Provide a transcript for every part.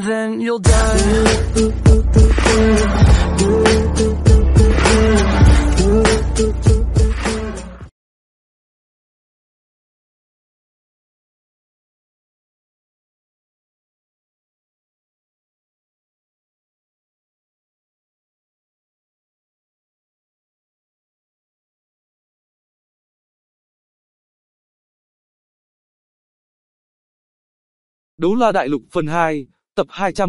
and then you'll die. Đấu La Đại Lục phần 2, tập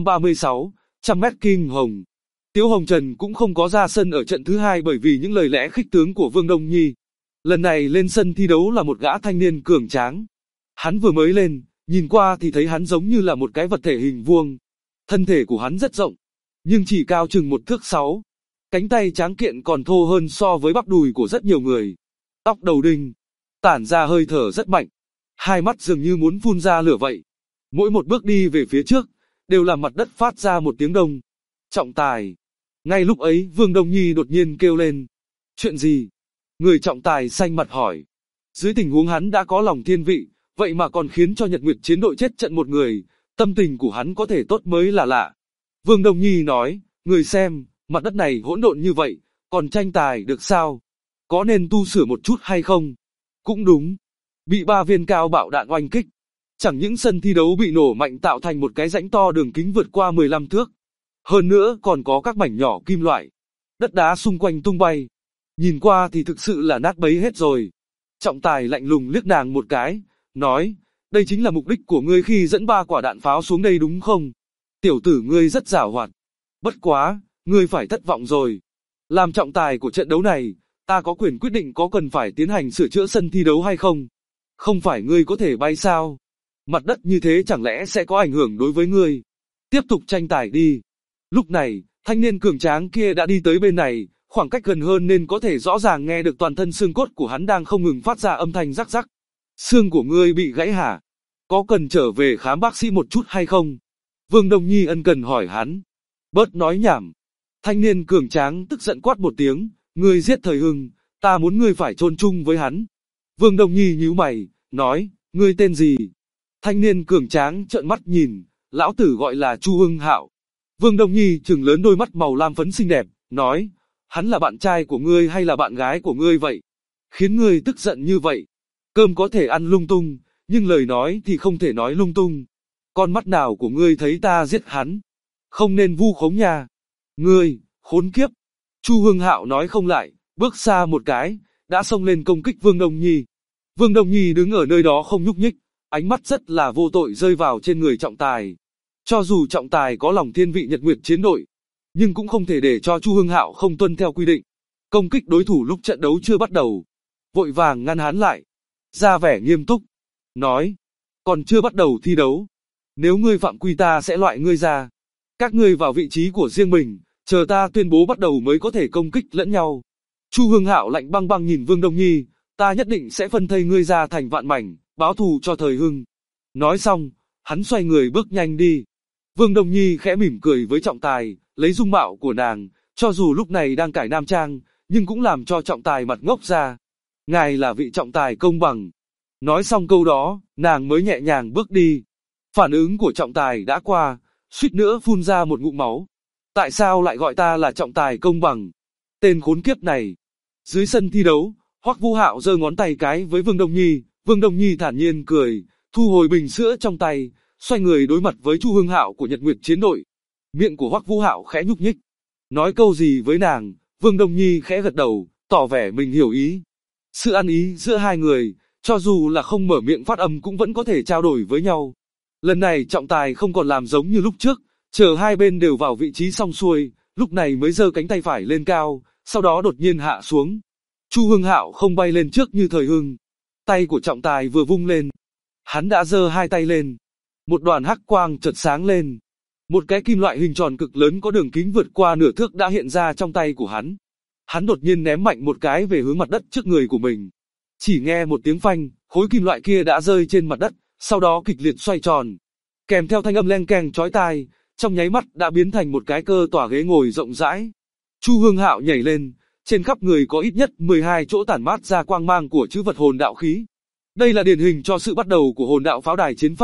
236, 100m Kinh Hồng. Tiếu Hồng Trần cũng không có ra sân ở trận thứ hai bởi vì những lời lẽ khích tướng của Vương Đông Nhi. Lần này lên sân thi đấu là một gã thanh niên cường tráng. Hắn vừa mới lên, nhìn qua thì thấy hắn giống như là một cái vật thể hình vuông. Thân thể của hắn rất rộng, nhưng chỉ cao chừng 1 thước 6. Cánh tay tráng kiện còn thô hơn so với bắp đùi của rất nhiều người. Tóc đầu đinh, tản ra hơi thở rất mạnh. Hai mắt dường như muốn phun ra lửa vậy. Mỗi một bước đi về phía trước, đều làm mặt đất phát ra một tiếng đông. Trọng tài. Ngay lúc ấy Vương Đông Nhi đột nhiên kêu lên. Chuyện gì? Người trọng tài xanh mặt hỏi. Dưới tình huống hắn đã có lòng thiên vị, vậy mà còn khiến cho Nhật Nguyệt Chiến đội chết trận một người, tâm tình của hắn có thể tốt mới là lạ. Vương Đông Nhi nói, người xem, mặt đất này hỗn độn như vậy, còn tranh tài được sao? Có nên tu sửa một chút hay không? Cũng đúng. Bị 3 viên cao bạo đạn oanh kích. Chẳng những sân thi đấu bị nổ mạnh tạo thành một cái rãnh to đường kính vượt qua 15 thước. Hơn nữa còn có các mảnh nhỏ kim loại. Đất đá xung quanh tung bay. Nhìn qua thì thực sự là nát bấy hết rồi. Trọng tài lạnh lùng liếc nàng một cái, nói, đây chính là mục đích của ngươi khi dẫn 3 quả đạn pháo xuống đây đúng không? Tiểu tử ngươi rất giàu hoạt. Bất quá, ngươi phải thất vọng rồi. Làm trọng tài của trận đấu này, ta có quyền quyết định có cần phải tiến hành sửa chữa sân thi đấu hay không. Không phải ngươi có thể bay sao? Mặt đất như thế chẳng lẽ sẽ có ảnh hưởng đối với ngươi? Tiếp tục tranh tài đi. Lúc này, thanh niên cường tráng kia đã đi tới bên này, khoảng cách gần hơn nên có thể rõ ràng nghe được toàn thân xương cốt của hắn đang không ngừng phát ra âm thanh rắc rắc. Xương của ngươi bị gãy hả? Có cần trở về khám bác sĩ một chút hay không? Vương Đông Nhi ân cần hỏi hắn. Bớt nói nhảm. Thanh niên cường tráng tức giận quát một tiếng, ngươi giết Thời Hưng, ta muốn ngươi phải chôn chung với hắn. Vương Đông Nhi nhíu mày, nói, ngươi tên gì? Thanh niên cường tráng trợn mắt nhìn, lão tử gọi là Chu Hưng Hạo. Vương Đông Nhi trừng lớn đôi mắt màu lam phấn xinh đẹp, nói, hắn là bạn trai của ngươi hay là bạn gái của ngươi vậy? Khiến ngươi tức giận như vậy. Cơm có thể ăn lung tung, nhưng lời nói thì không thể nói lung tung. Con mắt nào của ngươi thấy ta giết hắn? Không nên vu khống nha. Ngươi, khốn kiếp. Chu Hưng Hạo nói không lại, bước xa một cái, đã xông lên công kích Vương Đông Nhi. Vương Đông Nhi đứng ở nơi đó không nhúc nhích, ánh mắt rất là vô tội rơi vào trên người trọng tài. Cho dù trọng tài có lòng thiên vị Nhật Nguyệt Chiến đội, nhưng cũng không thể để cho Chu Hưng Hạo không tuân theo quy định. Công kích đối thủ lúc trận đấu chưa bắt đầu. Vội vàng ngăn hắn lại. Ra vẻ nghiêm túc. Nói. Còn chưa bắt đầu thi đấu. Nếu ngươi phạm quy ta sẽ loại ngươi ra. Các ngươi vào vị trí của riêng mình, chờ ta tuyên bố bắt đầu mới có thể công kích lẫn nhau. Chu Hưng Hạo lạnh băng băng nhìn Vương Đông Nhi. Ta nhất định sẽ phân thây ngươi ra thành vạn mảnh, báo thù cho Thời Hưng. Nói xong, hắn xoay người bước nhanh đi. Vương Đông Nhi khẽ mỉm cười với trọng tài, lấy dung mạo của nàng, cho dù lúc này đang cải nam trang, nhưng cũng làm cho trọng tài mặt ngốc ra. Ngài là vị trọng tài công bằng. Nói xong câu đó, nàng mới nhẹ nhàng bước đi. Phản ứng của trọng tài đã qua, suýt nữa phun ra một ngụm máu. Tại sao lại gọi ta là trọng tài công bằng? Tên khốn kiếp này. Dưới sân thi đấu, Hoắc Vũ Hạo giơ ngón tay cái với Vương Đông Nhi. Vương Đông Nhi thản nhiên cười, thu hồi bình sữa trong tay, xoay người đối mặt với Chu Hưng Hạo của Nhật Nguyệt Chiến đội. Miệng của Hoắc Vũ Hạo khẽ nhúc nhích. Nói câu gì với nàng, Vương Đông Nhi khẽ gật đầu, tỏ vẻ mình hiểu ý. Sự ăn ý giữa hai người, cho dù là không mở miệng phát âm cũng vẫn có thể trao đổi với nhau. Lần này trọng tài không còn làm giống như lúc trước, chờ hai bên đều vào vị trí xong xuôi, lúc này mới giơ cánh tay phải lên cao, sau đó đột nhiên hạ xuống. Chu Hưng Hạo không bay lên trước như Thời Hưng. Tay của trọng tài vừa vung lên, hắn đã giơ hai tay lên. Một đoàn hắc quang chợt sáng lên. Một cái kim loại hình tròn cực lớn có đường kính vượt qua nửa thước đã hiện ra trong tay của hắn. Hắn đột nhiên ném mạnh một cái về hướng mặt đất trước người của mình. Chỉ nghe một tiếng phanh, khối kim loại kia đã rơi trên mặt đất, sau đó kịch liệt xoay tròn. Kèm theo thanh âm len keng chói tai, trong nháy mắt đã biến thành một cái cơ tỏa ghế ngồi rộng rãi. Chu Hưng Hạo nhảy lên, trên khắp người có ít nhất 12 chỗ tản mát ra quang mang của chữ vật hồn đạo khí. Đây là điển hình cho sự bắt đầu của hồn đạo pháo đài chiến pháp,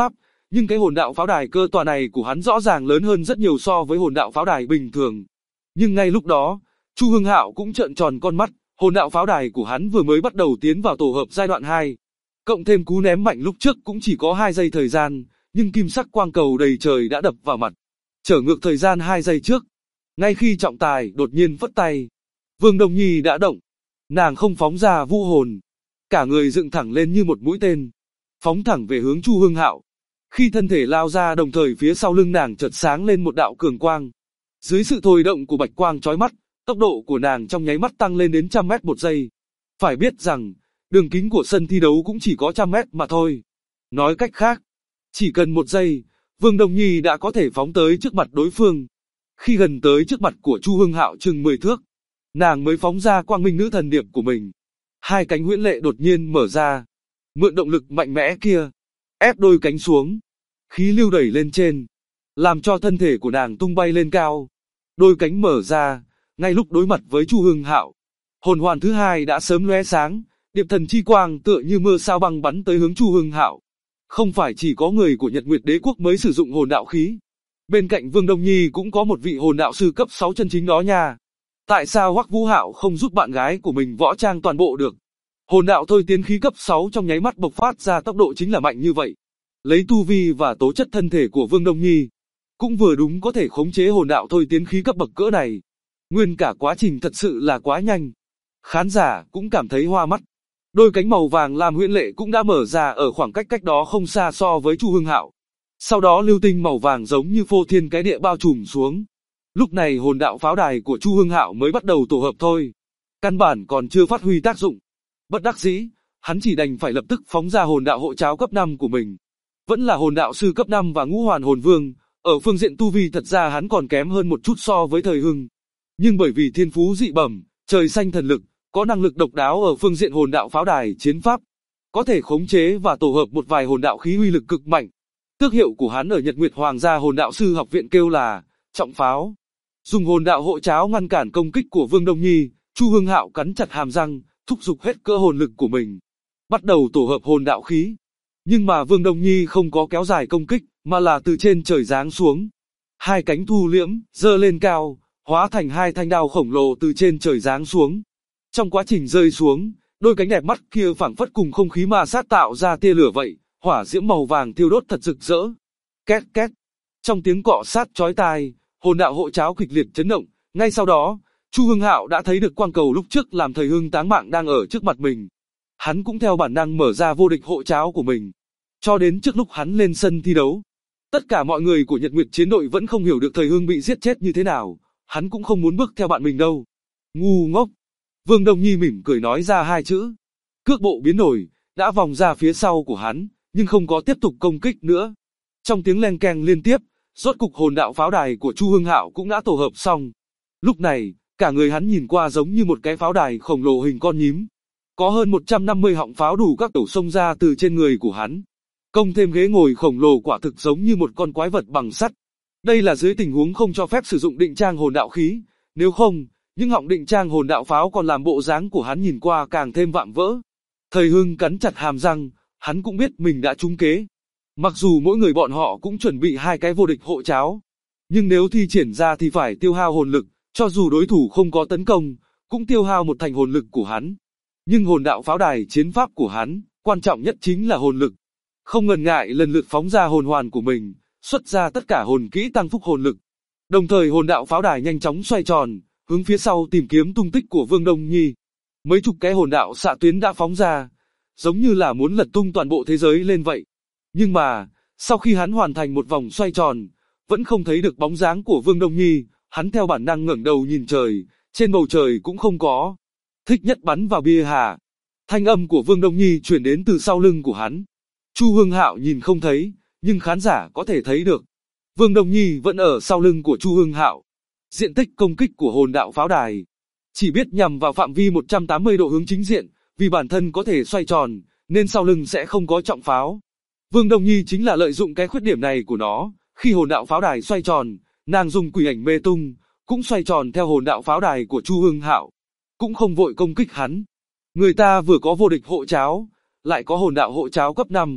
nhưng cái hồn đạo pháo đài cơ tòa này của hắn rõ ràng lớn hơn rất nhiều so với hồn đạo pháo đài bình thường. Nhưng ngay lúc đó, Chu Hưng Hạo cũng trợn tròn con mắt, hồn đạo pháo đài của hắn vừa mới bắt đầu tiến vào tổ hợp giai đoạn 2. Cộng thêm cú ném mạnh lúc trước cũng chỉ có 2 giây thời gian, nhưng kim sắc quang cầu đầy trời đã đập vào mặt. Trở ngược thời gian 2 giây trước. Ngay khi trọng tài đột nhiên phất tay, Vương Đông Nhi đã động. Nàng không phóng ra vũ hồn. Cả người dựng thẳng lên như một mũi tên, phóng thẳng về hướng Chu Hưng Hạo. Khi thân thể lao ra đồng thời phía sau lưng nàng chợt sáng lên một đạo cường quang. Dưới sự thôi động của bạch quang chói mắt, tốc độ của nàng trong nháy mắt tăng lên đến 100 mét một giây. Phải biết rằng, đường kính của sân thi đấu cũng chỉ có 100 mét mà thôi. Nói cách khác, chỉ cần 1 giây, Vương Đông Nhi đã có thể phóng tới trước mặt đối phương. Khi gần tới trước mặt của Chu Hưng Hạo chừng 10 thước, nàng mới phóng ra quang minh nữ thần điệp của mình. 2 cánh huyễn lệ đột nhiên mở ra, mượn động lực mạnh mẽ kia, ép đôi cánh xuống, khí lưu đẩy lên trên, làm cho thân thể của nàng tung bay lên cao. Đôi cánh mở ra, ngay lúc đối mặt với Chu Hưng Hạo, hồn hoàn thứ 2 đã sớm lóe sáng, điệp thần chi quang tựa như mưa sao băng bắn tới hướng Chu Hưng Hạo. Không phải chỉ có người của Nhật Nguyệt Đế Quốc mới sử dụng hồn đạo khí. Bên cạnh Vương Đông Nhi cũng có một vị hồn đạo sư cấp 6 chân chính đó nha. Tại sao Hoắc Vũ Hạo không giúp bạn gái của mình võ trang toàn bộ được? Hồn đạo thôi tiến khí cấp 6 trong nháy mắt bộc phát ra tốc độ chính là mạnh như vậy. Lấy tu vi và tố chất thân thể của Vương Đông Nhi, cũng vừa đúng có thể khống chế hồn đạo thôi tiến khí cấp bậc cỡ này. Nguyên cả quá trình thật sự là quá nhanh. Khán giả cũng cảm thấy hoa mắt. Đôi cánh màu vàng lam huyễn lệ cũng đã mở ra ở khoảng cách đó không xa so với Chu Hưng Hạo. Sau đó lưu tinh màu vàng giống như phô thiên cái địa bao trùm xuống. Lúc này hồn đạo pháo đài của Chu Hưng Hạo mới bắt đầu tổ hợp thôi. Căn bản còn chưa phát huy tác dụng. Bất đắc dĩ, hắn chỉ đành phải lập tức phóng ra hồn đạo hộ cháo cấp 5 của mình. Vẫn là hồn đạo sư cấp 5 và ngũ hoàn hồn vương, ở phương diện tu vi thật ra hắn còn kém hơn một chút so với thời Hưng. Nhưng bởi vì thiên phú dị bẩm, trời xanh thần lực, có năng lực độc đáo ở phương diện hồn đạo pháo đài chiến pháp, có thể khống chế và tổ hợp một vài hồn đạo khí uy lực cực mạnh. Tước hiệu của hắn ở Nhật Nguyệt Hoàng gia hồn đạo sư học viện kêu là trọng pháo. Dùng hồn đạo hộ cháo ngăn cản công kích của Vương Đông Nhi, Chu Hưng Hạo cắn chặt hàm răng, thúc giục hết cỡ hồn lực của mình, bắt đầu tổ hợp hồn đạo khí. Nhưng mà Vương Đông Nhi không có kéo dài công kích, mà là từ trên trời giáng xuống. 2 cánh thu liễm, giơ lên cao, hóa thành 2 thanh đao khổng lồ từ trên trời giáng xuống. Trong quá trình rơi xuống, đôi cánh đẹp mắt kia phảng phất cùng không khí ma sát tạo ra tia lửa vậy, hỏa diễm màu vàng thiêu đốt thật rực rỡ. Két két. Trong tiếng cọ sát chói tai, hồn đạo hộ cháo kịch liệt chấn động. Ngay sau đó, Chu Hưng Hạo đã thấy được quang cầu lúc trước làm thời Hưng táng mạng đang ở trước mặt mình. Hắn cũng theo bản năng mở ra vô địch hộ cháo của mình. Cho đến trước lúc hắn lên sân thi đấu, tất cả mọi người của Nhật Nguyệt chiến đội vẫn không hiểu được thời Hưng bị giết chết như thế nào. Hắn cũng không muốn bước theo bạn mình đâu. Ngu ngốc. Vương Đông Nhi mỉm cười nói ra 2 chữ. Cước bộ biến đổi, đã vòng ra phía sau của hắn, nhưng không có tiếp tục công kích nữa. Trong tiếng len keng liên tiếp, rốt cục hồn đạo pháo đài của Chu Hưng Hạo cũng đã tổ hợp xong. Lúc này, cả người hắn nhìn qua giống như một cái pháo đài khổng lồ hình con nhím. Có hơn 150 họng pháo đủ các tẩu xông ra từ trên người của hắn. Công thêm ghế ngồi khổng lồ quả thực giống như một con quái vật bằng sắt. Đây là dưới tình huống không cho phép sử dụng định trang hồn đạo khí, nếu không, những họng định trang hồn đạo pháo còn làm bộ dáng của hắn nhìn qua càng thêm vạm vỡ. Thời Hưng cắn chặt hàm răng, hắn cũng biết mình đã trúng kế. Mặc dù mỗi người bọn họ cũng chuẩn bị 2 cái vô địch hộ cháo, nhưng nếu thi triển ra thì phải tiêu hao hồn lực, cho dù đối thủ không có tấn công, cũng tiêu hao một thành hồn lực của hắn. Nhưng hồn đạo pháo đài chiến pháp của hắn, quan trọng nhất chính là hồn lực. Không ngần ngại lần lượt phóng ra hồn hoàn của mình, xuất ra tất cả hồn kỹ tăng phúc hồn lực. Đồng thời hồn đạo pháo đài nhanh chóng xoay tròn, hướng phía sau tìm kiếm tung tích của Vương Đông Nhi. Mấy chục cái hồn đạo xạ tuyến đã phóng ra, giống như là muốn lật tung toàn bộ thế giới lên vậy. Nhưng mà, sau khi hắn hoàn thành một vòng xoay tròn, vẫn không thấy được bóng dáng của Vương Đông Nhi, hắn theo bản năng ngẩng đầu nhìn trời, trên bầu trời cũng không có. Thích nhất bắn vào bia hà. Thanh âm của Vương Đông Nhi truyền đến từ sau lưng của hắn. Chu Hưng Hạo nhìn không thấy, nhưng khán giả có thể thấy được. Vương Đông Nhi vẫn ở sau lưng của Chu Hưng Hạo. Diện tích công kích của hồn đạo pháo đài chỉ biết nhằm vào phạm vi 180 độ hướng chính diện, vì bản thân có thể xoay tròn, nên sau lưng sẽ không có trọng pháo. Vương Đông Nhi chính là lợi dụng cái khuyết điểm này của nó, khi hồn đạo pháo đài xoay tròn, nàng dùng quỷ ảnh mê tung, cũng xoay tròn theo hồn đạo pháo đài của Chu Hưng Hạo, cũng không vội công kích hắn. Người ta vừa có vô địch hộ cháo, lại có hồn đạo hộ cháo cấp 5.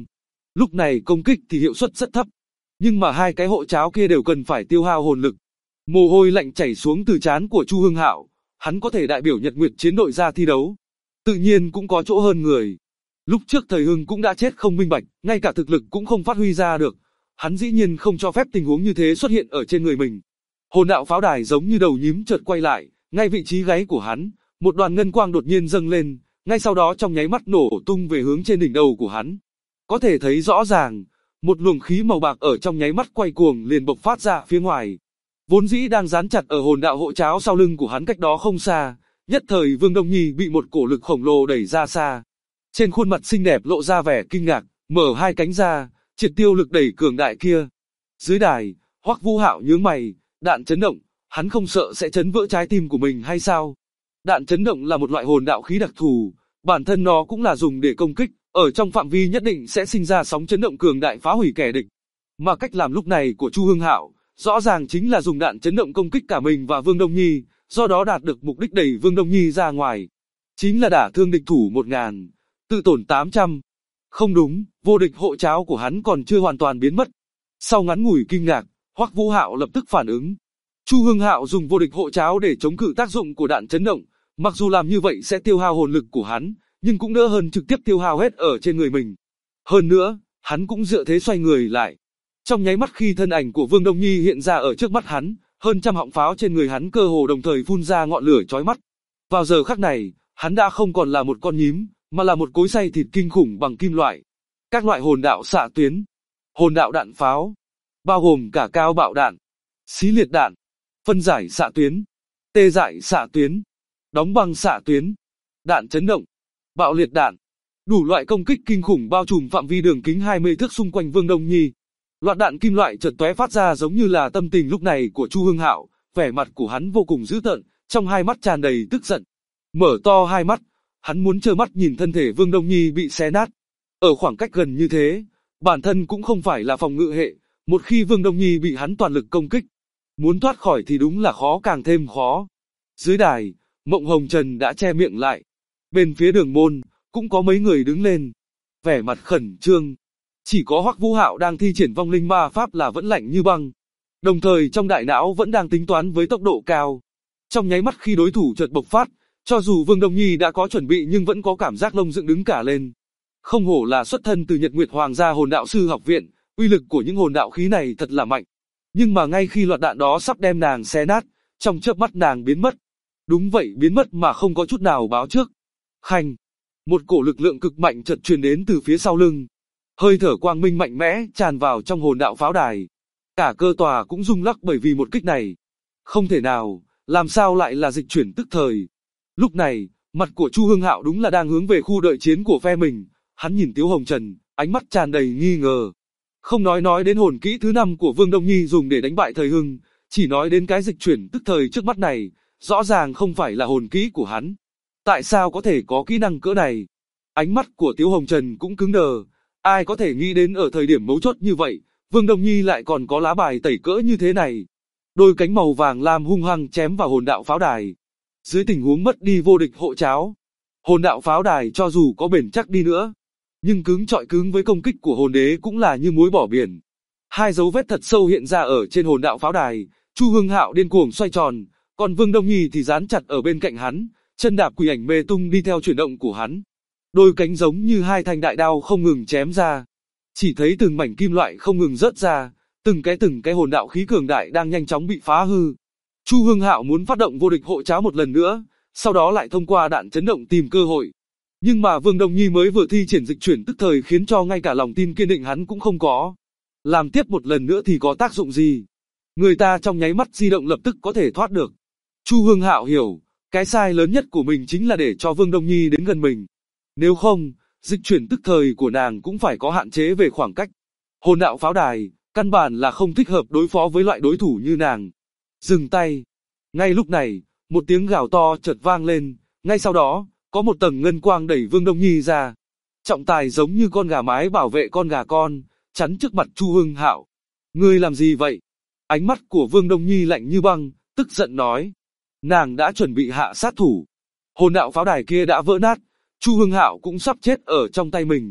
Lúc này công kích thì hiệu suất rất thấp, nhưng mà hai cái hộ cháo kia đều cần phải tiêu hao hồn lực. Mồ hôi lạnh chảy xuống từ trán của Chu Hưng Hạo, hắn có thể đại biểu Nhật Nguyệt chiến đội ra thi đấu, tự nhiên cũng có chỗ hơn người. Lúc trước Thời Hưng cũng đã chết không minh bạch, ngay cả thực lực cũng không phát huy ra được, hắn dĩ nhiên không cho phép tình huống như thế xuất hiện ở trên người mình. Hồn đạo pháo đài giống như đầu nhím chợt quay lại, ngay vị trí gáy của hắn, một đoàn ngân quang đột nhiên dâng lên, ngay sau đó trong nháy mắt nổ tung về hướng trên đỉnh đầu của hắn. Có thể thấy rõ ràng, một luồng khí màu bạc ở trong nháy mắt quay cuồng liền bộc phát ra phía ngoài. Vốn dĩ đang dán chặt ở hồn đạo hộ cháo sau lưng của hắn cách đó không xa, nhất thời Vương Đông Nhi bị một cổ lực khổng lồ đẩy ra xa. Trên khuôn mặt xinh đẹp lộ ra vẻ kinh ngạc, mở hai cánh ra, triệt tiêu lực đẩy cường đại kia. Dưới đài, Hoắc Vũ Hạo nhướng mày, đạn chấn động, hắn không sợ sẽ chấn vỡ trái tim của mình hay sao? Đạn chấn động là một loại hồn đạo khí đặc thù, bản thân nó cũng là dùng để công kích, ở trong phạm vi nhất định sẽ sinh ra sóng chấn động cường đại phá hủy kẻ địch. Mà cách làm lúc này của Chu Hưng Hạo, rõ ràng chính là dùng đạn chấn động công kích cả mình và Vương Đông Nhi, do đó đạt được mục đích đẩy Vương Đông Nhi ra ngoài. Chính là đả thương địch thủ 1000, tự tổn 800. Không đúng, vô địch hộ cháo của hắn còn chưa hoàn toàn biến mất. Sau ngắn ngủi kinh ngạc, Hoắc Vũ Hạo lập tức phản ứng. Chu Hưng Hạo dùng vô địch hộ cháo để chống cự tác dụng của đạn chấn động, mặc dù làm như vậy sẽ tiêu hao hồn lực của hắn, nhưng cũng đỡ hơn trực tiếp tiêu hao hết ở trên người mình. Hơn nữa, hắn cũng dựa thế xoay người lại. Trong nháy mắt khi thân ảnh của Vương Đông Nhi hiện ra ở trước mắt hắn, hơn trăm họng pháo trên người hắn cơ hồ đồng thời phun ra ngọn lửa chói mắt. Vào giờ khắc này, hắn đã không còn là một con nhím, mà là một cối xay thịt kinh khủng bằng kim loại. Các loại hồn đạo xạ tuyến, hồn đạo đạn pháo, bao gồm cả cao bạo đạn, xí liệt đạn, phân giải xạ tuyến, tê dại xạ tuyến, đóng băng xạ tuyến, đạn chấn động, bạo liệt đạn, đủ loại công kích kinh khủng bao trùm phạm vi đường kính 20 thước xung quanh Vương Đông Nhi. Loạt đạn kim loại chợt tóe phát ra giống như là tâm tình lúc này của Chu Hưng Hạo, vẻ mặt của hắn vô cùng dữ tợn, trong hai mắt tràn đầy tức giận. Mở to hai mắt, hắn muốn trơ mắt nhìn thân thể Vương Đông Nhi bị xé nát. Ở khoảng cách gần như thế, bản thân cũng không phải là phòng ngự hệ, một khi Vương Đông Nhi bị hắn toàn lực công kích, muốn thoát khỏi thì đúng là khó càng thêm khó. Dưới đài, Mộng Hồng Trần đã che miệng lại. Bên phía đường môn, cũng có mấy người đứng lên, vẻ mặt khẩn trương. Chỉ có Hoắc Vũ Hạo đang thi triển vong linh ma pháp là vẫn lạnh như băng. Đồng thời trong đại não vẫn đang tính toán với tốc độ cao. Trong nháy mắt khi đối thủ chợt bộc phát, cho dù Vương Đông Nhi đã có chuẩn bị nhưng vẫn có cảm giác lông dựng đứng cả lên. Không hổ là xuất thân từ Nhật Nguyệt Hoàng gia hồn đạo sư học viện, uy lực của những hồn đạo khí này thật là mạnh. Nhưng mà ngay khi loạt đạn đó sắp đem nàng xé nát, trong chớp mắt nàng biến mất. Đúng vậy, biến mất mà không có chút nào báo trước. Khanh, một cổ lực lượng cực mạnh chợt truyền đến từ phía sau lưng. Hơi thở quang minh mạnh mẽ tràn vào trong hồn đạo pháo đài. Cả cơ tòa cũng rung lắc bởi vì một kích này. Không thể nào, làm sao lại là dịch chuyển tức thời. Lúc này, mặt của Chu Hưng Hạo đúng là đang hướng về khu đợi chiến của phe mình. Hắn nhìn Tiếu Hồng Trần, ánh mắt tràn đầy nghi ngờ. Không nói đến hồn kỹ thứ 5 của Vương Đông Nhi dùng để đánh bại Thời Hưng, chỉ nói đến cái dịch chuyển tức thời trước mắt này, rõ ràng không phải là hồn kỹ của hắn. Tại sao có thể có kỹ năng cỡ này? Ánh mắt của Tiếu Hồng Trần cũng cứng đờ. Ai có thể nghĩ đến ở thời điểm mấu chốt như vậy, Vương Đông Nhi lại còn có lá bài tẩy cỡ như thế này. Đôi cánh màu vàng lam hung hăng chém vào hồn đạo pháo đài. Dưới tình huống mất đi vô địch hộ cháo, hồn đạo pháo đài cho dù có bền chắc đi nữa, nhưng cứng trọi cứng với công kích của hồn đế cũng là như muối bỏ biển. Hai dấu vết thật sâu hiện ra ở trên hồn đạo pháo đài, Chu Hưng Hạo điên cuồng xoay tròn, còn Vương Đông Nhi thì dán chặt ở bên cạnh hắn, chân đạp quỷ ảnh mê tung đi theo chuyển động của hắn. Đôi cánh giống như hai thanh đại đao không ngừng chém ra. Chỉ thấy từng mảnh kim loại không ngừng rớt ra, từng cái hồn đạo khí cường đại đang nhanh chóng bị phá hư. Chu Hưng Hạo muốn phát động vô địch hộ cháo một lần nữa, sau đó lại thông qua đạn chấn động tìm cơ hội. Nhưng mà Vương Đông Nhi mới vừa thi triển dịch chuyển tức thời khiến cho ngay cả lòng tin kiên định hắn cũng không có. Làm tiếp một lần nữa thì có tác dụng gì? Người ta trong nháy mắt di động lập tức có thể thoát được. Chu Hưng Hạo hiểu, cái sai lớn nhất của mình chính là để cho Vương Đông Nhi đến gần mình. Nếu không, dịch chuyển tức thời của nàng cũng phải có hạn chế về khoảng cách. Hồn đạo pháo đài, căn bản là không thích hợp đối phó với loại đối thủ như nàng. Dừng tay. Ngay lúc này, một tiếng gào to chợt vang lên, ngay sau đó, có một tầng ngân quang đẩy Vương Đông Nhi ra. Trọng tài giống như con gà mái bảo vệ con gà con, chắn trước mặt Chu Hưng Hạo. Ngươi làm gì vậy? Ánh mắt của Vương Đông Nhi lạnh như băng, tức giận nói. Nàng đã chuẩn bị hạ sát thủ. Hồn đạo pháo đài kia đã vỡ nát, Chu Hưng Hạo cũng sắp chết ở trong tay mình.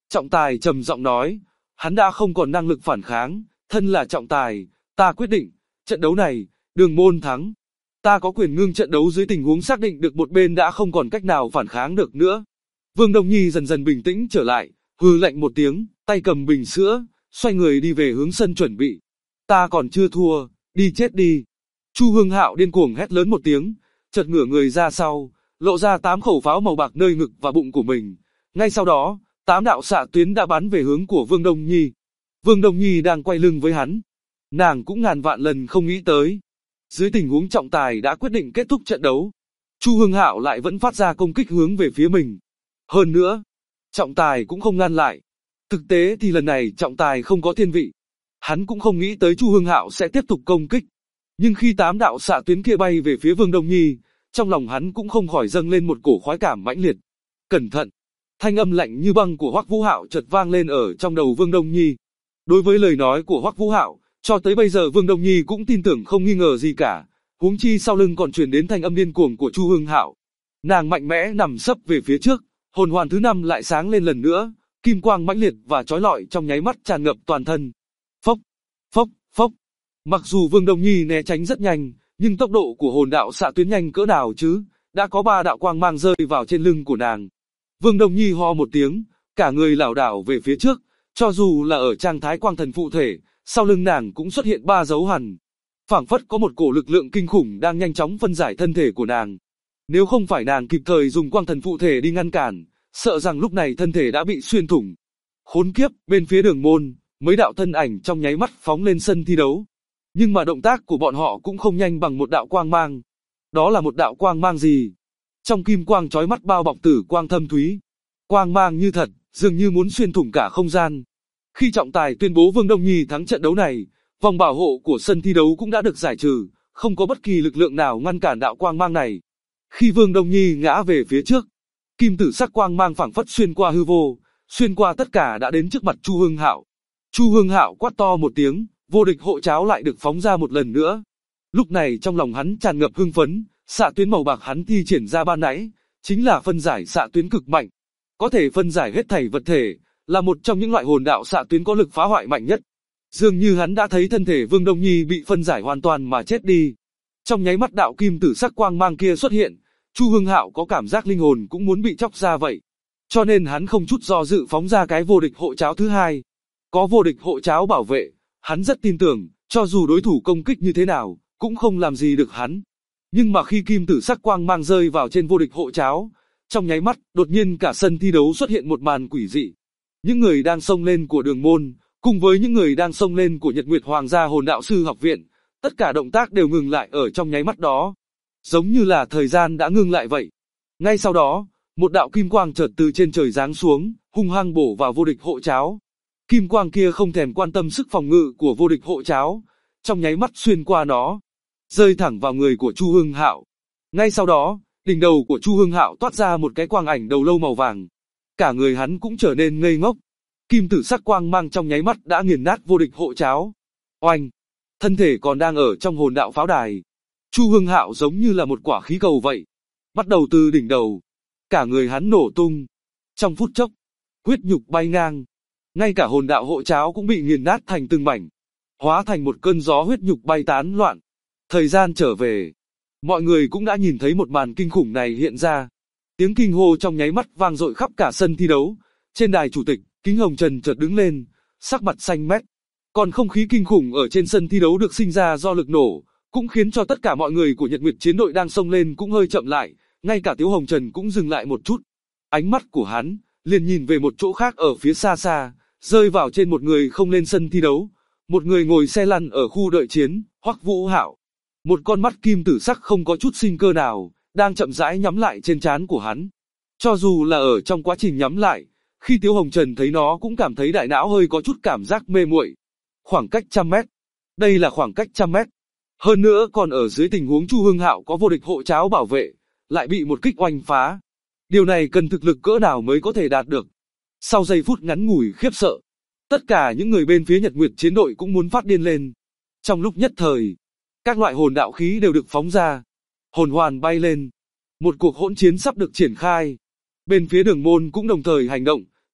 Trọng Tài trầm giọng nói, hắn đã không còn năng lực phản kháng, thân là trọng tài, ta quyết định, trận đấu này, Đường Môn thắng. Ta có quyền ngưng trận đấu dưới tình huống xác định được một bên đã không còn cách nào phản kháng được nữa. Vương Đông Nhi dần dần bình tĩnh trở lại, hừ lạnh một tiếng, tay cầm bình sữa, xoay người đi về hướng sân chuẩn bị. Ta còn chưa thua, đi chết đi. Chu Hương Hạo điên cuồng hét lớn một tiếng, chợt ngửa người ra sau, lộ ra 8 khẩu pháo màu bạc nơi ngực và bụng của mình. Ngay sau đó, 8 đạo xạ tuyến đã bắn về hướng của Vương Đông Nhi. Vương Đông Nhi đang quay lưng với hắn. Nàng cũng ngàn vạn lần không nghĩ tới. Dưới tình huống trọng tài đã quyết định kết thúc trận đấu, Chu Hương Hạo lại vẫn phát ra công kích hướng về phía mình. Hơn nữa, trọng tài cũng không ngăn lại. Thực tế thì lần này trọng tài không có thiên vị. Hắn cũng không nghĩ tới Chu Hương Hạo sẽ tiếp tục công kích. Nhưng khi 8 đạo xạ tuyến kia bay về phía Vương Đông Nhi, trong lòng hắn cũng không khỏi dâng lên một cổ khoái cảm mãnh liệt. Cẩn thận! Thanh âm lạnh như băng của Hoắc Vũ Hạo chợt vang lên ở trong đầu Vương Đông Nhi. Đối với lời nói của Hoắc Vũ Hạo, cho tới bây giờ Vương Đông Nhi cũng tin tưởng không nghi ngờ gì cả, huống chi sau lưng còn truyền đến thanh âm điên cuồng của Chu Hương Hạo. Nàng mạnh mẽ nằm sấp về phía trước, hồn hoàn thứ 5 lại sáng lên lần nữa, kim quang mãnh liệt và chói lọi trong nháy mắt tràn ngập toàn thân. Phốc, phốc, phốc. Mặc dù Vương Đông Nhi né tránh rất nhanh, nhưng tốc độ của hồn đạo xạ tuyến nhanh cỡ nào chứ, đã có 3 đạo quang mang rơi vào trên lưng của nàng. Vương Đông Nhi ho một tiếng, cả người lảo đảo về phía trước, cho dù là ở trạng thái quang thần phụ thể, sau lưng nàng cũng xuất hiện 3 dấu hằn. Phảng phất có một cổ lực lượng kinh khủng đang nhanh chóng phân giải thân thể của nàng. Nếu không phải nàng kịp thời dùng quang thần phụ thể đi ngăn cản, sợ rằng lúc này thân thể đã bị xuyên thủng. Khốn kiếp, bên phía Đường Môn, mấy đạo thân ảnh trong nháy mắt phóng lên sân thi đấu. Nhưng mà động tác của bọn họ cũng không nhanh bằng một đạo quang mang. Đó là một đạo quang mang gì? Trong kim quang chói mắt bao bọc tử quang thâm thúy. Quang mang như thật, dường như muốn xuyên thủng cả không gian. Khi trọng tài tuyên bố Vương Đông Nhi thắng trận đấu này, vòng bảo hộ của sân thi đấu cũng đã được giải trừ, không có bất kỳ lực lượng nào ngăn cản đạo quang mang này. Khi Vương Đông Nhi ngã về phía trước, kim tử sắc quang mang phảng phất xuyên qua hư vô, xuyên qua tất cả đã đến trước mặt Chu Hương Hạo. Chu Hương Hạo quát to một tiếng, vô địch hộ cháo lại được phóng ra một lần nữa. Lúc này trong lòng hắn tràn ngập hưng phấn, xạ tuyến màu bạc hắn thi triển ra ban nãy, chính là phân giải xạ tuyến cực mạnh, có thể phân giải hết thảy vật thể, là một trong những loại hồn đạo xạ tuyến có lực phá hoại mạnh nhất. Dường như hắn đã thấy thân thể Vương Đông Nhi bị phân giải hoàn toàn mà chết đi. Trong nháy mắt đạo kim tử sắc quang mang kia xuất hiện, Chu Hương Hạo có cảm giác linh hồn cũng muốn bị chóc ra vậy. Cho nên hắn không chút do dự phóng ra cái vô địch hộ cháo thứ hai. Có vô địch hộ cháo bảo vệ, hắn rất tin tưởng, cho dù đối thủ công kích như thế nào, cũng không làm gì được hắn. Nhưng mà khi kim tử sắc quang mang rơi vào trên vô địch hộ cháo, trong nháy mắt, đột nhiên cả sân thi đấu xuất hiện một màn quỷ dị. Những người đang xông lên của Đường Môn, cùng với những người đang xông lên của Nhật Nguyệt Hoàng gia Hồn Đạo Sư Học Viện, tất cả động tác đều ngừng lại ở trong nháy mắt đó. Giống như là thời gian đã ngừng lại vậy. Ngay sau đó, một đạo kim quang chợt từ trên trời giáng xuống, hung hăng bổ vào vô địch hộ cháo. Kim quang kia không thèm quan tâm sức phòng ngự của vô địch hộ cháo, trong nháy mắt xuyên qua nó, rơi thẳng vào người của Chu Hương Hạo. Ngay sau đó, đỉnh đầu của Chu Hương Hạo toát ra một cái quang ảnh đầu lâu màu vàng. Cả người hắn cũng trở nên ngây ngốc. Kim tử sắc quang mang trong nháy mắt đã nghiền nát vô địch hộ cháo. Oanh! Thân thể còn đang ở trong hồn đạo pháo đài. Chu Hương Hạo giống như là một quả khí cầu vậy. Bắt đầu từ đỉnh đầu. Cả người hắn nổ tung. Trong phút chốc, huyết nhục bay ngang. Ngay cả hồn đạo hộ cháo cũng bị nghiền nát thành từng mảnh. Hóa thành một cơn gió huyết nhục bay tán loạn. Thời gian trở về. Mọi người cũng đã nhìn thấy một màn kinh khủng này hiện ra. Tiếng kinh hô trong nháy mắt vang dội khắp cả sân thi đấu. Trên đài chủ tịch, Kính Hồng Trần chợt đứng lên, sắc mặt xanh mét. Còn không khí kinh khủng ở trên sân thi đấu được sinh ra do lực nổ, cũng khiến cho tất cả mọi người của Nhật Nguyệt chiến đội đang xông lên cũng hơi chậm lại, ngay cả Tiếu Hồng Trần cũng dừng lại một chút. Ánh mắt của hắn liền nhìn về một chỗ khác ở phía xa xa, rơi vào trên một người không lên sân thi đấu, một người ngồi xe lăn ở khu đợi chiến, Hoắc Vũ Hạo. Một con mắt kim tử sắc không có chút sinh cơ nào, đang chậm rãi nhắm lại trên trán của hắn. Cho dù là ở trong quá trình nhắm lại, khi Tiếu Hồng Trần thấy nó cũng cảm thấy đại não hơi có chút cảm giác mê muội. Khoảng cách 100 mét. Đây là khoảng cách 100 mét. Hơn nữa còn ở dưới tình huống Chu Hương Hạo có vô địch hộ cháo bảo vệ, lại bị một kích oanh phá. Điều này cần thực lực cỡ nào mới có thể đạt được. Sau giây phút ngắn ngủi khiếp sợ, tất cả những người bên phía Nhật Nguyệt chiến đội cũng muốn phát điên lên. Trong lúc nhất thời, các loại hồn đạo khí đều được phóng ra. Hồn hoàn bay lên. Một cuộc hỗn chiến sắp được triển khai. Bên phía Đường Môn cũng đồng thời hành động,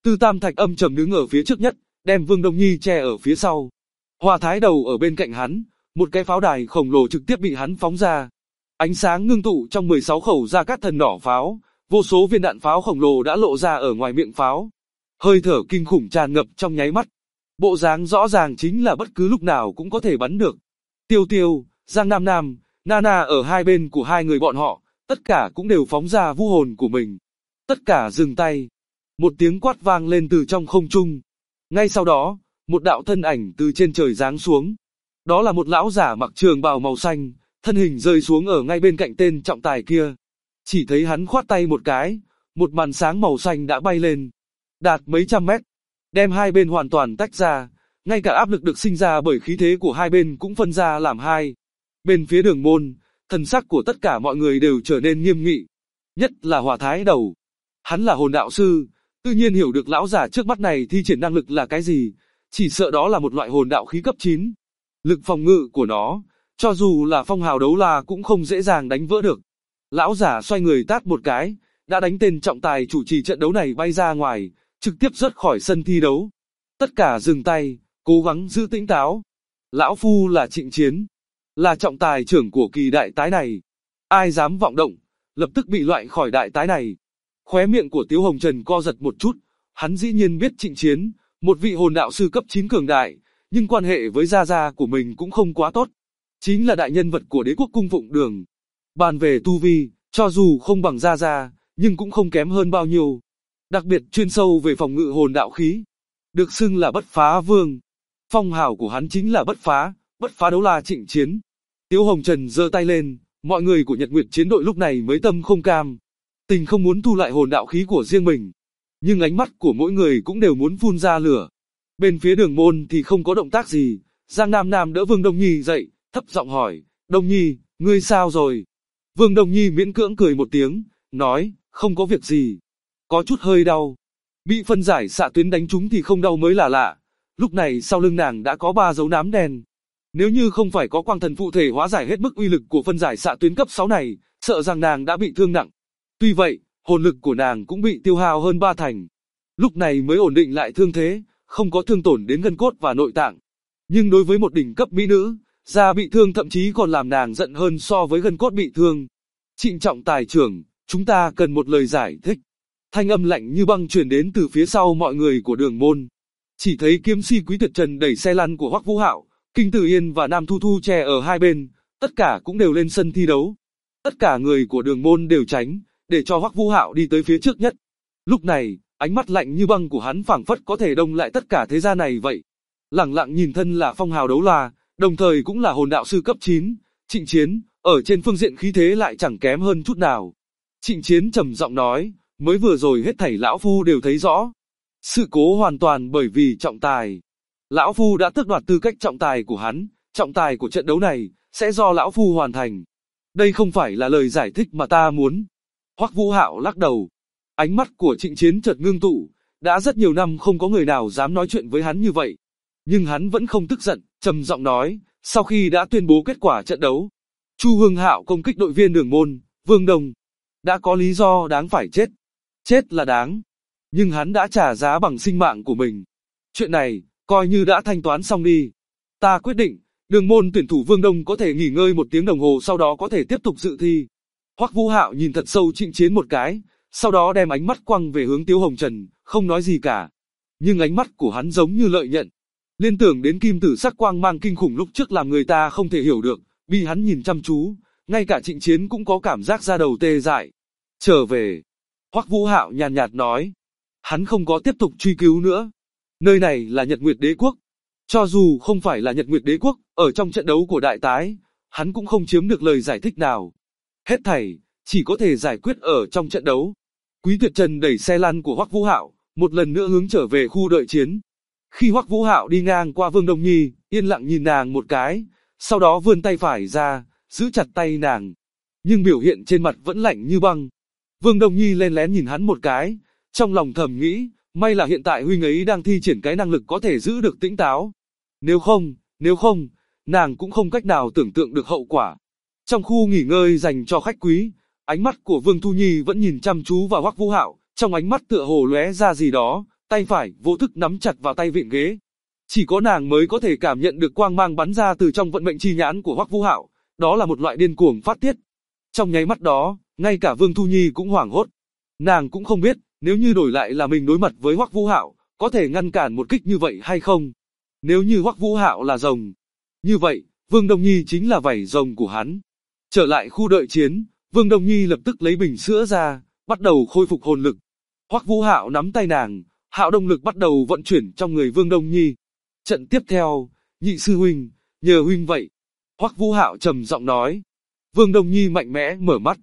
Tư Tam Thạch âm trầm đứng ở phía trước nhất, đem Vương Đông Nhi che ở phía sau. Hòa Thái Đầu ở bên cạnh hắn, một cái pháo đài khổng lồ trực tiếp bị hắn phóng ra. Ánh sáng ngưng tụ trong 16 khẩu Gia Cát Thần nỏ pháo, vô số viên đạn pháo khổng lồ đã lộ ra ở ngoài miệng pháo. Hơi thở kinh khủng tràn ngập trong nháy mắt. Bộ dáng rõ ràng chính là bất cứ lúc nào cũng có thể bắn được. Tiêu Tiêu, Giang Nam Nam, Nana ở hai bên của hai người bọn họ, tất cả cũng đều phóng ra vũ hồn của mình. Tất cả dừng tay. Một tiếng quát vang lên từ trong không trung. Ngay sau đó, một đạo thân ảnh từ trên trời giáng xuống. Đó là một lão giả mặc trường bào màu xanh, thân hình rơi xuống ở ngay bên cạnh tên trọng tài kia. Chỉ thấy hắn khoát tay một cái, một màn sáng màu xanh đã bay lên, đạt mấy trăm mét, đem hai bên hoàn toàn tách ra, ngay cả áp lực được sinh ra bởi khí thế của hai bên cũng phân ra làm hai. Bên phía Đường Môn, thần sắc của tất cả mọi người đều trở nên nghiêm nghị, nhất là Hòa Thái Đầu. Hắn là hồn đạo sư, tự nhiên hiểu được lão giả trước mắt này thi triển năng lực là cái gì, chỉ sợ đó là một loại hồn đạo khí cấp 9. Lực phòng ngự của nó, cho dù là phong hào đấu la cũng không dễ dàng đánh vỡ được. Lão giả xoay người tát một cái, đã đánh tên trọng tài chủ trì trận đấu này bay ra ngoài, trực tiếp rớt khỏi sân thi đấu. Tất cả dừng tay, cố gắng giữ tĩnh táo. Lão Phu là Trịnh Chiến, là trọng tài trưởng của kỳ đại tái này. Ai dám vọng động, lập tức bị loại khỏi đại tái này. Khóe miệng của Tiếu Hồng Trần co giật một chút, hắn dĩ nhiên biết Trịnh Chiến, một vị hồn đạo sư cấp 9 cường đại, nhưng quan hệ với gia gia của mình cũng không quá tốt. Chính là đại nhân vật của Đế quốc cung phụng đường. Bàn về tu vi, cho dù không bằng gia gia, nhưng cũng không kém hơn bao nhiêu. Đặc biệt chuyên sâu về phòng ngự hồn đạo khí. Được xưng là bất phá vương. Phong hào của hắn chính là bất phá đấu la Trịnh Chiến. Tiếu Hồng Trần giơ tay lên, mọi người của Nhật Nguyệt chiến đội lúc này mới tâm không cam. Tình không muốn thu lại hồn đạo khí của riêng mình. Nhưng ánh mắt của mỗi người cũng đều muốn phun ra lửa. Bên phía Đường Môn thì không có động tác gì. Giang Nam Nam đỡ Vương Đông Nhi dậy, thấp giọng hỏi, Đông Nhi, ngươi sao rồi? Vương Đông Nhi miễn cưỡng cười một tiếng, nói, không có việc gì. Có chút hơi đau. Bị phân giải xạ tuyến đánh trúng thì không đau mới là lạ. Lúc này sau lưng nàng đã có 3 dấu nám đen. Nếu như không phải có quang thần phụ thể hóa giải hết mức uy lực của phân giải xạ tuyến cấp 6 này, sợ rằng nàng đã bị thương nặng. Tuy vậy, hồn lực của nàng cũng bị tiêu hao hơn 3 thành. Lúc này mới ổn định lại thương thế, không có thương tổn đến gân cốt và nội tạng. Nhưng đối với một đỉnh cấp mỹ nữ, da bị thương thậm chí còn làm nàng giận hơn so với gân cốt bị thương. Trịnh trọng tài trưởng, chúng ta cần một lời giải thích. Thanh âm lạnh như băng truyền đến từ phía sau mọi người của Đường Môn. Chỉ thấy kiếm si Quý Tuyệt Trần đẩy xe lăn của Hoắc Vũ Hạo, Kinh Tử Yên và Nam Thu Thu che ở hai bên, tất cả cũng đều lên sân thi đấu. Tất cả người của Đường Môn đều tránh, để cho Hoắc Vũ Hạo đi tới phía trước nhất. Lúc này, ánh mắt lạnh như băng của hắn phảng phất có thể đông lại tất cả thế gian này vậy. Lẳng lặng nhìn thân là phong hào đấu la, đồng thời cũng là hồn đạo sư cấp 9, Trịnh Chiến, ở trên phương diện khí thế lại chẳng kém hơn chút nào. Trịnh Chiến trầm giọng nói, mới vừa rồi hết thảy lão phu đều thấy rõ. Sự cố hoàn toàn bởi vì trọng tài. Lão phu đã tước đoạt tư cách trọng tài của hắn, trọng tài của trận đấu này sẽ do lão phu hoàn thành. Đây không phải là lời giải thích mà ta muốn. Hoắc Vũ Hạo lắc đầu. Ánh mắt của Trịnh Chiến chợt ngưng tụ, đã rất nhiều năm không có người nào dám nói chuyện với hắn như vậy. Nhưng hắn vẫn không tức giận, trầm giọng nói, sau khi đã tuyên bố kết quả trận đấu, Chu Hưng Hạo công kích đội viên Đường Môn, Vương Đông, đã có lý do đáng phải chết. Chết là đáng, nhưng hắn đã trả giá bằng sinh mạng của mình. Chuyện này, coi như đã thanh toán xong đi. Ta quyết định, Đường Môn tuyển thủ Vương Đông có thể nghỉ ngơi 1 tiếng đồng hồ sau đó có thể tiếp tục dự thi. Hoắc Vũ Hạo nhìn thật sâu Trịnh Chiến một cái, sau đó đem ánh mắt quăng về hướng Tiếu Hồng Trần, không nói gì cả. Nhưng ánh mắt của hắn giống như lợi nhận. Liên tưởng đến kim tử sắc quang mang kinh khủng lúc trước làm người ta không thể hiểu được, bị hắn nhìn chăm chú, ngay cả Trịnh Chiến cũng có cảm giác da đầu tê dại. Trở về. Hoắc Vũ Hạo nhàn nhạt nói. Hắn không có tiếp tục truy cứu nữa. Nơi này là Nhật Nguyệt Đế Quốc. Cho dù không phải là Nhật Nguyệt Đế Quốc, ở trong trận đấu của đại tái, hắn cũng không chiếm được lời giải thích nào. Hết thảy, chỉ có thể giải quyết ở trong trận đấu. Quý Tuyệt Trần đẩy xe lăn của Hoắc Vũ Hạo, một lần nữa hướng trở về khu đợi chiến. Khi Hoắc Vũ Hạo đi ngang qua Vương Đông Nhi, yên lặng nhìn nàng một cái, sau đó vươn tay phải ra, giữ chặt tay nàng. Nhưng biểu hiện trên mặt vẫn lạnh như băng. Vương Đông Nhi len lén nhìn hắn một cái, trong lòng thầm nghĩ, may là hiện tại huynh ấy đang thi triển cái năng lực có thể giữ được tĩnh táo. Nếu không, nàng cũng không cách nào tưởng tượng được hậu quả. Trong khu nghỉ ngơi dành cho khách quý, ánh mắt của Vương Thu Nhi vẫn nhìn chăm chú vào Hoắc Vũ Hạo, trong ánh mắt tựa hồ lóe ra gì đó, tay phải vô thức nắm chặt vào tay vịn ghế. Chỉ có nàng mới có thể cảm nhận được quang mang bắn ra từ trong vận mệnh chi nhãn của Hoắc Vũ Hạo, đó là một loại điên cuồng phát tiết. Trong nháy mắt đó, ngay cả Vương Thu Nhi cũng hoảng hốt. Nàng cũng không biết, nếu như đổi lại là mình đối mặt với Hoắc Vũ Hạo, có thể ngăn cản một kích như vậy hay không? Nếu như Hoắc Vũ Hạo là rồng, như vậy, Vương Đông Nhi chính là vảy rồng của hắn. Trở lại khu đợi chiến, Vương Đông Nhi lập tức lấy bình sữa ra, bắt đầu khôi phục hồn lực. Hoắc Vũ Hạo nắm tay nàng, Hạo Đông lực bắt đầu vận chuyển trong người Vương Đông Nhi. Trận tiếp theo, nhị sư huynh, nhờ huynh vậy. Hoắc Vũ Hạo trầm giọng nói. Vương Đông Nhi mạnh mẽ mở mắt,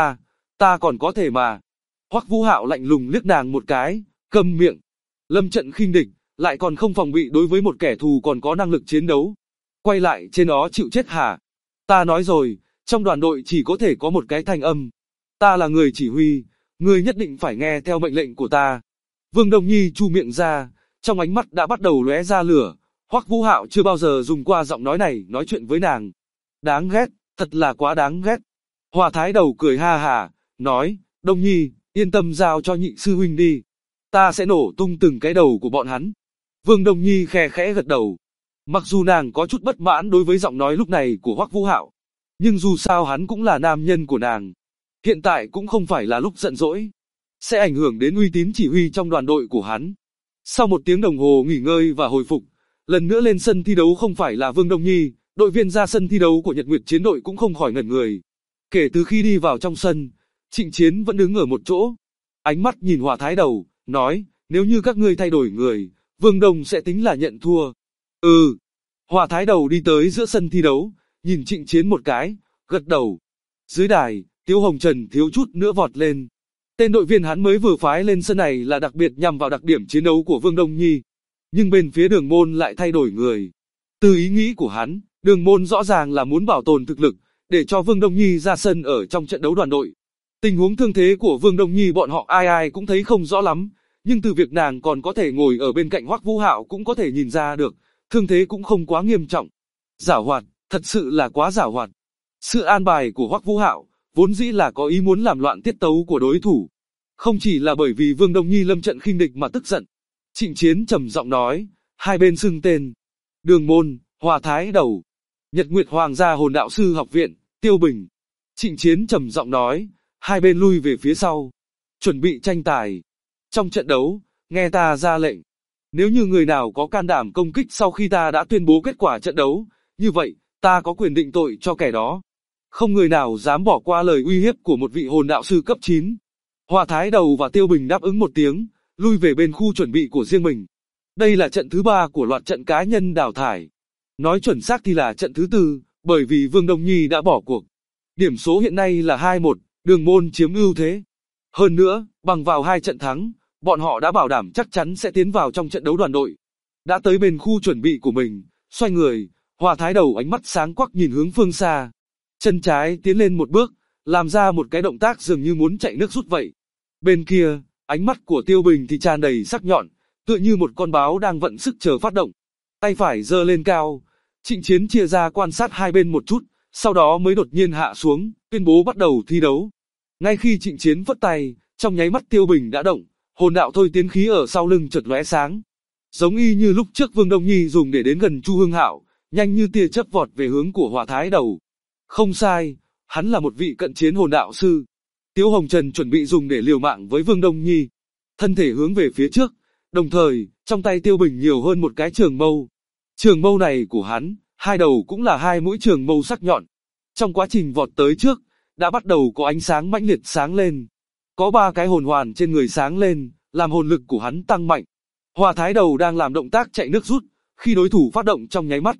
ta còn có thể mà. Hoắc Vũ Hạo lạnh lùng liếc nàng một cái, câm miệng. Lâm trận khinh địch, lại còn không phòng bị đối với một kẻ thù còn có năng lực chiến đấu. Quay lại trên đó chịu chết hả? Ta nói rồi, trong đoàn đội chỉ có thể có một cái thanh âm. Ta là người chỉ huy, ngươi nhất định phải nghe theo mệnh lệnh của ta. Vương Đông Nhi chu miệng ra, trong ánh mắt đã bắt đầu lóe ra lửa. Hoắc Vũ Hạo chưa bao giờ dùng qua giọng nói này nói chuyện với nàng. Đáng ghét, thật là quá đáng ghét. Hòa Thái Đầu cười ha hả, nói, Đông Nhi, yên tâm giao cho nhị sư huynh đi. Ta sẽ nổ tung từng cái đầu của bọn hắn. Vương Đông Nhi khe khẽ gật đầu. Mặc dù nàng có chút bất mãn đối với giọng nói lúc này của Hoắc Vũ Hạo, nhưng dù sao hắn cũng là nam nhân của nàng. Hiện tại cũng không phải là lúc giận dỗi, sẽ ảnh hưởng đến uy tín chỉ huy trong đoàn đội của hắn. Sau một tiếng đồng hồ nghỉ ngơi và hồi phục, lần nữa lên sân thi đấu không phải là Vương Đông Nhi, đội viên ra sân thi đấu của Nhật Nguyệt Chiến đội cũng không khỏi ngẩn người. Kể từ khi đi vào trong sân, Trịnh Chiến vẫn đứng ở một chỗ, ánh mắt nhìn Hòa Thái Đầu, nói, nếu như các ngươi thay đổi người, Vương Đông sẽ tính là nhận thua. Ừ. Hòa Thái Đầu đi tới giữa sân thi đấu, nhìn Trịnh Chiến một cái, gật đầu. Dưới đài, Tiếu Hồng Trần thiếu chút nữa vọt lên. Tên đội viên hắn mới vừa phái lên sân này là đặc biệt nhằm vào đặc điểm chiến đấu của Vương Đông Nhi. Nhưng bên phía Đường Môn lại thay đổi người. Từ ý nghĩ của hắn, Đường Môn rõ ràng là muốn bảo tồn thực lực, để cho Vương Đông Nhi ra sân ở trong trận đấu đoàn đội. Tình huống thương thế của Vương Đông Nhi bọn họ ai ai cũng thấy không rõ lắm, nhưng từ việc nàng còn có thể ngồi ở bên cạnh Hoắc Vũ Hạo cũng có thể nhìn ra được, thương thế cũng không quá nghiêm trọng. Giảo hoạt, thật sự là quá giảo hoạt. Sự an bài của Hoắc Vũ Hạo vốn dĩ là có ý muốn làm loạn tiết tấu của đối thủ. Không chỉ là bởi vì Vương Đông Nhi lâm trận khinh địch mà tức giận. Trịnh Chiến trầm giọng nói, hai bên xưng tên. Đường Môn, Hòa Thái Đầu. Nhật Nguyệt Hoàng gia Hồn Đạo Sư Học viện, Tiêu Bình. Trịnh Chiến trầm giọng nói, hai bên lui về phía sau. Chuẩn bị tranh tài. Trong trận đấu, nghe ta ra lệnh. Nếu như người nào có can đảm công kích sau khi ta đã tuyên bố kết quả trận đấu, như vậy, ta có quyền định tội cho kẻ đó. Không người nào dám bỏ qua lời uy hiếp của một vị hồn đạo sư cấp 9. Hòa Thái Đầu và Tiêu Bình đáp ứng một tiếng, lui về bên khu chuẩn bị của riêng mình. Đây là trận thứ 3 của loạt trận cá nhân đào thải. Nói chuẩn xác thì là trận thứ 4, bởi vì Vương Đông Nhi đã bỏ cuộc. Điểm số hiện nay là 2-1, Đường Môn chiếm ưu thế. Hơn nữa, bằng vào 2 trận thắng, bọn họ đã bảo đảm chắc chắn sẽ tiến vào trong trận đấu đoàn đội. Đã tới bên khu chuẩn bị của mình, xoay người, Hòa Thái Đầu ánh mắt sáng quắc nhìn hướng phương xa. Chân trái tiến lên một bước, làm ra một cái động tác dường như muốn chạy nước rút vậy. Bên kia, ánh mắt của Tiêu Bình thì tràn đầy sắc nhọn, tựa như một con báo đang vận sức chờ phát động. Tay phải giơ lên cao, Trịnh Chiến chia ra quan sát hai bên một chút, sau đó mới đột nhiên hạ xuống, tuyên bố bắt đầu thi đấu. Ngay khi Trịnh Chiến phất tay, trong nháy mắt Tiêu Bình đã động, hồn đạo thôi tiến khí ở sau lưng chợt lóe sáng. Giống y như lúc trước Vương Đông Nhi dùng để đến gần Chu Hưng Hạo, nhanh như tia chớp vọt về hướng của Hòa Thái Đầu. Không sai, hắn là một vị cận chiến hồn đạo sư. Tiếu Hồng Trần chuẩn bị dùng để liều mạng với Vương Đông Nhi. Thân thể hướng về phía trước, đồng thời, trong tay Tiêu Bình nhiều hơn một cái trường mâu. Trường mâu này của hắn, hai đầu cũng là hai mũi trường mâu sắc nhọn. Trong quá trình vọt tới trước, đã bắt đầu có ánh sáng mãnh liệt sáng lên. Có 3 cái hồn hoàn trên người sáng lên, làm hồn lực của hắn tăng mạnh. Hòa Thái Đầu đang làm động tác chạy nước rút, khi đối thủ phát động trong nháy mắt.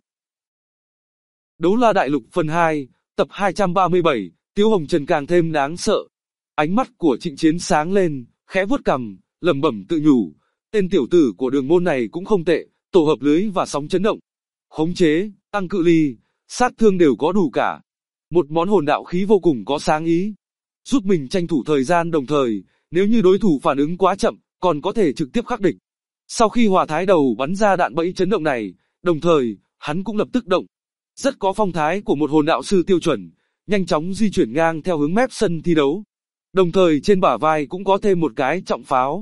Đấu La Đại Lục phần 2, tập 237, Tiếu Hồng Trần càng thêm đáng sợ. Ánh mắt của Trịnh Chiến sáng lên, khẽ vuốt cằm, lẩm bẩm tự nhủ, tên tiểu tử của Đường Môn này cũng không tệ, tổ hợp lưới và sóng chấn động, khống chế, tăng cự ly, sát thương đều có đủ cả. Một món hồn đạo khí vô cùng có sáng ý, giúp mình tranh thủ thời gian, đồng thời, nếu như đối thủ phản ứng quá chậm, còn có thể trực tiếp khắc địch. Sau khi Hòa Thái Đầu bắn ra đạn bẫy chấn động này, đồng thời, hắn cũng lập tức động. Rất có phong thái của một hồn đạo sư tiêu chuẩn, nhanh chóng di chuyển ngang theo hướng mép sân thi đấu. Đồng thời trên bả vai cũng có thêm một cái trọng pháo.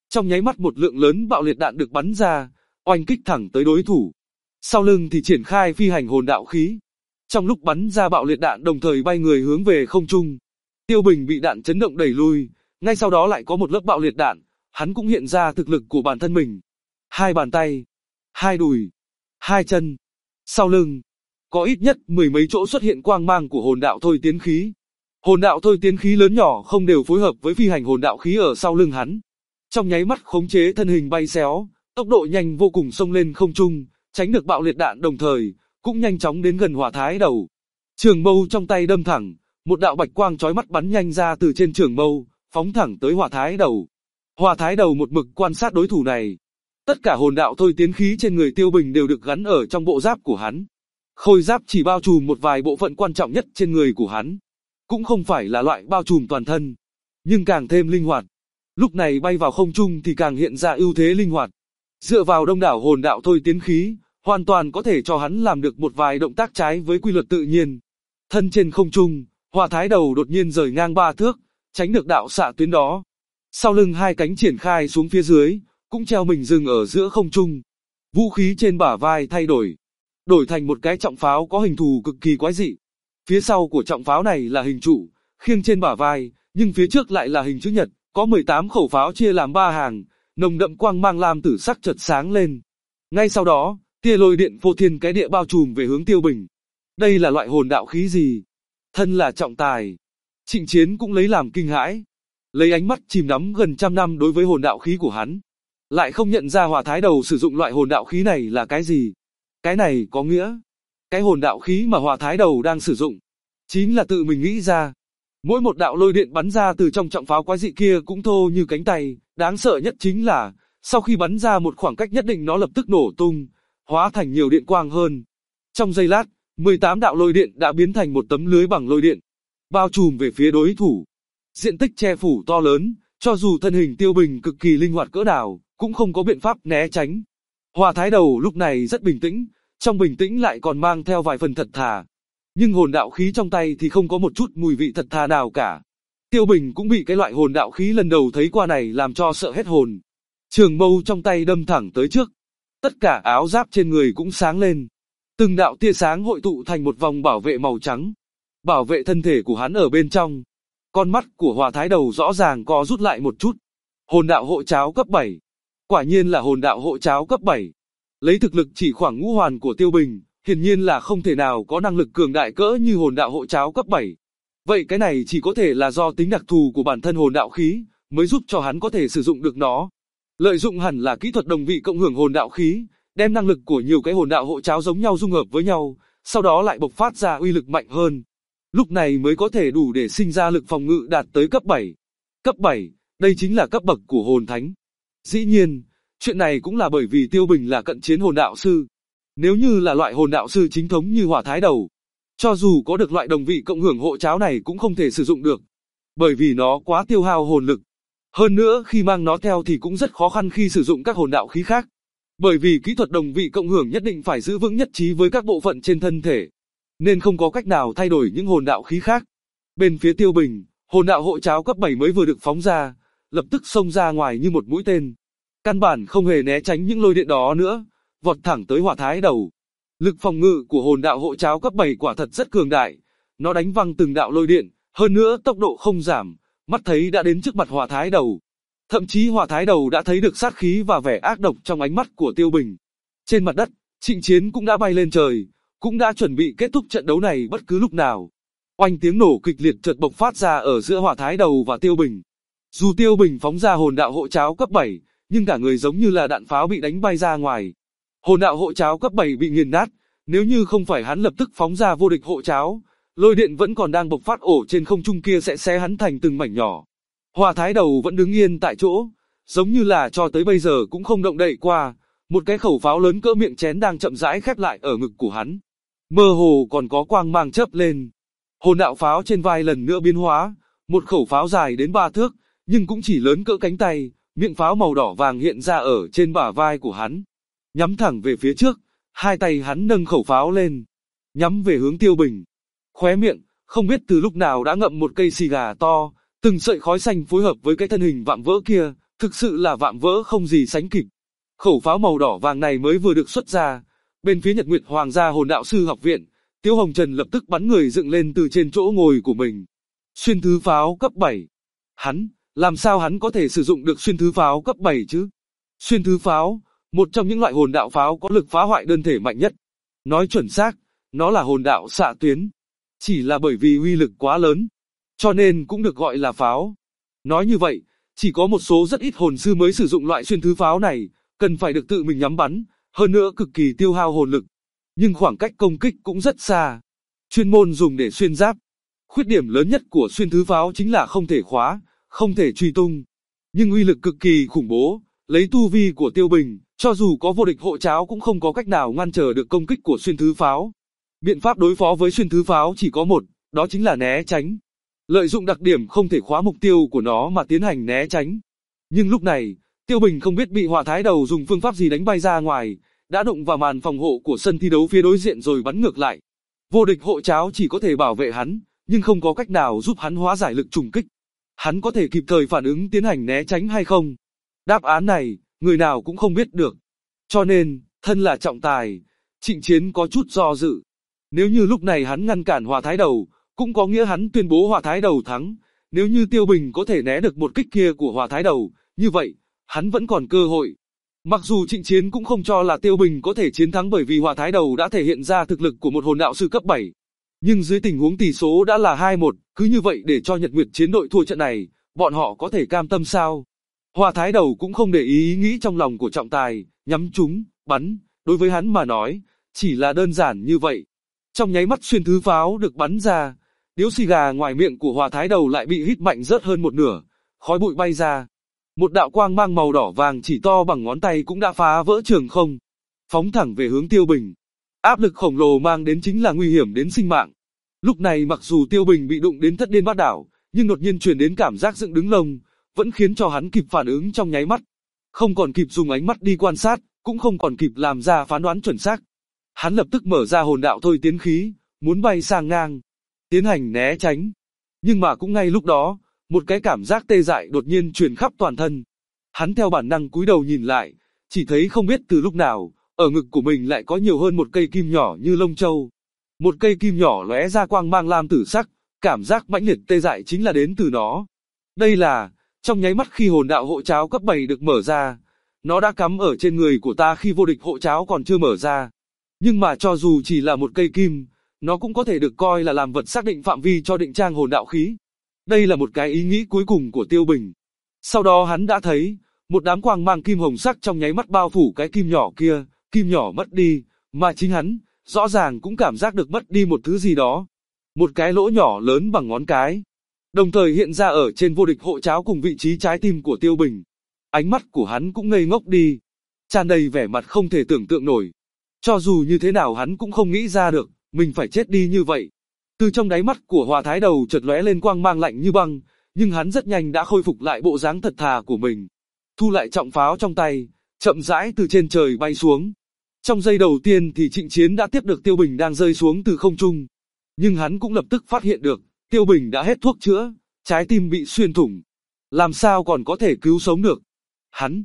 Trong nháy mắt một lượng lớn bạo liệt đạn được bắn ra, oanh kích thẳng tới đối thủ. Sau lưng thì triển khai phi hành hồn đạo khí. Trong lúc bắn ra bạo liệt đạn đồng thời bay người hướng về không trung. Tiêu Bình bị đạn chấn động đẩy lui, ngay sau đó lại có một lớp bạo liệt đạn, hắn cũng hiện ra thực lực của bản thân mình. 2 bàn tay, 2 đùi, 2 chân, sau lưng, có ít nhất 10 mấy chỗ xuất hiện quang mang của hồn đạo thôi tiến khí. Hồn đạo thôi tiến khí lớn nhỏ không đều phối hợp với phi hành hồn đạo khí ở sau lưng hắn. Trong nháy mắt khống chế thân hình bay xéo, tốc độ nhanh vô cùng xông lên không trung, tránh được bạo liệt đạn đồng thời, cũng nhanh chóng đến gần Hỏa Thái Đầu. Trường mâu trong tay đâm thẳng, một đạo bạch quang chói mắt bắn nhanh ra từ trên trường mâu, phóng thẳng tới Hỏa Thái Đầu. Hỏa Thái Đầu một mực quan sát đối thủ này. Tất cả hồn đạo thôi tiến khí trên người Tiêu Bình đều được gắn ở trong bộ giáp của hắn. Khôi giáp chỉ bao trùm một vài bộ phận quan trọng nhất trên người của hắn. Cũng không phải là loại bao trùm toàn thân, nhưng càng thêm linh hoạt. Lúc này bay vào không trung thì càng hiện ra ưu thế linh hoạt. Dựa vào đông đảo hồn đạo thôi tiến khí, hoàn toàn có thể cho hắn làm được một vài động tác trái với quy luật tự nhiên. Thân trên không trung, Hỏa Thái Đầu đột nhiên rời ngang 3 thước, tránh được đạo xạ tuyến đó. Sau lưng 2 cánh triển khai xuống phía dưới, cũng treo mình dừng ở giữa không trung. Vũ khí trên bả vai thay đổi thành một cái trọng pháo có hình thù cực kỳ quái dị. Phía sau của trọng pháo này là hình trụ, khiêng trên bả vai, nhưng phía trước lại là hình chữ nhật, có 18 khẩu pháo chia làm 3 hàng, nồng đậm quang mang lam tử sắc chợt sáng lên. Ngay sau đó, tia lôi điện phô thiên cái địa bao trùm về hướng Tiêu Bình. Đây là loại hồn đạo khí gì? Thân là trọng tài. Trịnh Chiến cũng lấy làm kinh hãi. Lấy ánh mắt chìm đắm gần trăm năm đối với hồn đạo khí của hắn, lại không nhận ra Hỏa Thái Đầu sử dụng loại hồn đạo khí này là cái gì. Cái này có nghĩa, cái hồn đạo khí mà Hỏa Thái Đầu đang sử dụng, chính là tự mình nghĩ ra. Mỗi một đạo lôi điện bắn ra từ trong trọng pháo quái dị kia cũng thô như cánh tay, đáng sợ nhất chính là, sau khi bắn ra một khoảng cách nhất định nó lập tức nổ tung, hóa thành nhiều điện quang hơn. Trong giây lát, 18 đạo lôi điện đã biến thành một tấm lưới bằng lôi điện, bao trùm về phía đối thủ. Diện tích che phủ to lớn, cho dù thân hình Tiêu Bình cực kỳ linh hoạt cỡ nào, cũng không có biện pháp né tránh. Hỏa Thái Đầu lúc này rất bình tĩnh, trong bình tĩnh lại còn mang theo vài phần thật thà. Nhưng hồn đạo khí trong tay thì không có một chút mùi vị thật thà nào cả. Tiêu Bình cũng bị cái loại hồn đạo khí lần đầu thấy qua này làm cho sợ hết hồn. Trường mâu trong tay đâm thẳng tới trước. Tất cả áo giáp trên người cũng sáng lên. Từng đạo tia sáng hội tụ thành một vòng bảo vệ màu trắng. Bảo vệ thân thể của hắn ở bên trong. Con mắt của Hỏa Thái Đầu rõ ràng co rút lại một chút. Hồn đạo hộ cháo cấp 7. Quả nhiên là hồn đạo hộ cháo cấp 7. Lấy thực lực chỉ khoảng ngũ hoàn của Tiêu Bình, hiển nhiên là không thể nào có năng lực cường đại cỡ như hồn đạo hộ cháo cấp 7. Vậy cái này chỉ có thể là do tính đặc thù của bản thân hồn đạo khí, mới giúp cho hắn có thể sử dụng được nó. Lợi dụng hẳn là kỹ thuật đồng vị cộng hưởng hồn đạo khí, đem năng lực của nhiều cái hồn đạo hộ cháo giống nhau dung hợp với nhau, sau đó lại bộc phát ra uy lực mạnh hơn. Lúc này mới có thể đủ để sinh ra lực phòng ngự đạt tới cấp 7. Cấp 7, đây chính là cấp bậc của hồn thánh. Dĩ nhiên, chuyện này cũng là bởi vì Tiêu Bình là cận chiến hồn đạo sư. Nếu như là loại hồn đạo sư chính thống như Hỏa Thái Đầu, cho dù có được loại đồng vị cộng hưởng hộ cháo này cũng không thể sử dụng được, bởi vì nó quá tiêu hao hồn lực. Hơn nữa khi mang nó theo thì cũng rất khó khăn khi sử dụng các hồn đạo khí khác, bởi vì kỹ thuật đồng vị cộng hưởng nhất định phải giữ vững nhất trí với các bộ phận trên thân thể, nên không có cách nào thay đổi những hồn đạo khí khác. Bên phía Tiêu Bình, hồn đạo hộ cháo cấp 7 mới vừa được phóng ra, lập tức xông ra ngoài như một mũi tên. Căn bản không hề né tránh những lôi điện đó nữa, vọt thẳng tới Hỏa Thái Đầu. Lực phòng ngự của hồn đạo hộ cháo cấp 7 quả thật rất cường đại, nó đánh văng từng đạo lôi điện, hơn nữa tốc độ không giảm, mắt thấy đã đến trước mặt Hỏa Thái Đầu. Thậm chí Hỏa Thái Đầu đã thấy được sát khí và vẻ ác độc trong ánh mắt của Tiêu Bình. Trên mặt đất, Trịnh Chiến cũng đã bay lên trời, cũng đã chuẩn bị kết thúc trận đấu này bất cứ lúc nào. Oanh tiếng nổ kịch liệt chợt bộc phát ra ở giữa Hỏa Thái Đầu và Tiêu Bình. Dù Tiêu Bình phóng ra hồn đạo hộ cháo cấp 7, nhưng cả người giống như là đạn pháo bị đánh bay ra ngoài. Hồn đạo hộ cháo cấp 7 bị nghiền nát, nếu như không phải hắn lập tức phóng ra vô địch hộ cháo, lôi điện vẫn còn đang bộc phát ổ trên không trung kia sẽ xé hắn thành từng mảnh nhỏ. Hỏa Thái Đầu vẫn đứng yên tại chỗ, giống như là cho tới bây giờ cũng không động đậy qua, một cái khẩu pháo lớn cỡ miệng chén đang chậm rãi khép lại ở ngực của hắn. Mơ hồ còn có quang mang chớp lên. Hồn đạo pháo trên vai lần nữa biến hóa, một khẩu pháo dài đến 3 thước, nhưng cũng chỉ lớn cỡ cánh tay, miệng pháo màu đỏ vàng hiện ra ở trên bả vai của hắn. Nhắm thẳng về phía trước, hai tay hắn nâng khẩu pháo lên, nhắm về hướng Tiêu Bình. Khóe miệng, không biết từ lúc nào đã ngậm một cây xì gà to, từng sợi khói xanh phối hợp với cái thân hình vạm vỡ kia, Thực sự là vạm vỡ không gì sánh kịp. Khẩu pháo màu đỏ vàng này mới vừa được xuất ra, bên phía Nhật Nguyệt Hoàng gia Hồn Đạo Sư Học viện, Tiếu Hồng Trần lập tức bắn người dựng lên từ trên chỗ ngồi của mình. Xuyên thứ pháo cấp 7. Làm sao hắn có thể sử dụng được xuyên thứ pháo cấp 7 chứ? Xuyên thứ pháo, một trong những loại hồn đạo pháo có lực phá hoại đơn thể mạnh nhất. Nói chuẩn xác, nó là hồn đạo xạ tuyến. Chỉ là bởi vì uy lực quá lớn, cho nên cũng được gọi là pháo. Nói như vậy, chỉ có một số rất ít hồn sư mới sử dụng loại xuyên thứ pháo này, cần phải được tự mình nhắm bắn, hơn nữa cực kỳ tiêu hao hồn lực. Nhưng khoảng cách công kích cũng rất xa. Chuyên môn dùng để xuyên giáp. Khuyết điểm lớn nhất của xuyên thứ pháo chính là không thể khóa, không thể truy tung. Nhưng uy lực cực kỳ khủng bố, lấy tu vi của Tiêu Bình, cho dù có vô địch hộ cháo cũng không có cách nào ngăn trở được công kích của xuyên thứ pháo. Biện pháp đối phó với xuyên thứ pháo chỉ có một, đó chính là né tránh. Lợi dụng đặc điểm không thể khóa mục tiêu của nó mà tiến hành né tránh. Nhưng lúc này, Tiêu Bình không biết bị Hỏa Thái Đầu dùng phương pháp gì đánh bay ra ngoài, đã đụng vào màn phòng hộ của sân thi đấu phía đối diện rồi bắn ngược lại. Vô địch hộ cháo chỉ có thể bảo vệ hắn, nhưng không có cách nào giúp hắn hóa giải lực trùng kích. Hắn có thể kịp thời phản ứng tiến hành né tránh hay không? Đáp án này, người nào cũng không biết được. Cho nên, thân là trọng tài, Trịnh Chiến có chút do dự. Nếu như lúc này hắn ngăn cản Hỏa Thái Đầu, cũng có nghĩa hắn tuyên bố Hỏa Thái Đầu thắng. Nếu như Tiêu Bình có thể né được một kích kia của Hỏa Thái Đầu, như vậy, hắn vẫn còn cơ hội. Mặc dù Trịnh Chiến cũng không cho là Tiêu Bình có thể chiến thắng bởi vì Hỏa Thái Đầu đã thể hiện ra thực lực của một hồn đạo sư cấp 7. Nhưng dưới tình huống tỷ số đã là 2-1, cứ như vậy để cho Nhật Nguyệt Chiến đội thua trận này, bọn họ có thể cam tâm sao? Hỏa Thái Đầu cũng không để ý nghĩ trong lòng của trọng tài, nhắm trúng, bắn, đối với hắn mà nói, chỉ là đơn giản như vậy. Trong nháy mắt xuyên thứ pháo được bắn ra, điếu xì gà ngoài miệng của Hỏa Thái Đầu lại bị hít mạnh rớt hơn một nửa, khói bụi bay ra. Một đạo quang mang màu đỏ vàng chỉ to bằng ngón tay cũng đã phá vỡ trường không, phóng thẳng về hướng Tiêu Bình. Áp lực khổng lồ mang đến chính là nguy hiểm đến sinh mạng. Lúc này mặc dù Tiêu Bình bị đụng đến thất điên bát đảo, nhưng đột nhiên truyền đến cảm giác dựng đứng lông, vẫn khiến cho hắn kịp phản ứng trong nháy mắt. Không còn kịp dùng ánh mắt đi quan sát, cũng không còn kịp làm ra phán đoán chuẩn xác. Hắn lập tức mở ra hồn đạo thôi tiến khí, muốn bay sang ngang, tiến hành né tránh. Nhưng mà cũng ngay lúc đó, một cái cảm giác tê dại đột nhiên truyền khắp toàn thân. Hắn theo bản năng cúi đầu nhìn lại, chỉ thấy không biết từ lúc nào, ở ngực của mình lại có nhiều hơn một cây kim nhỏ như lông châu. Một cây kim nhỏ lóe ra quang mang lam tử sắc, cảm giác mãnh liệt tê dại chính là đến từ nó. Đây là, trong nháy mắt khi hồn đạo hộ cháo cấp 7 được mở ra, nó đã cắm ở trên người của ta khi vô địch hộ cháo còn chưa mở ra. Nhưng mà cho dù chỉ là một cây kim, nó cũng có thể được coi là làm vật xác định phạm vi cho định trang hồn đạo khí. Đây là một cái ý nghĩ cuối cùng của Tiêu Bình. Sau đó hắn đã thấy, một đám quang mang kim hồng sắc trong nháy mắt bao phủ cái kim nhỏ kia, kim nhỏ mất đi, mà chính hắn, rõ ràng cũng cảm giác được mất đi một thứ gì đó. Một cái lỗ nhỏ lớn bằng ngón cái, đồng thời hiện ra ở trên vô địch hộ cháo cùng vị trí trái tim của Tiêu Bình. Ánh mắt của hắn cũng ngây ngốc đi, tràn đầy vẻ mặt không thể tưởng tượng nổi. Cho dù như thế nào hắn cũng không nghĩ ra được, mình phải chết đi như vậy. Từ trong đáy mắt của Hỏa Thái Đầu chợt lóe lên quang mang lạnh như băng, nhưng hắn rất nhanh đã khôi phục lại bộ dáng thật thà của mình. Thu lại trọng pháo trong tay, chậm rãi từ trên trời bay xuống. Trong giây đầu tiên thì Trịnh Chiến đã tiếp được Tiêu Bình đang rơi xuống từ không trung. Nhưng hắn cũng lập tức phát hiện được, Tiêu Bình đã hết thuốc chữa, trái tim bị xuyên thủng. Làm sao còn có thể cứu sống được? Hắn.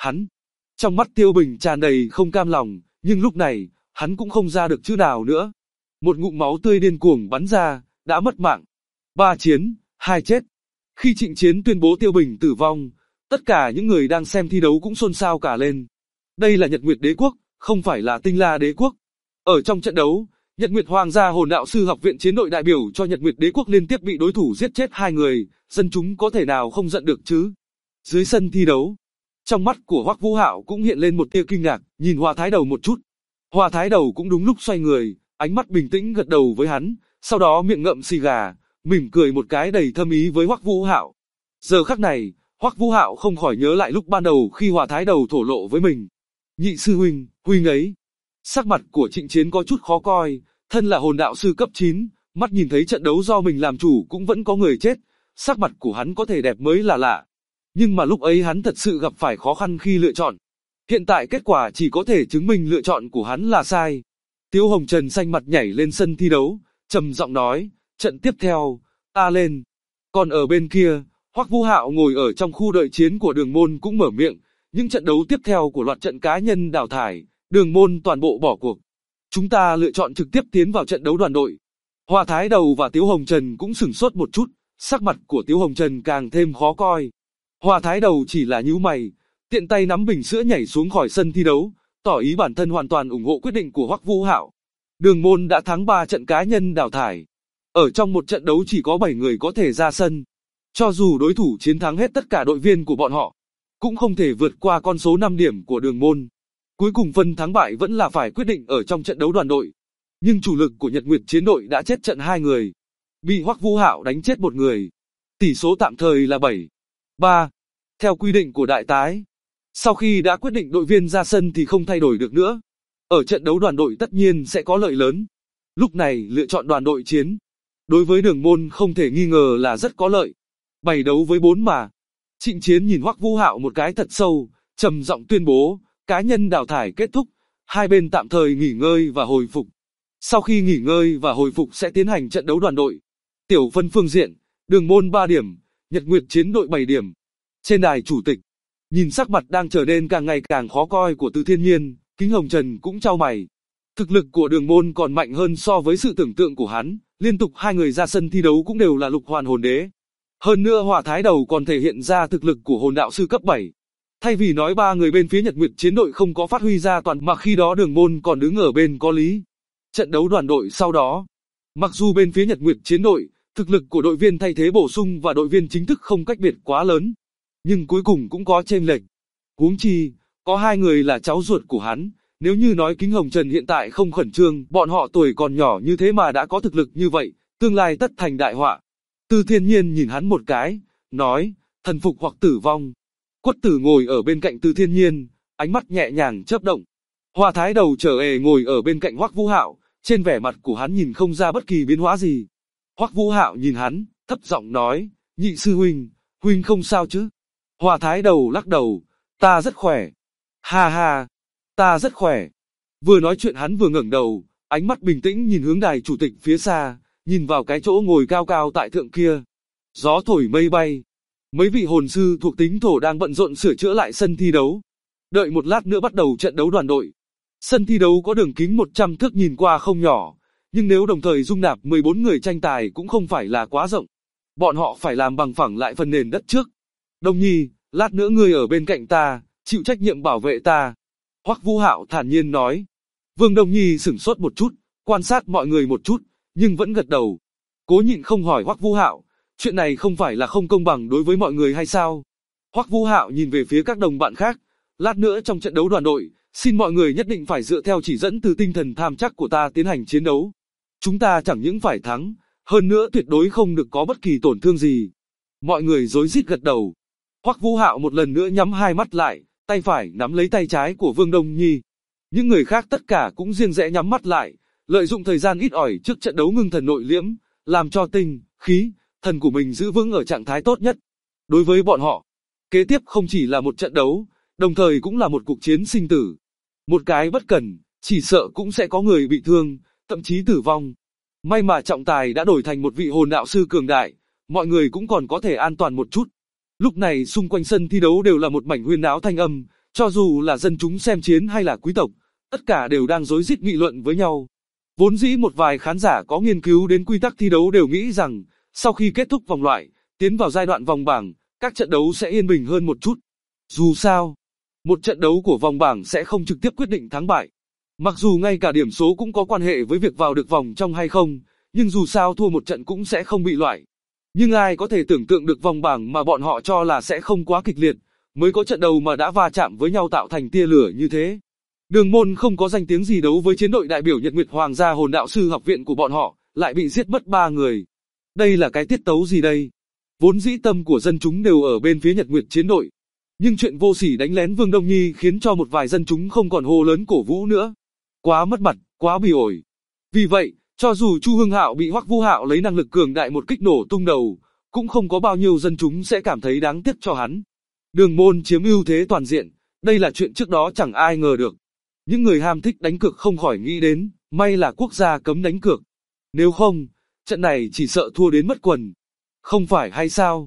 Trong mắt Tiêu Bình tràn đầy không cam lòng, nhưng lúc này, hắn cũng không ra được chữ nào nữa. Một ngụm máu tươi điên cuồng bắn ra, đã mất mạng. 3 chiến, 2 chết. Khi Trịnh Chiến tuyên bố Tiêu Bình tử vong, tất cả những người đang xem thi đấu cũng xôn xao cả lên. Đây là Nhật Nguyệt Đế Quốc, không phải là Tinh La Đế Quốc. Ở trong trận đấu, Nhật Nguyệt Hoàng gia Hồn Đạo Sư Học viện chiến đội đại biểu cho Nhật Nguyệt Đế Quốc liên tiếp bị đối thủ giết chết 2 người, dân chúng có thể nào không giận được chứ? Dưới sân thi đấu, trong mắt của Hoắc Vũ Hạo cũng hiện lên một tia kinh ngạc, nhìn Hỏa Thái Đầu một chút. Hỏa Thái Đầu cũng đúng lúc xoay người, ánh mắt bình tĩnh gật đầu với hắn, sau đó miệng ngậm xì gà, mỉm cười một cái đầy thâm ý với Hoắc Vũ Hạo. Giờ khắc này, Hoắc Vũ Hạo không khỏi nhớ lại lúc ban đầu khi Hỏa Thái Đầu thổ lộ với mình. Nhị sư huynh, huynh ấy. Sắc mặt của Trịnh Chiến có chút khó coi, thân là hồn đạo sư cấp 9, mắt nhìn thấy trận đấu do mình làm chủ cũng vẫn có người chết, sắc mặt của hắn có thể đẹp mới là lạ. Nhưng mà lúc ấy hắn thật sự gặp phải khó khăn khi lựa chọn. Hiện tại kết quả chỉ có thể chứng minh lựa chọn của hắn là sai. Tiếu Hồng Trần xanh mặt nhảy lên sân thi đấu, trầm giọng nói, trận tiếp theo, ta lên. Còn ở bên kia, Hoắc Vũ Hạo ngồi ở trong khu đợi chiến của Đường Môn cũng mở miệng, những trận đấu tiếp theo của loạt trận cá nhân đào thải, Đường Môn toàn bộ bỏ cuộc. Chúng ta lựa chọn trực tiếp tiến vào trận đấu đoàn đội. Hoa Thái Đầu và Tiếu Hồng Trần cũng sửng sốt một chút, sắc mặt của Tiếu Hồng Trần càng thêm khó coi. Hoa Thái Đầu chỉ là nhíu mày, tiện tay nắm bình sữa nhảy xuống khỏi sân thi đấu, tỏ ý bản thân hoàn toàn ủng hộ quyết định của Hoắc Vũ Hạo. Đường Môn đã thắng 3 trận cá nhân đào thải. Ở trong một trận đấu chỉ có 7 người có thể ra sân. Cho dù đối thủ chiến thắng hết tất cả đội viên của bọn họ, cũng không thể vượt qua con số 5 điểm của Đường Môn. Cuối cùng phân thắng bại vẫn là phải quyết định ở trong trận đấu đoàn đội. Nhưng chủ lực của Nhật Nguyệt Chiến đội đã chết trận 2 người, bị Hoắc Vũ Hạo đánh chết 1 người. Tỷ số tạm thời là 7-3. Theo quy định của đại tái, sau khi đã quyết định đội viên ra sân thì không thay đổi được nữa. Ở trận đấu đoàn đội tất nhiên sẽ có lợi lớn. Lúc này lựa chọn đoàn đội chiến, đối với Đường Môn không thể nghi ngờ là rất có lợi. 7 đấu với 4 mà. Trịnh Chiến nhìn Hoắc Vũ Hạo một cái thật sâu, trầm giọng tuyên bố, cá nhân đào thải kết thúc, hai bên tạm thời nghỉ ngơi và hồi phục. Sau khi nghỉ ngơi và hồi phục sẽ tiến hành trận đấu đoàn đội. Tiểu phân phương diện, Đường Môn 3 điểm, Nhật Nguyệt Chiến đội 7 điểm. Trên đài chủ tịch, nhìn sắc mặt đang trở nên càng ngày càng khó coi của Từ Thiên Nhiên, Kính Hồng Trần cũng chau mày. Thực lực của Đường Môn còn mạnh hơn so với sự tưởng tượng của hắn, liên tục 2 người ra sân thi đấu cũng đều là lục hoàn hồn đế. Hơn nữa Hỏa Thái Đầu còn thể hiện ra thực lực của hồn đạo sư cấp 7. Thay vì nói 3 người bên phía Nhật Nguyệt Chiến đội không có phát huy ra toàn mà khi đó Đường Môn còn đứng ở bên có lý. Trận đấu đoàn đội sau đó, mặc dù bên phía Nhật Nguyệt Chiến đội, thực lực của đội viên thay thế bổ sung và đội viên chính thức không cách biệt quá lớn, nhưng cuối cùng cũng có chênh lệch. Huống chi, có 2 người là cháu ruột của hắn, nếu như nói Kính Hồng Trần hiện tại không khẩn trương, bọn họ tuổi còn nhỏ như thế mà đã có thực lực như vậy, tương lai tất thành đại họa. Từ Thiên Nhiên nhìn hắn một cái, nói, thần phục hoặc tử vong. Quất Tử ngồi ở bên cạnh Từ Thiên Nhiên, ánh mắt nhẹ nhàng chớp động. Hoa Thái Đầu trở ề ngồi ở bên cạnh Hoắc Vũ Hạo, trên vẻ mặt của hắn nhìn không ra bất kỳ biến hóa gì. Hoắc Vũ Hạo nhìn hắn, thấp giọng nói, nhị sư huynh, huynh không sao chứ? Hoa Thái Đầu lắc đầu, ta rất khỏe. Ha ha, ta rất khỏe. Vừa nói chuyện hắn vừa ngẩng đầu, ánh mắt bình tĩnh nhìn hướng đài chủ tịch phía xa, nhìn vào cái chỗ ngồi cao cao tại thượng kia. Gió thổi mây bay. Mấy vị hồn sư thuộc tính thổ đang bận rộn sửa chữa lại sân thi đấu. Đợi một lát nữa bắt đầu trận đấu đoàn đội. Sân thi đấu có đường kính 100 thước nhìn qua không nhỏ, nhưng nếu đồng thời dung nạp 14 người tranh tài cũng không phải là quá rộng. Bọn họ phải làm bằng phẳng lại phần nền đất trước. Đông Nhi, lát nữa ngươi ở bên cạnh ta, chịu trách nhiệm bảo vệ ta. Hoắc Vũ Hạo thản nhiên nói. Vương Đông Nhi sửng sốt một chút, quan sát mọi người một chút, nhưng vẫn gật đầu. Cố nhịn không hỏi Hoắc Vũ Hạo, chuyện này không phải là không công bằng đối với mọi người hay sao? Hoắc Vũ Hạo nhìn về phía các đồng bạn khác, lát nữa trong trận đấu đoàn đội, xin mọi người nhất định phải dựa theo chỉ dẫn từ tinh thần tham chắc của ta tiến hành chiến đấu. Chúng ta chẳng những phải thắng, hơn nữa tuyệt đối không được có bất kỳ tổn thương gì. Mọi người rối rít gật đầu. Hoắc Vũ Hạo một lần nữa nhắm hai mắt lại, tay phải nắm lấy tay trái của Vương Đông Nhi. Những người khác tất cả cũng riêng rẽ nhắm mắt lại, lợi dụng thời gian ít ỏi trước trận đấu ngưng thần nội liễm, làm cho tinh, khí, thần của mình giữ vững ở trạng thái tốt nhất. Đối với bọn họ, kế tiếp không chỉ là một trận đấu, đồng thời cũng là một cuộc chiến sinh tử. Một cái bất cẩn, chỉ sợ cũng sẽ có người bị thương, thậm chí tử vong. May mà trọng tài đã đổi thành một vị hồn đạo sư cường đại, mọi người cũng còn có thể an toàn một chút. Lúc này xung quanh sân thi đấu đều là một mảnh huyên náo thanh âm, cho dù là dân chúng xem chiến hay là quý tộc, tất cả đều đang rối rít nghị luận với nhau. Vốn dĩ một vài khán giả có nghiên cứu đến quy tắc thi đấu đều nghĩ rằng, sau khi kết thúc vòng loại, tiến vào giai đoạn vòng bảng, các trận đấu sẽ yên bình hơn một chút. Dù sao, một trận đấu của vòng bảng sẽ không trực tiếp quyết định thắng bại. Mặc dù ngay cả điểm số cũng có quan hệ với việc vào được vòng trong hay không, nhưng dù sao thua một trận cũng sẽ không bị loại. Nhưng ai có thể tưởng tượng được vòng bảng mà bọn họ cho là sẽ không quá kịch liệt, mới có trận đầu mà đã va chạm với nhau tạo thành tia lửa như thế. Đường Môn không có danh tiếng gì đấu với chiến đội đại biểu Nhật Nguyệt Hoàng gia hồn đạo sư học viện của bọn họ, lại bị giết mất 3 người. Đây là cái tiết tấu gì đây? Vốn dĩ tâm của dân chúng đều ở bên phía Nhật Nguyệt chiến đội. Nhưng chuyện vô sỉ đánh lén Vương Đông Nhi khiến cho một vài dân chúng không còn hô lớn cổ vũ nữa. Quá mất mặt, quá bỉ ổi. Vì vậy, cho dù Chu Hưng Hạo bị Hoắc Vũ Hạo lấy năng lực cường đại một kích nổ tung đầu, cũng không có bao nhiêu dân chúng sẽ cảm thấy đáng tiếc cho hắn. Đường Môn chiếm ưu thế toàn diện, đây là chuyện trước đó chẳng ai ngờ được. Những người ham thích đánh cược không khỏi nghĩ đến, may là quốc gia cấm đánh cược. Nếu không, trận này chỉ sợ thua đến mất quần. Không phải hay sao?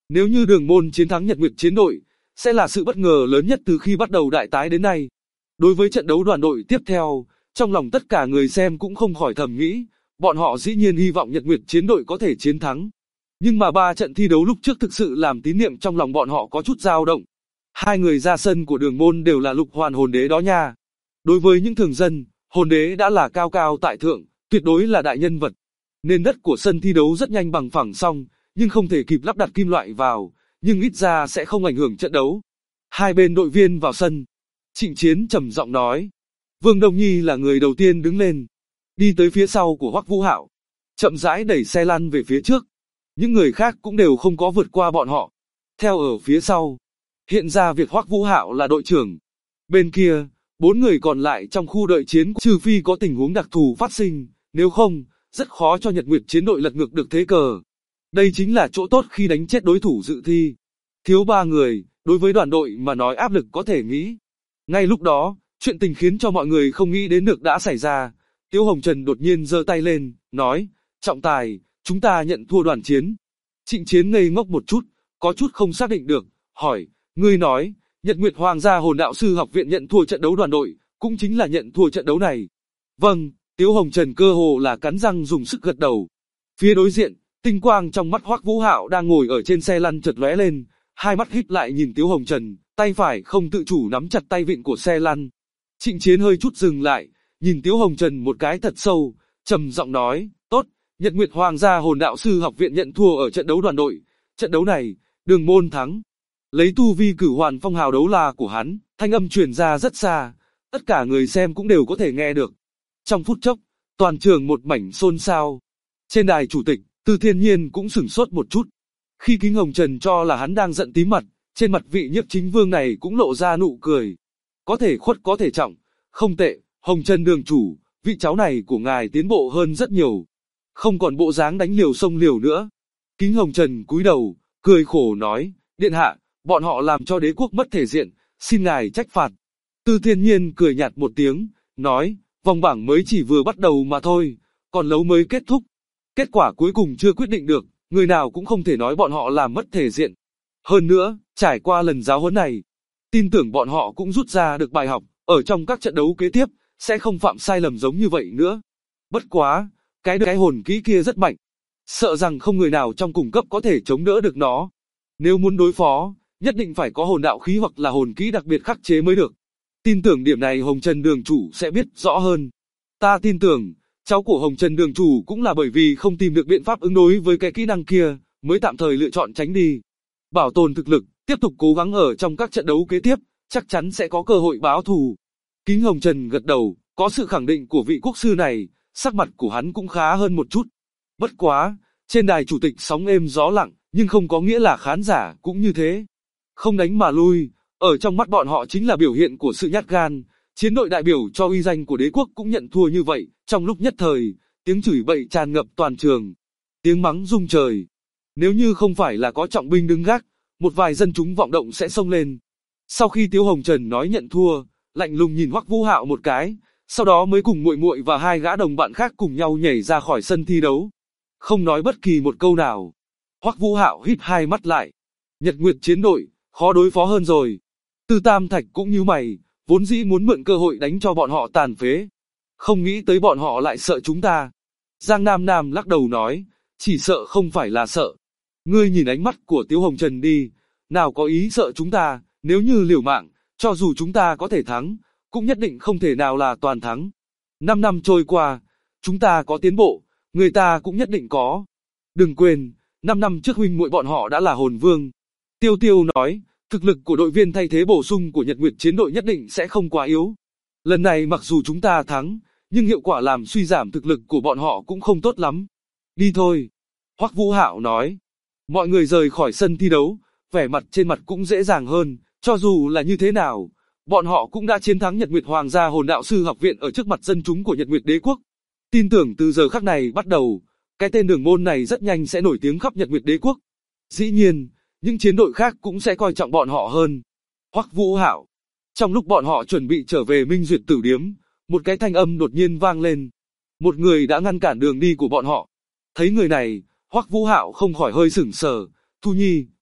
Nếu như Đường Môn chiến thắng Nhật Nguyệt chiến đội, sẽ là sự bất ngờ lớn nhất từ khi bắt đầu đại tái đến nay. Đối với trận đấu đoàn đội tiếp theo, trong lòng tất cả người xem cũng không khỏi thầm nghĩ, bọn họ dĩ nhiên hy vọng Nhật Nguyệt chiến đội có thể chiến thắng. Nhưng mà 3 trận thi đấu lúc trước thực sự làm tín niệm trong lòng bọn họ có chút dao động. Hai người ra sân của Đường Môn đều là Lục Hoàn hồn đế đó nha. Đối với những thường dân, hồn đế đã là cao cao tại thượng, tuyệt đối là đại nhân vật. Nền đất của sân thi đấu rất nhanh bằng phẳng xong, nhưng không thể kịp lắp đặt kim loại vào, nhưng ít ra sẽ không ảnh hưởng trận đấu. Hai bên đội viên vào sân. Trịnh Chiến trầm giọng nói. Vương Đông Nhi là người đầu tiên đứng lên, đi tới phía sau của Hoắc Vũ Hạo, chậm rãi đẩy xe lăn về phía trước. Những người khác cũng đều không có vượt qua bọn họ. Theo ở phía sau, hiện ra việc Hoắc Vũ Hạo là đội trưởng. Bên kia, 4 người còn lại trong khu đợi chiến trừ phi có tình huống đặc thù phát sinh, nếu không, rất khó cho Nhật Nguyệt chiến đội lật ngược được thế cờ. Đây chính là chỗ tốt khi đánh chết đối thủ dự thi. Thiếu 3 người, đối với đoàn đội mà nói áp lực có thể nghĩ. Ngay lúc đó, chuyện tình khiến cho mọi người không nghĩ đến được đã xảy ra. Tiếu Hồng Trần đột nhiên giơ tay lên, nói, trọng tài, chúng ta nhận thua đoàn chiến. Trịnh Chiến ngây ngốc một chút, có chút không xác định được, hỏi, ngươi nói, Nhật Nguyệt Hoàng gia Hồn Đạo Sư học viện nhận thua trận đấu đoàn đội, cũng chính là nhận thua trận đấu này. Vâng, Tiếu Hồng Trần cơ hồ là cắn răng dùng sức gật đầu. Phía đối diện, tinh quang trong mắt Hoắc Vũ Hạo đang ngồi ở trên xe lăn chợt lóe lên, hai mắt híp lại nhìn Tiếu Hồng Trần, tay phải không tự chủ nắm chặt tay vịn của xe lăn. Trịnh Chiến hơi chút dừng lại, nhìn Tiếu Hồng Trần một cái thật sâu, trầm giọng nói, tốt, Nhật Nguyệt Hoàng gia Hồn Đạo Sư học viện nhận thua ở trận đấu đoàn đội. Trận đấu này, Đường Môn thắng. Lấy tu vi Cửu Hoàn Phong hào đấu la của hắn, thanh âm truyền ra rất xa, tất cả người xem cũng đều có thể nghe được. Trong phút chốc, toàn trường một mảnh xôn xao. Trên đài chủ tịch, Từ Thiên Nhiên cũng sửng sốt một chút. Khi Kính Hồng Trần cho là hắn đang giận tím mặt, trên mặt vị nhiếp chính vương này cũng lộ ra nụ cười. Có thể khuất có thể trọng, không tệ, Hồng Trần đường chủ, vị cháu này của ngài tiến bộ hơn rất nhiều. Không còn bộ dáng đánh liều xông liều nữa. Kính Hồng Trần cúi đầu, cười khổ nói, điện hạ, bọn họ làm cho đế quốc mất thể diện, xin ngài trách phạt. Từ Thiên Nhiên cười nhạt một tiếng, nói, vòng bảng mới chỉ vừa bắt đầu mà thôi, còn lâu mới kết thúc. Kết quả cuối cùng chưa quyết định được, người nào cũng không thể nói bọn họ làm mất thể diện. Hơn nữa, trải qua lần giáo huấn này, tin tưởng bọn họ cũng rút ra được bài học, ở trong các trận đấu kế tiếp, sẽ không phạm sai lầm giống như vậy nữa. Bất quá, cái hồn kỹ kia rất mạnh, sợ rằng không người nào trong cùng cấp có thể chống đỡ được nó. Nếu muốn đối phó, nhất định phải có hồn đạo khí hoặc là hồn kỹ đặc biệt khắc chế mới được. Tin tưởng điểm này Hồng Trần đường chủ sẽ biết rõ hơn. Ta tin tưởng, cháu của Hồng Trần đường chủ cũng là bởi vì không tìm được biện pháp ứng đối với cái kỹ năng kia, mới tạm thời lựa chọn tránh đi. Bảo tồn thực lực, tiếp tục cố gắng ở trong các trận đấu kế tiếp, chắc chắn sẽ có cơ hội báo thù. Kính Hồng Trần gật đầu, có sự khẳng định của vị quốc sư này, sắc mặt của hắn cũng khá hơn một chút. Bất quá, trên đài chủ tịch sóng êm gió lặng, nhưng không có nghĩa là khán giả cũng như thế. Không đánh mà lui, ở trong mắt bọn họ chính là biểu hiện của sự nhát gan. Chiến đội đại biểu cho uy danh của đế quốc cũng nhận thua như vậy, trong lúc nhất thời, tiếng chửi bậy tràn ngập toàn trường. Tiếng mắng rung trời. Nếu như không phải là có trọng binh đứng gác, một vài dân chúng vọng động sẽ xông lên. Sau khi Tiếu Hồng Trần nói nhận thua, lạnh lùng nhìn Hoắc Vũ Hạo một cái, sau đó mới cùng muội muội và hai gã đồng bạn khác cùng nhau nhảy ra khỏi sân thi đấu. Không nói bất kỳ một câu nào. Hoắc Vũ Hạo híp hai mắt lại. Nhật Nguyệt chiến đội, khó đối phó hơn rồi. Tư Tam Thạch cũng như mày, vốn dĩ muốn mượn cơ hội đánh cho bọn họ tàn phế. Không nghĩ tới bọn họ lại sợ chúng ta. Giang Nam Nam lắc đầu nói, chỉ sợ không phải là sợ. Ngươi nhìn ánh mắt của Tiếu Hồng Trần đi, nào có ý sợ chúng ta, nếu như liều mạng, cho dù chúng ta có thể thắng, cũng nhất định không thể nào là toàn thắng. 5 năm trôi qua, chúng ta có tiến bộ, người ta cũng nhất định có. Đừng quên, 5 năm trước huynh muội bọn họ đã là hồn vương. Tiêu Tiêu nói, thực lực của đội viên thay thế bổ sung của Nhật Nguyệt chiến đội nhất định sẽ không quá yếu. Lần này mặc dù chúng ta thắng, nhưng hiệu quả làm suy giảm thực lực của bọn họ cũng không tốt lắm. Đi thôi. Hoắc Vũ Hạo nói. Mọi người rời khỏi sân thi đấu, vẻ mặt trên mặt cũng dễ dàng hơn, cho dù là như thế nào, bọn họ cũng đã chiến thắng Nhật Nguyệt Hoàng gia Hồn Đạo Sư học viện ở trước mặt dân chúng của Nhật Nguyệt đế quốc. Tin tưởng từ giờ khắc này bắt đầu, cái tên Đường Môn này rất nhanh sẽ nổi tiếng khắp Nhật Nguyệt đế quốc. Dĩ nhiên, những chiến đội khác cũng sẽ coi trọng bọn họ hơn. Hoắc Vũ Hạo. Trong lúc bọn họ chuẩn bị trở về Minh Duyệt Tử Điếm, một cái thanh âm đột nhiên vang lên. Một người đã ngăn cản đường đi của bọn họ. Thấy người này, Hoắc Vũ Hạo không khỏi hơi sửng sờ. Thu Nhi,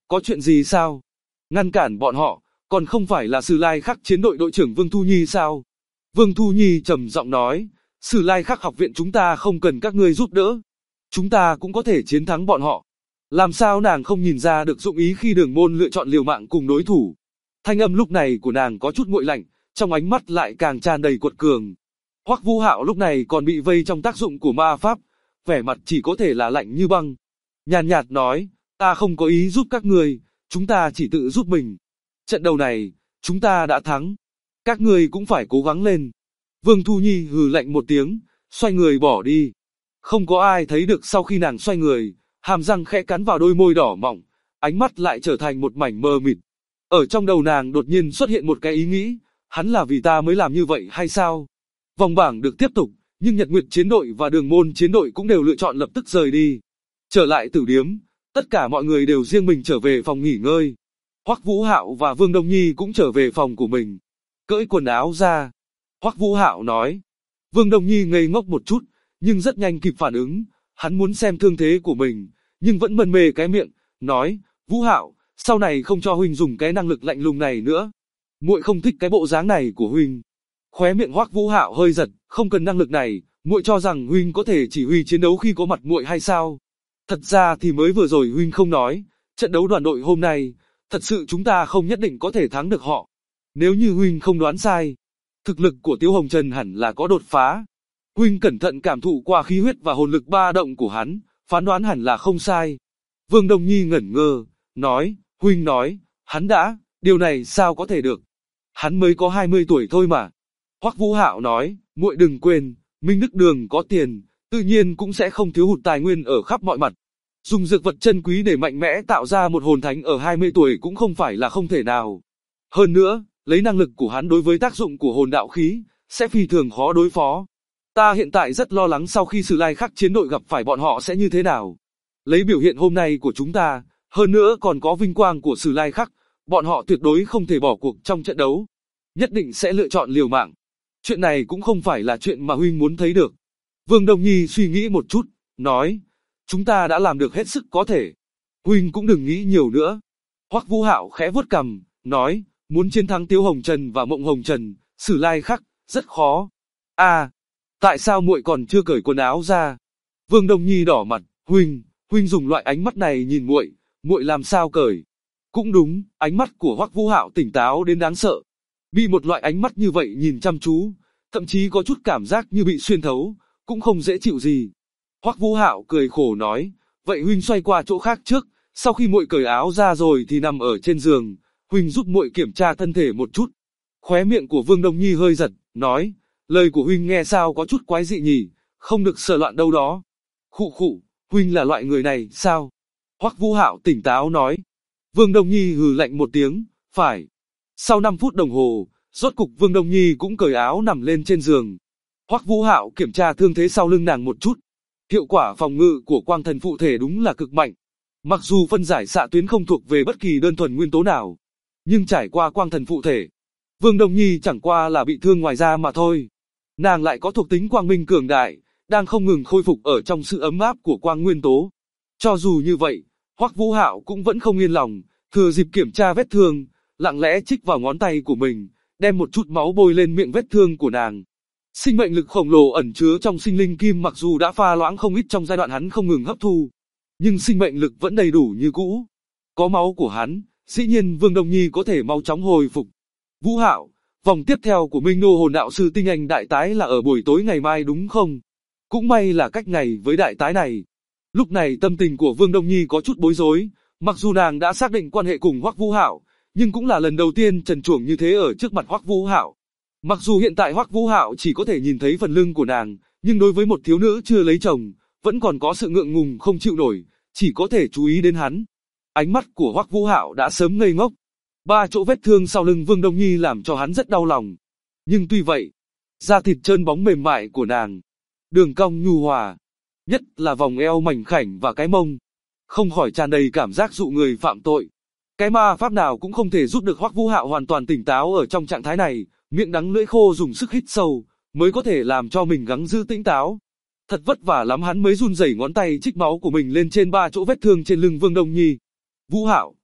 có chuyện gì sao? Ngăn cản bọn họ, còn không phải là Sử Lai Khắc chiến đội đội trưởng Vương Thu Nhi sao? Vương Thu Nhi trầm giọng nói, Sử Lai Khắc học viện chúng ta không cần các ngươi giúp đỡ. Chúng ta cũng có thể chiến thắng bọn họ. Làm sao nàng không nhìn ra được dụng ý khi Đường Môn lựa chọn liều mạng cùng đối thủ? Thanh âm lúc này của nàng có chút nguội lạnh, trong ánh mắt lại càng tràn đầy cuột cường. Hoắc Vũ Hạo lúc này còn bị vây trong tác dụng của ma pháp, vẻ mặt chỉ có thể là lạnh như băng. Nhàn nhạt nói, ta không có ý giúp các ngươi, chúng ta chỉ tự giúp mình. Trận đầu này, chúng ta đã thắng. Các ngươi cũng phải cố gắng lên. Vương Thu Nhi hừ lạnh một tiếng, xoay người bỏ đi. Không có ai thấy được sau khi nàng xoay người, hàm răng khẽ cắn vào đôi môi đỏ mọng, ánh mắt lại trở thành một mảnh mờ mịt. Ở trong đầu nàng đột nhiên xuất hiện một cái ý nghĩ, hắn là vì ta mới làm như vậy hay sao? Vòng bảng được tiếp tục, nhưng Nhật Nguyệt chiến đội và Đường Môn chiến đội cũng đều lựa chọn lập tức rời đi. Trở lại tử điếm, tất cả mọi người đều riêng mình trở về phòng nghỉ ngơi. Hoắc Vũ Hạo và Vương Đông Nhi cũng trở về phòng của mình. Cởi quần áo ra. Hoắc Vũ Hạo nói. Vương Đông Nhi ngây ngốc một chút, nhưng rất nhanh kịp phản ứng. Hắn muốn xem thương thế của mình, nhưng vẫn mân mê cái miệng, nói, Vũ Hạo, sau này không cho huynh dùng cái năng lực lạnh lùng này nữa. Muội không thích cái bộ dáng này của huynh. Khóe miệng Hoắc Vũ Hạo hơi giật, không cần năng lực này, muội cho rằng huynh có thể chỉ huy chiến đấu khi có mặt muội hay sao? Thật ra thì mới vừa rồi huynh không nói, trận đấu đoàn đội hôm nay, thật sự chúng ta không nhất định có thể thắng được họ. Nếu như huynh không đoán sai, thực lực của Tiếu Hồng Trần hẳn là có đột phá. Huynh cẩn thận cảm thụ qua khí huyết và hồn lực ba động của hắn, phán đoán hẳn là không sai. Vương Đông Nhi ngẩn ngơ, nói, huynh nói, hắn đã, điều này sao có thể được? Hắn mới có 20 tuổi thôi mà. Hoắc Vũ Hạo nói, muội đừng quên, Minh Đức Đường có tiền, tự nhiên cũng sẽ không thiếu hụt tài nguyên ở khắp mọi mặt. Dùng dược vật chân quý để mạnh mẽ tạo ra một hồn thánh ở 20 tuổi cũng không phải là không thể nào. Hơn nữa, lấy năng lực của hắn đối với tác dụng của hồn đạo khí, sẽ phi thường khó đối phó. Ta hiện tại rất lo lắng sau khi Sử Lai Khắc chiến đội gặp phải bọn họ sẽ như thế nào. Lấy biểu hiện hôm nay của chúng ta, hơn nữa còn có vinh quang của Sử Lai Khắc, bọn họ tuyệt đối không thể bỏ cuộc trong trận đấu. Nhất định sẽ lựa chọn liều mạng. Chuyện này cũng không phải là chuyện mà huynh muốn thấy được. Vương Đông Nhi suy nghĩ một chút, nói, chúng ta đã làm được hết sức có thể. Huynh cũng đừng nghĩ nhiều nữa. Hoắc Vũ Hạo khẽ vuốt cằm, nói, muốn chiến thắng Tiếu Hồng Trần và Mộng Hồng Trần, Sử Lai Khắc, rất khó. À, tại sao muội còn chưa cởi quần áo ra? Vương Đông Nhi đỏ mặt, huynh dùng loại ánh mắt này nhìn muội làm sao cởi? Cũng đúng, ánh mắt của Hoắc Vũ Hạo tỉnh táo đến đáng sợ. Bị một loại ánh mắt như vậy nhìn chăm chú, thậm chí có chút cảm giác như bị xuyên thấu, cũng không dễ chịu gì. Hoắc Vũ Hạo cười khổ nói, vậy huynh xoay qua chỗ khác trước, sau khi muội cởi áo ra rồi thì nằm ở trên giường, huynh giúp muội kiểm tra thân thể một chút. Khóe miệng của Vương Đông Nhi hơi giật, nói, lời của huynh nghe sao có chút quái dị nhỉ, không được sờ loạn đâu đó. Khụ, huynh là loại người này, sao? Hoắc Vũ Hạo tỉnh táo nói. Vương Đông Nhi hừ lạnh một tiếng, phải. Sau 5 phút đồng hồ, rốt cục Vương Đông Nhi cũng cởi áo nằm lên trên giường. Hoắc Vũ Hạo kiểm tra thương thế sau lưng nàng một chút. Hiệu quả phòng ngự của quang thần phụ thể đúng là cực mạnh. Mặc dù phân giải xạ tuyến không thuộc về bất kỳ đơn thuần nguyên tố nào, nhưng trải qua quang thần phụ thể, Vương Đông Nhi chẳng qua là bị thương ngoài da mà thôi. Nàng lại có thuộc tính quang minh cường đại, đang không ngừng khôi phục ở trong sự ấm áp của quang nguyên tố. Cho dù như vậy, Hoắc Vũ Hạo cũng vẫn không yên lòng, thừa dịp kiểm tra vết thương, lặng lẽ chích vào ngón tay của mình, đem một chút máu bôi lên miệng vết thương của nàng. Sinh mệnh lực khổng lồ ẩn chứa trong sinh linh kim mặc dù đã pha loãng không ít trong giai đoạn hắn không ngừng hấp thu, nhưng sinh mệnh lực vẫn đầy đủ như cũ. Có máu của hắn, dĩ nhiên Vương Đông Nhi có thể mau chóng hồi phục. Vũ Hạo, vòng tiếp theo của Minh Nô Hồn Đạo Sư Tinh Anh đại tái là ở buổi tối ngày mai đúng không? Cũng may là cách ngày với đại tái này. Lúc này tâm tình của Vương Đông Nhi có chút bối rối, mặc dù nàng đã xác định quan hệ cùng Hoắc Vũ Hạo, nhưng cũng là lần đầu tiên trần truồng như thế ở trước mặt Hoắc Vũ Hạo. Mặc dù hiện tại Hoắc Vũ Hạo chỉ có thể nhìn thấy phần lưng của nàng, nhưng đối với một thiếu nữ chưa lấy chồng, vẫn còn có sự ngượng ngùng không chịu nổi, chỉ có thể chú ý đến hắn. Ánh mắt của Hoắc Vũ Hạo đã sớm ngây ngốc. 3 chỗ vết thương sau lưng Vương Đông Nhi làm cho hắn rất đau lòng. Nhưng tuy vậy, da thịt trơn bóng mềm mại của nàng, đường cong nhu hòa, nhất là vòng eo mảnh khảnh và cái mông, không khỏi tràn đầy cảm giác dụ người phạm tội. Cái ma pháp nào cũng không thể giúp được Hoắc Vũ Hạo hoàn toàn tỉnh táo ở trong trạng thái này, miệng đắng lưỡi khô dùng sức hít sâu, mới có thể làm cho mình gắng giữ tỉnh táo. Thật vất vả lắm hắn mới run rẩy ngón tay chích máu của mình lên trên 3 chỗ vết thương trên lưng Vương Đông Nhi. Vũ Hạo,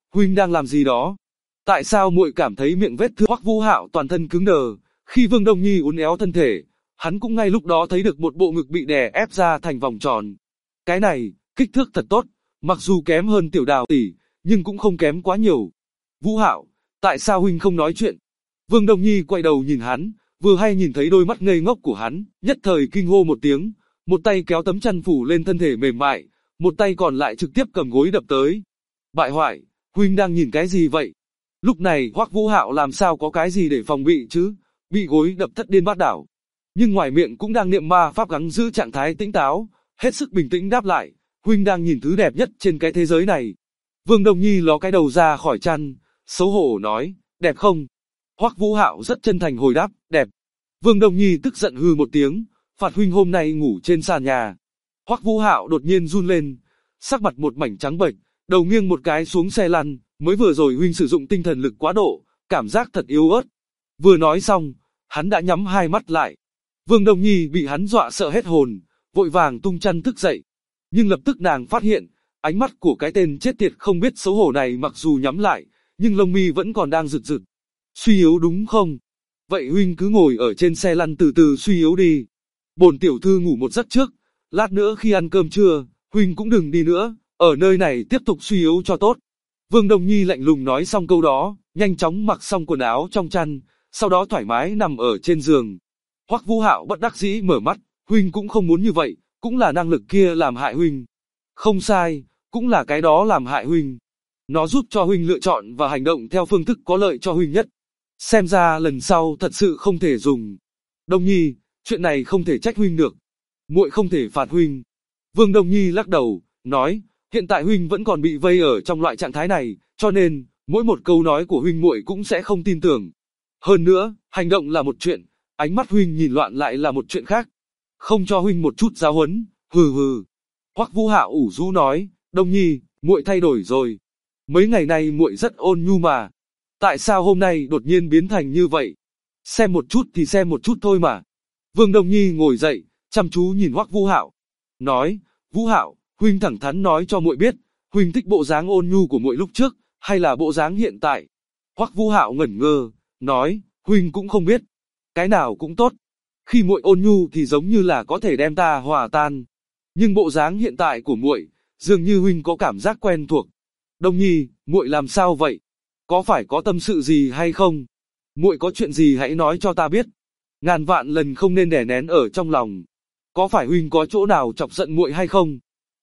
huynh đang làm gì đó? Tại sao muội cảm thấy miệng vết thương? Hoắc Vũ Hạo toàn thân cứng đờ, khi Vương Đông Nhi uốn éo thân thể, hắn cũng ngay lúc đó thấy được một bộ ngực bị đè ép ra thành vòng tròn. Cái này, kích thước thật tốt, mặc dù kém hơn Tiểu Đào tỷ, nhưng cũng không kém quá nhiều. Vũ Hạo, tại sao huynh không nói chuyện? Vương Đông Nhi quay đầu nhìn hắn, vừa hay nhìn thấy đôi mắt ngây ngốc của hắn, nhất thời kinh hô một tiếng, một tay kéo tấm chăn phủ lên thân thể mềm mại, một tay còn lại trực tiếp cầm gối đập tới. Bại hoại, huynh đang nhìn cái gì vậy? Lúc này Hoắc Vũ Hạo làm sao có cái gì để phòng bị chứ? Bị gối đập thất điên bát đảo. Nhưng ngoài miệng cũng đang niệm ma pháp gắng giữ trạng thái tĩnh táo, hết sức bình tĩnh đáp lại, huynh đang nhìn thứ đẹp nhất trên cái thế giới này. Vương Đông Nhi ló cái đầu ra khỏi chăn, xấu hổ nói, đẹp không? Hoắc Vũ Hạo rất chân thành hồi đáp, đẹp. Vương Đông Nhi tức giận hừ một tiếng, phạt huynh hôm nay ngủ trên sàn nhà. Hoắc Vũ Hạo đột nhiên run lên, sắc mặt một mảnh trắng bệch, đầu nghiêng một cái xuống xe lăn, mới vừa rồi huynh sử dụng tinh thần lực quá độ, cảm giác thật yếu ớt. Vừa nói xong, hắn đã nhắm hai mắt lại. Vương Đông Nhi bị hắn dọa sợ hết hồn, vội vàng tung chăn thức dậy. Nhưng lập tức nàng phát hiện, ánh mắt của cái tên chết tiệt không biết xấu hổ này mặc dù nhắm lại, nhưng lông mi vẫn còn đang rực rực. Suy yếu đúng không? Vậy huynh cứ ngồi ở trên xe lăn từ từ suy yếu đi. Bổn tiểu thư ngủ một giấc trước, lát nữa khi ăn cơm trưa, huynh cũng đừng đi nữa, ở nơi này tiếp tục suy yếu cho tốt. Vương Đông Nhi lạnh lùng nói xong câu đó, nhanh chóng mặc xong quần áo trong chăn, sau đó thoải mái nằm ở trên giường. Hoắc Vũ Hạo bất đắc dĩ mở mắt, huynh cũng không muốn như vậy, cũng là năng lực kia làm hại huynh. Không sai, cũng là cái đó làm hại huynh. Nó giúp cho huynh lựa chọn và hành động theo phương thức có lợi cho huynh nhất. Xem ra lần sau thật sự không thể dùng. Đông Nhi, chuyện này không thể trách huynh được. Muội không thể phạt huynh. Vương Đông Nhi lắc đầu, nói, hiện tại huynh vẫn còn bị vây ở trong loại trạng thái này, cho nên, mỗi một câu nói của huynh muội cũng sẽ không tin tưởng. Hơn nữa, hành động là một chuyện, ánh mắt huynh nhìn loạn lại là một chuyện khác. Không cho huynh một chút giáo huấn, hừ hừ. Hoắc Vũ Hạo ủ rũ nói, Đông Nhi, muội thay đổi rồi. Mấy ngày nay muội rất ôn nhu mà. Tại sao hôm nay đột nhiên biến thành như vậy? Xem một chút thì xem một chút thôi mà. Vương Đông Nhi ngồi dậy, chăm chú nhìn Hoắc Vũ Hạo, nói, Vũ Hạo, huynh thẳng thắn nói cho muội biết, huynh thích bộ dáng ôn nhu của muội lúc trước, hay là bộ dáng hiện tại? Hoắc Vũ Hạo ngẩn ngơ, nói, huynh cũng không biết, cái nào cũng tốt. Khi muội ôn nhu thì giống như là có thể đem ta hòa tan, nhưng bộ dáng hiện tại của muội, dường như huynh có cảm giác quen thuộc. Đông Nhi, muội làm sao vậy? Có phải có tâm sự gì hay không? Muội có chuyện gì hãy nói cho ta biết. Ngàn vạn lần không nên đè nén ở trong lòng. Có phải huynh có chỗ nào chọc giận muội hay không?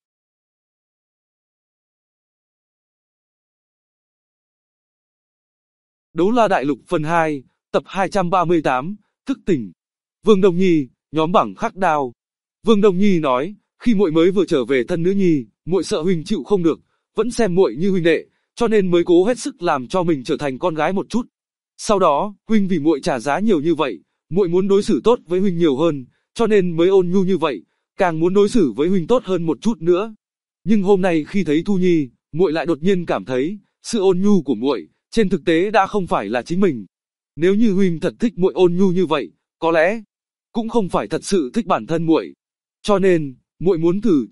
Đấu La Đại Lục phần 2, tập 238, thức tỉnh. Vương Đông Nhi, nhóm bảng khắc đao. Vương Đông Nhi nói, khi muội mới vừa trở về thân nữ nhi, muội sợ huynh chịu không được, vẫn xem muội như huynh đệ, cho nên mới cố hết sức làm cho mình trở thành con gái một chút. Sau đó, huynh vì muội trả giá nhiều như vậy, muội muốn đối xử tốt với huynh nhiều hơn, cho nên mới ôn nhu như vậy, càng muốn đối xử với huynh tốt hơn một chút nữa. Nhưng hôm nay khi thấy Thu Nhi, muội lại đột nhiên cảm thấy, sự ôn nhu của muội, trên thực tế đã không phải là chính mình. Nếu như huynh thật thích muội ôn nhu như vậy, có lẽ cũng không phải thật sự thích bản thân muội. Cho nên, muội muốn thử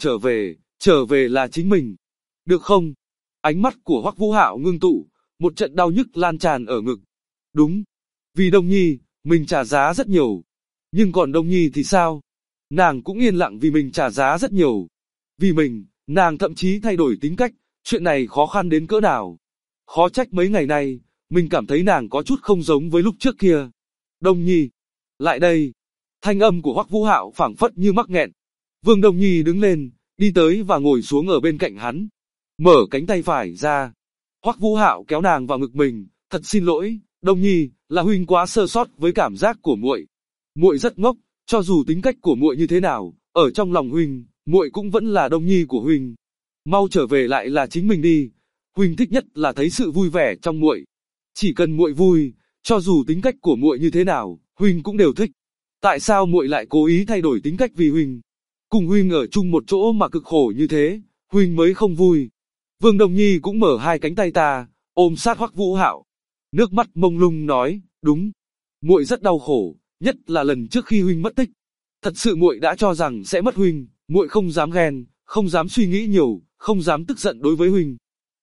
trở về là chính mình. Được không? Ánh mắt của Hoắc Vũ Hạo ngưng tụ, một trận đau nhức lan tràn ở ngực. Đúng, vì Đông Nhi, mình trả giá rất nhiều. Nhưng còn Đông Nhi thì sao? Nàng cũng yên lặng vì mình trả giá rất nhiều. Vì mình, nàng thậm chí thay đổi tính cách, chuyện này khó khăn đến cỡ nào. Khó trách mấy ngày nay, mình cảm thấy nàng có chút không giống với lúc trước kia. Đông Nhi, lại đây. Thanh âm của Hoắc Vũ Hạo phảng phất như mắc nghẹn. Vương Đông Nhi đứng lên, đi tới và ngồi xuống ở bên cạnh hắn. Mở cánh tay phải ra. Hoắc Vũ Hạo kéo nàng vào ngực mình, thật xin lỗi, Đông Nhi, là huynh quá sơ sót với cảm giác của muội. Muội rất ngốc, cho dù tính cách của muội như thế nào, ở trong lòng huynh, muội cũng vẫn là Đông Nhi của huynh. Mau trở về lại là chính mình đi. Huynh thích nhất là thấy sự vui vẻ trong muội. Chỉ cần muội vui, cho dù tính cách của muội như thế nào, huynh cũng đều thích. Tại sao muội lại cố ý thay đổi tính cách vì huynh? Cùng huynh ở chung một chỗ mà cực khổ như thế, huynh mới không vui. Vương Đông Nhi cũng mở hai cánh tay ta, ôm sát Hoắc Vũ Hạo. Nước mắt mông lung nói, đúng, muội rất đau khổ, nhất là lần trước khi huynh mất tích. Thật sự muội đã cho rằng sẽ mất huynh, muội không dám ghen, không dám suy nghĩ nhiều, không dám tức giận đối với huynh.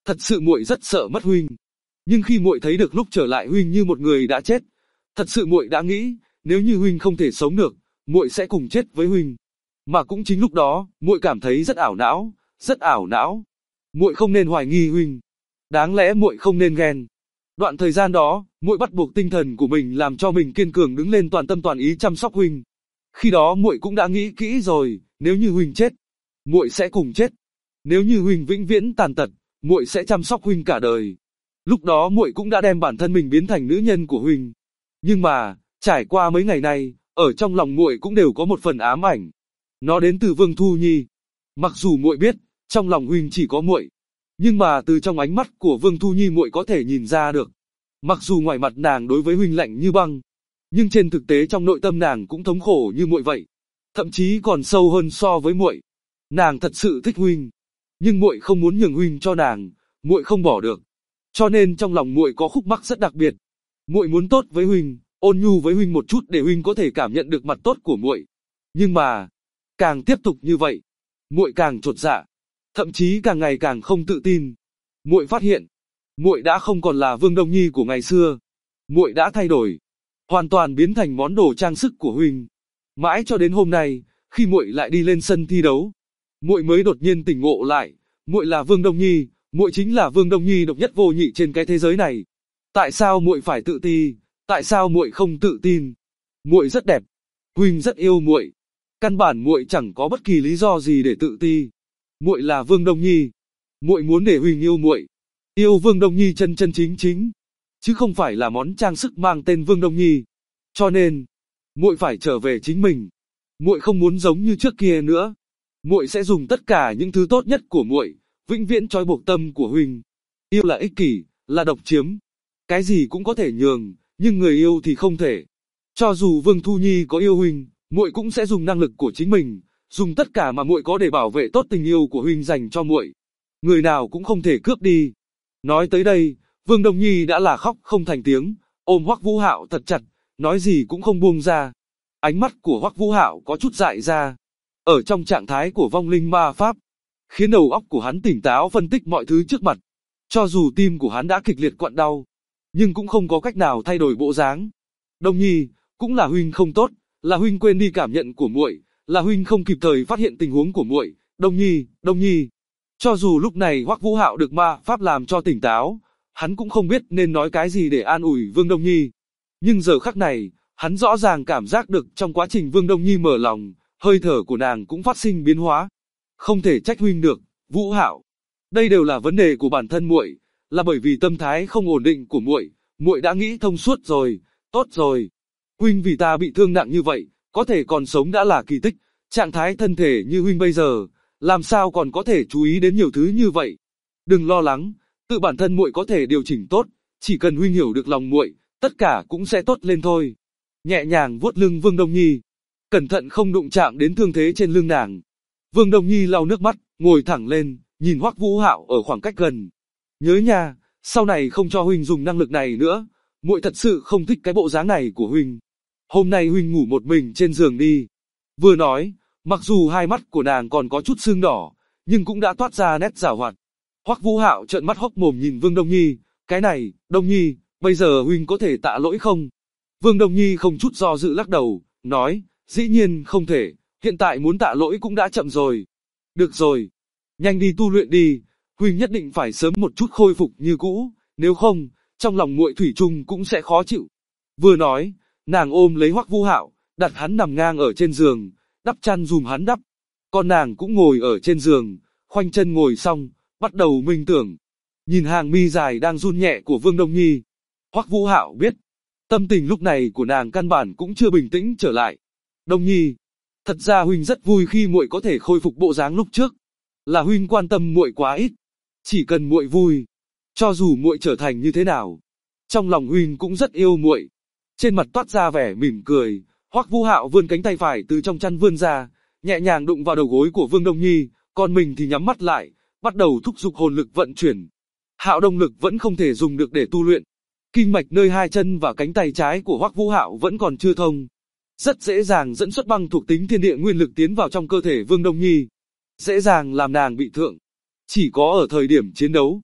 Thật sự muội rất sợ mất huynh. Nhưng khi muội thấy được lúc trở lại huynh như một người đã chết, thật sự muội đã nghĩ, nếu như huynh không thể sống được, muội sẽ cùng chết với huynh. Mà cũng chính lúc đó, muội cảm thấy rất ảo não, rất ảo não. Muội không nên hoài nghi huynh. Đáng lẽ muội không nên ghen. Đoạn thời gian đó, muội bắt buộc tinh thần của mình làm cho mình kiên cường đứng lên toàn tâm toàn ý chăm sóc huynh. Khi đó muội cũng đã nghĩ kỹ rồi, nếu như huynh chết, muội sẽ cùng chết. Nếu như huynh vĩnh viễn tàn tật, muội sẽ chăm sóc huynh cả đời. Lúc đó muội cũng đã đem bản thân mình biến thành nữ nhân của huynh. Nhưng mà, trải qua mấy ngày nay, ở trong lòng muội cũng đều có một phần ám ảnh. Nó đến từ Vương Thu Nhi. Mặc dù muội biết, trong lòng huynh chỉ có muội, nhưng mà từ trong ánh mắt của Vương Thu Nhi muội có thể nhìn ra được. Mặc dù ngoài mặt nàng đối với huynh lạnh như băng, nhưng trên thực tế trong nội tâm nàng cũng thống khổ như muội vậy. Thậm chí còn sâu hơn so với muội. Nàng thật sự thích huynh, nhưng muội không muốn nhường huynh cho nàng, muội không bỏ được. Cho nên trong lòng muội có khúc mắc rất đặc biệt. Muội muốn tốt với huynh, ôn nhu với huynh một chút để huynh có thể cảm nhận được mặt tốt của muội. Nhưng mà, càng tiếp tục như vậy, muội càng chột dạ, thậm chí càng ngày càng không tự tin. Muội phát hiện, muội đã không còn là Vương Đông Nhi của ngày xưa. Muội đã thay đổi, hoàn toàn biến thành món đồ trang sức của huynh. Mãi cho đến hôm nay, khi muội lại đi lên sân thi đấu, muội mới đột nhiên tỉnh ngộ lại, muội là Vương Đông Nhi, muội chính là Vương Đông Nhi độc nhất vô nhị trên cái thế giới này. Tại sao muội phải tự ti? Tại sao muội không tự tin? Muội rất đẹp, huynh rất yêu muội. Căn bản muội chẳng có bất kỳ lý do gì để tự ti. Muội là Vương Đông Nhi, muội muốn để huynh yêu muội. Yêu Vương Đông Nhi chân chân chính chính, chứ không phải là món trang sức mang tên Vương Đông Nhi. Cho nên, muội phải trở về chính mình. Muội không muốn giống như trước kia nữa. Muội sẽ dùng tất cả những thứ tốt nhất của muội, vĩnh viễn trói buộc tâm của huynh. Yêu là ích kỷ, là độc chiếm. Cái gì cũng có thể nhường, nhưng người yêu thì không thể. Cho dù Vương Thu Nhi có yêu huynh, muội cũng sẽ dùng năng lực của chính mình, dùng tất cả mà muội có để bảo vệ tốt tình yêu của huynh dành cho muội. Người nào cũng không thể cướp đi. Nói tới đây, Vương Đông Nhi đã là khóc không thành tiếng, ôm Hoắc Vũ Hạo thật chặt, nói gì cũng không buông ra. Ánh mắt của Hoắc Vũ Hạo có chút dại ra. Ở trong trạng thái của vong linh ma pháp, khiến đầu óc của hắn tỉnh táo phân tích mọi thứ trước mặt. Cho dù tim của hắn đã kịch liệt quặn đau, nhưng cũng không có cách nào thay đổi bộ dáng. Đông Nhi, cũng là huynh không tốt, là huynh quên đi cảm nhận của muội, là huynh không kịp thời phát hiện tình huống của muội. Đông Nhi, Đông Nhi. Cho dù lúc này Hoắc Vũ Hạo được ma pháp làm cho tỉnh táo, hắn cũng không biết nên nói cái gì để an ủi Vương Đông Nhi. Nhưng giờ khắc này, hắn rõ ràng cảm giác được trong quá trình Vương Đông Nhi mở lòng, hơi thở của nàng cũng phát sinh biến hóa. Không thể trách huynh được, Vũ Hạo. Đây đều là vấn đề của bản thân muội, là bởi vì tâm thái không ổn định của muội, muội đã nghĩ thông suốt rồi, tốt rồi. Huynh vì ta bị thương nặng như vậy, có thể còn sống đã là kỳ tích, trạng thái thân thể như huynh bây giờ, làm sao còn có thể chú ý đến nhiều thứ như vậy. Đừng lo lắng, tự bản thân muội có thể điều chỉnh tốt, chỉ cần huynh hiểu được lòng muội, tất cả cũng sẽ tốt lên thôi. Nhẹ nhàng vuốt lưng Vương Đông Nhi, cẩn thận không đụng chạm đến thương thế trên lưng nàng. Vương Đông Nhi lau nước mắt, ngồi thẳng lên, nhìn Hoắc Vũ Hạo ở khoảng cách gần. Nhớ nha, sau này không cho huynh dùng năng lực này nữa, muội thật sự không thích cái bộ dáng này của huynh. Hôm nay huynh ngủ một mình trên giường đi. Vừa nói, mặc dù hai mắt của nàng còn có chút sưng đỏ, nhưng cũng đã toát ra nét giảo hoạt. Hoắc Vũ Hạo trợn mắt hốc mồm nhìn Vương Đông Nhi, cái này, Đông Nhi, bây giờ huynh có thể tạ lỗi không? Vương Đông Nhi không chút do dự lắc đầu, nói, dĩ nhiên không thể, hiện tại muốn tạ lỗi cũng đã chậm rồi. Được rồi, nhanh đi tu luyện đi, huynh nhất định phải sớm một chút khôi phục như cũ, nếu không, trong lòng muội thủy chung cũng sẽ khó chịu. Vừa nói, nàng ôm lấy Hoắc Vũ Hạo, đặt hắn nằm ngang ở trên giường, đắp chăn dùm hắn đắp. Còn nàng cũng ngồi ở trên giường, khoanh chân ngồi xong, bắt đầu minh tưởng. Nhìn hàng mi dài đang run nhẹ của Vương Đông Nhi, Hoắc Vũ Hạo biết, tâm tình lúc này của nàng căn bản cũng chưa bình tĩnh trở lại. Đông Nhi, thật ra huynh rất vui khi muội có thể khôi phục bộ dáng lúc trước, là huynh quan tâm muội quá ít. Chỉ cần muội vui, cho dù muội trở thành như thế nào, trong lòng huynh cũng rất yêu muội. Trên mặt toát ra vẻ mỉm cười, Hoắc Vũ Hạo vươn cánh tay phải từ trong chăn vươn ra, nhẹ nhàng đụng vào đầu gối của Vương Đông Nhi, còn mình thì nhắm mắt lại, bắt đầu thúc giục hồn lực vận chuyển. Hạo Đông lực vẫn không thể dùng được để tu luyện. Kinh mạch nơi hai chân và cánh tay trái của Hoắc Vũ Hạo vẫn còn chưa thông, rất dễ dàng dẫn xuất băng thuộc tính thiên địa nguyên lực tiến vào trong cơ thể Vương Đông Nhi, dễ dàng làm nàng bị thương. Chỉ có ở thời điểm chiến đấu,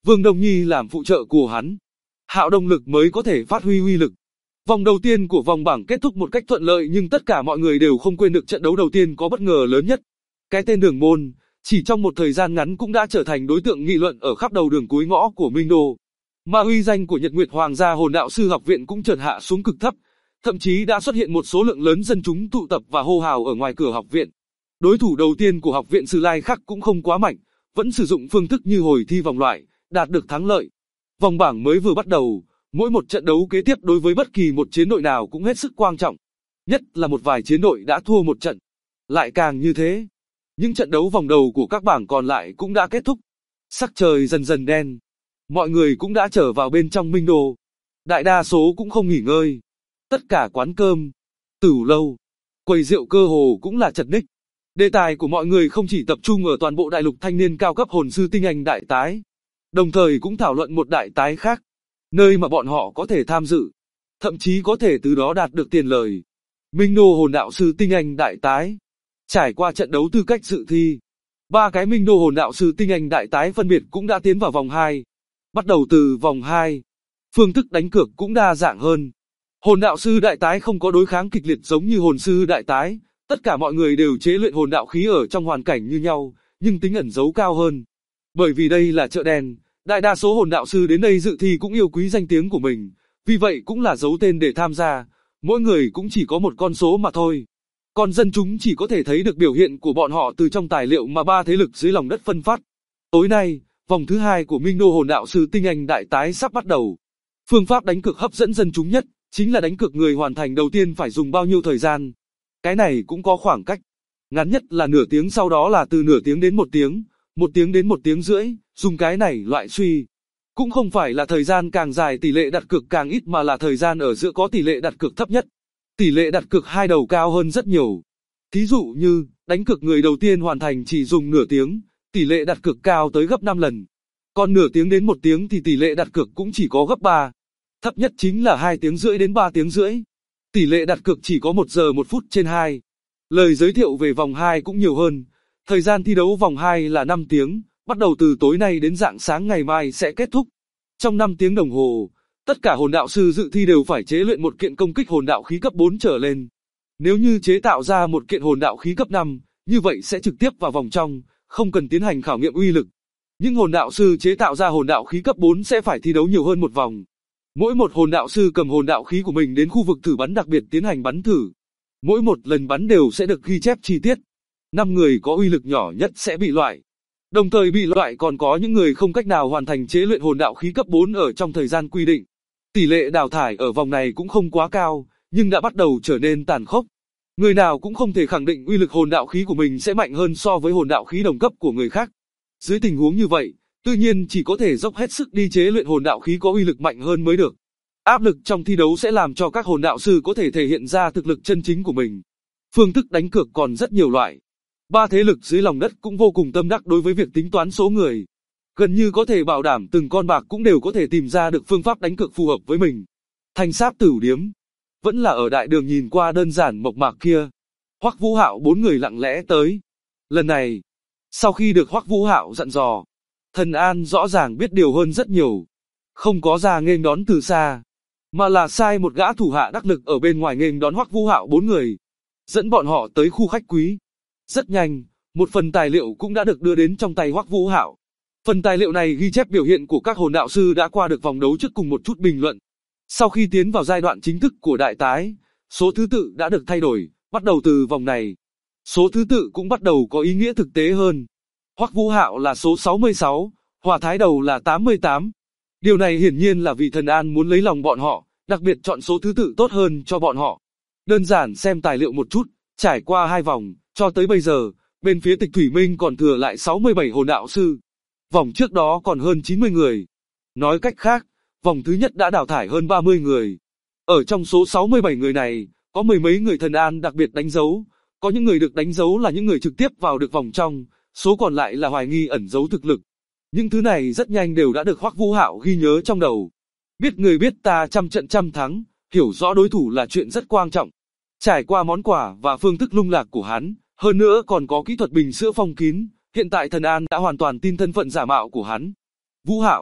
Vương Đông Nhi làm phụ trợ của hắn. Hạo động lực mới có thể phát huy uy lực. Vòng đầu tiên của vòng bảng kết thúc một cách thuận lợi, nhưng tất cả mọi người đều không quên được trận đấu đầu tiên có bất ngờ lớn nhất. Cái tên Đường Môn, chỉ trong một thời gian ngắn cũng đã trở thành đối tượng nghị luận ở khắp đầu đường cuối ngõ của Minh Đô. Mà uy danh của Nhật Nguyệt Hoàng gia Hồn Đạo Sư Học viện cũng chợt hạ xuống cực thấp, thậm chí đã xuất hiện một số lượng lớn dân chúng tụ tập và hô hào ở ngoài cửa học viện. Đối thủ đầu tiên của học viện Sử Lai Khắc cũng không quá mạnh, vẫn sử dụng phương thức như hồi thi vòng loại, đạt được thắng lợi. Vòng bảng mới vừa bắt đầu, mỗi một trận đấu kế tiếp đối với bất kỳ một chiến đội nào cũng hết sức quan trọng. Nhất là một vài chiến đội đã thua một trận. Lại càng như thế. Những trận đấu vòng đầu của các bảng còn lại cũng đã kết thúc. Sắc trời dần dần đen. Mọi người cũng đã trở vào bên trong Minh Đô. Đại đa số cũng không nghỉ ngơi. Tất cả quán cơm, tửu lâu, quầy rượu cơ hồ cũng là chật ních. Đề tài của mọi người không chỉ tập trung ở toàn bộ đại lục thanh niên cao cấp hồn sư tinh anh đại tái, đồng thời cũng thảo luận một đại tái khác, nơi mà bọn họ có thể tham dự, thậm chí có thể từ đó đạt được tiền lời. Minh Đô Hồn Đạo Sư tinh anh đại tái. Trải qua trận đấu tư cách dự thi, 3 cái Minh Đô Hồn Đạo Sư tinh anh đại tái phân biệt cũng đã tiến vào vòng 2. Bắt đầu từ vòng 2, phương thức đánh cược cũng đa dạng hơn. Hồn đạo sư đại tái không có đối kháng kịch liệt giống như hồn sư đại tái, tất cả mọi người đều chế luyện hồn đạo khí ở trong hoàn cảnh như nhau, nhưng tính ẩn giấu cao hơn. Bởi vì đây là chợ đen, đại đa số hồn đạo sư đến đây dự thi cũng yêu quý danh tiếng của mình, vì vậy cũng là giấu tên để tham gia, mỗi người cũng chỉ có một con số mà thôi. Còn dân chúng chỉ có thể thấy được biểu hiện của bọn họ từ trong tài liệu mà 3 thế lực dưới lòng đất phân phát. Tối nay, vòng thứ 2 của Minh Đô Hồn Đạo Sư tinh anh đại tái sắp bắt đầu. Phương pháp đánh cược hấp dẫn dân chúng nhất chính là đánh cược người hoàn thành đầu tiên phải dùng bao nhiêu thời gian. Cái này cũng có khoảng cách. Ngắn nhất là nửa tiếng, sau đó là từ nửa tiếng đến 1 tiếng, 1 tiếng đến 1 tiếng rưỡi, dùng cái này loại suy. Cũng không phải là thời gian càng dài tỷ lệ đặt cược càng ít, mà là thời gian ở giữa có tỷ lệ đặt cược thấp nhất. Tỷ lệ đặt cược hai đầu cao hơn rất nhiều. Thí dụ như, đánh cược người đầu tiên hoàn thành chỉ dùng nửa tiếng, tỷ lệ đặt cược cao tới gấp 5 lần. Còn nửa tiếng đến 1 tiếng thì tỷ lệ đặt cược cũng chỉ có gấp 3. Thấp nhất chính là 2 tiếng rưỡi đến 3 tiếng rưỡi. Tỷ lệ đặt cược chỉ có 1 giờ 1 phút trên 2. Lời giới thiệu về vòng 2 cũng nhiều hơn. Thời gian thi đấu vòng 2 là 5 tiếng, bắt đầu từ tối nay đến rạng sáng ngày mai sẽ kết thúc. Trong 5 tiếng đồng hồ, tất cả hồn đạo sư dự thi đều phải chế luyện một kiện công kích hồn đạo khí cấp 4 trở lên. Nếu như chế tạo ra một kiện hồn đạo khí cấp 5, như vậy sẽ trực tiếp vào vòng trong, không cần tiến hành khảo nghiệm uy lực. Nhưng hồn đạo sư chế tạo ra hồn đạo khí cấp 4 sẽ phải thi đấu nhiều hơn một vòng. Mỗi một hồn đạo sư cầm hồn đạo khí của mình đến khu vực thử bắn đặc biệt tiến hành bắn thử. Mỗi một lần bắn đều sẽ được ghi chép chi tiết. 5 người có uy lực nhỏ nhất sẽ bị loại. Đồng thời bị loại còn có những người không cách nào hoàn thành chế luyện hồn đạo khí cấp 4 ở trong thời gian quy định. Tỷ lệ đào thải ở vòng này cũng không quá cao, nhưng đã bắt đầu trở nên tàn khốc. Người nào cũng không thể khẳng định uy lực hồn đạo khí của mình sẽ mạnh hơn so với hồn đạo khí đồng cấp của người khác. Dưới tình huống như vậy, tự nhiên chỉ có thể dốc hết sức đi chế luyện hồn đạo khí có uy lực mạnh hơn mới được. Áp lực trong thi đấu sẽ làm cho các hồn đạo sư có thể thể hiện ra thực lực chân chính của mình. Phương thức đánh cược còn rất nhiều loại. 3 thế lực dưới lòng đất cũng vô cùng tâm đắc đối với việc tính toán số người. Gần như có thể bảo đảm từng con bạc cũng đều có thể tìm ra được phương pháp đánh cược phù hợp với mình. Thanh Sáp Tửu Điếm vẫn là ở đại đường nhìn qua đơn giản mộc mạc kia. Hoắc Vũ Hạo 4 người lặng lẽ tới. Lần này, sau khi được Hoắc Vũ Hạo dặn dò, Thần An rõ ràng biết điều hơn rất nhiều. Không có ra nghênh đón từ xa, mà là sai một gã thủ hạ đắc lực ở bên ngoài nghênh đón Hoắc Vũ Hạo 4 người, dẫn bọn họ tới khu khách quý. Rất nhanh, một phần tài liệu cũng đã được đưa đến trong tay Hoắc Vũ Hạo. Phần tài liệu này ghi chép biểu hiện của các hồn đạo sư đã qua được vòng đấu trước cùng một chút bình luận. Sau khi tiến vào giai đoạn chính thức của đại tái, số thứ tự đã được thay đổi, bắt đầu từ vòng này. Số thứ tự cũng bắt đầu có ý nghĩa thực tế hơn. Hoắc Vũ Hạo là số 66, Hỏa Thái Đầu là 88. Điều này hiển nhiên là vì Thần An muốn lấy lòng bọn họ, đặc biệt chọn số thứ tự tốt hơn cho bọn họ. Đơn giản xem tài liệu một chút, trải qua 2 vòng, cho tới bây giờ, bên phía Tịch Thủy Minh còn thừa lại 67 hồn đạo sư. Vòng trước đó còn hơn 90 người. Nói cách khác, vòng thứ nhất đã đào thải hơn 30 người. Ở trong số 67 người này, có mười mấy người Thần An đặc biệt đánh dấu, có những người được đánh dấu là những người trực tiếp vào được vòng trong, số còn lại là hoài nghi ẩn giấu thực lực. Những thứ này rất nhanh đều đã được Hoắc Vũ Hạo ghi nhớ trong đầu. Biết người biết ta trăm trận trăm thắng, hiểu rõ đối thủ là chuyện rất quan trọng. Trải qua món quà và phương thức lung lạc của hắn, hơn nữa còn có kỹ thuật bình sữa phong kín, hiện tại Thần An đã hoàn toàn tin thân phận giả mạo của hắn. Vũ Hạo,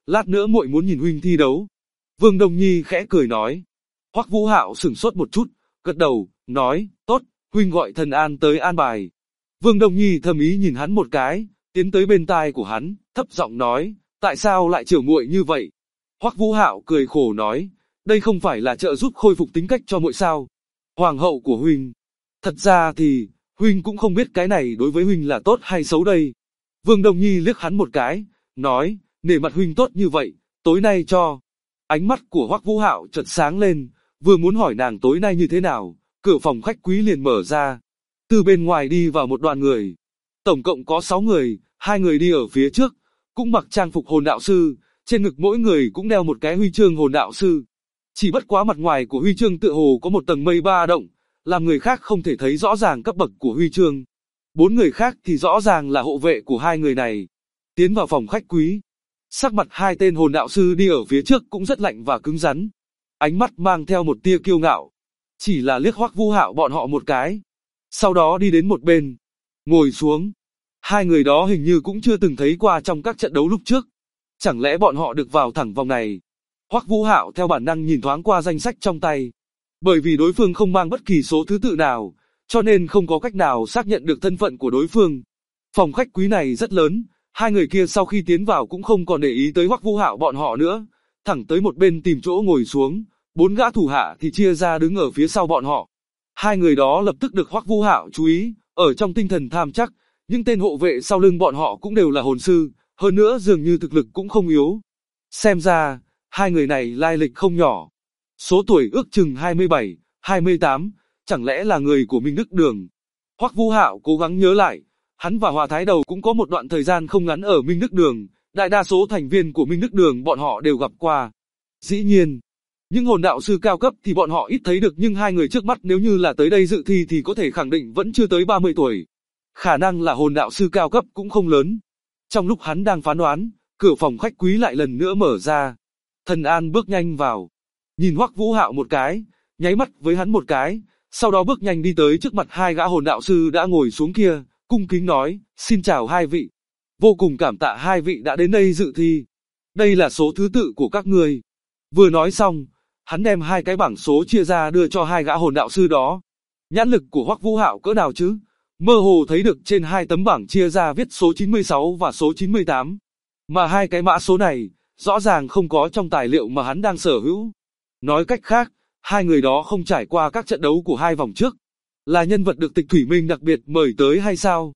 Lát nữa muội muốn nhìn huynh thi đấu. Vương Đông Nhi khẽ cười nói. Hoắc Vũ Hạo sửng sốt một chút, gật đầu, nói, tốt, huynh gọi Thần An tới an bài. Vương Đông Nhi thầm ý nhìn hắn một cái, tiến tới bên tai của hắn, thấp giọng nói, tại sao lại chiều muội như vậy? Hoắc Vũ Hạo cười khổ nói, đây không phải là trợ giúp khôi phục tính cách cho muội sao? Hoàng hậu của huynh. Thật ra thì, huynh cũng không biết cái này đối với huynh là tốt hay xấu đây. Vương Đông Nhi liếc hắn một cái, nói, nể mặt huynh tốt như vậy, tối nay cho. Ánh mắt của Hoắc Vũ Hạo chợt sáng lên, vừa muốn hỏi nàng tối nay như thế nào, cửa phòng khách quý liền mở ra. Từ bên ngoài đi vào một đoàn người. Tổng cộng có 6 người, 2 người đi ở phía trước, cũng mặc trang phục hồn đạo sư, trên ngực mỗi người cũng đeo một cái huy chương hồn đạo sư. Chỉ bất quá mặt ngoài của huy chương tựa hồ có một tầng mây ba động, làm người khác không thể thấy rõ ràng cấp bậc của huy chương. 4 người khác thì rõ ràng là hộ vệ của 2 người này. Tiến vào phòng khách quý. Sắc mặt 2 tên hồn đạo sư đi ở phía trước cũng rất lạnh và cứng rắn. Ánh mắt mang theo một tia kiêu ngạo. Chỉ là liếc Hoắc Vũ Hạo bọn họ một cái. Sau đó đi đến một bên. Ngồi xuống. 2 người đó hình như cũng chưa từng thấy qua trong các trận đấu lúc trước. Chẳng lẽ bọn họ được vào thẳng vòng này? Hoắc Vũ Hạo theo bản năng nhìn thoáng qua danh sách trong tay. Bởi vì đối phương không mang bất kỳ số thứ tự nào, cho nên không có cách nào xác nhận được thân phận của đối phương. Phòng khách quý này rất lớn, 2 người kia sau khi tiến vào cũng không còn để ý tới Hoắc Vũ Hạo bọn họ nữa, thẳng tới một bên tìm chỗ ngồi xuống, 4 gã thủ hạ thì chia ra đứng ở phía sau bọn họ. 2 người đó lập tức được Hoắc Vũ Hạo chú ý, ở trong tinh thần tham chắc, những tên hộ vệ sau lưng bọn họ cũng đều là hồn sư, hơn nữa dường như thực lực cũng không yếu. Xem ra, 2 người này lai lịch không nhỏ. Số tuổi ước chừng 27, 28, chẳng lẽ là người của Minh Đức Đường? Hoắc Vũ Hạo cố gắng nhớ lại, hắn và Hòa Thái Đầu cũng có một đoạn thời gian không ngắn ở Minh Đức Đường, đại đa số thành viên của Minh Đức Đường bọn họ đều gặp qua. Dĩ nhiên, những hồn đạo sư cao cấp thì bọn họ ít thấy được, nhưng 2 người trước mắt nếu như là tới đây dự thi thì có thể khẳng định vẫn chưa tới 30 tuổi. Khả năng là hồn đạo sư cao cấp cũng không lớn. Trong lúc hắn đang phán đoán, cửa phòng khách quý lại lần nữa mở ra. Thần An bước nhanh vào, nhìn Hoắc Vũ Hạo một cái, nháy mắt với hắn một cái, sau đó bước nhanh đi tới trước mặt 2 gã hồn đạo sư đã ngồi xuống kia, cung kính nói, xin chào 2 vị. Vô cùng cảm tạ 2 vị đã đến đây dự thi. Đây là số thứ tự của các ngươi. Vừa nói xong, hắn đem 2 cái bảng số chia ra đưa cho 2 gã hồn đạo sư đó. Nhãn lực của Hoắc Vũ Hạo cỡ nào chứ? Mơ hồ thấy được trên 2 tấm bảng chia ra viết số 96 và số 98. Mà 2 cái mã số này, rõ ràng không có trong tài liệu mà hắn đang sở hữu. Nói cách khác, 2 người đó không trải qua các trận đấu của 2 vòng trước. Là nhân vật được Tịch Thủy Minh đặc biệt mời tới hay sao?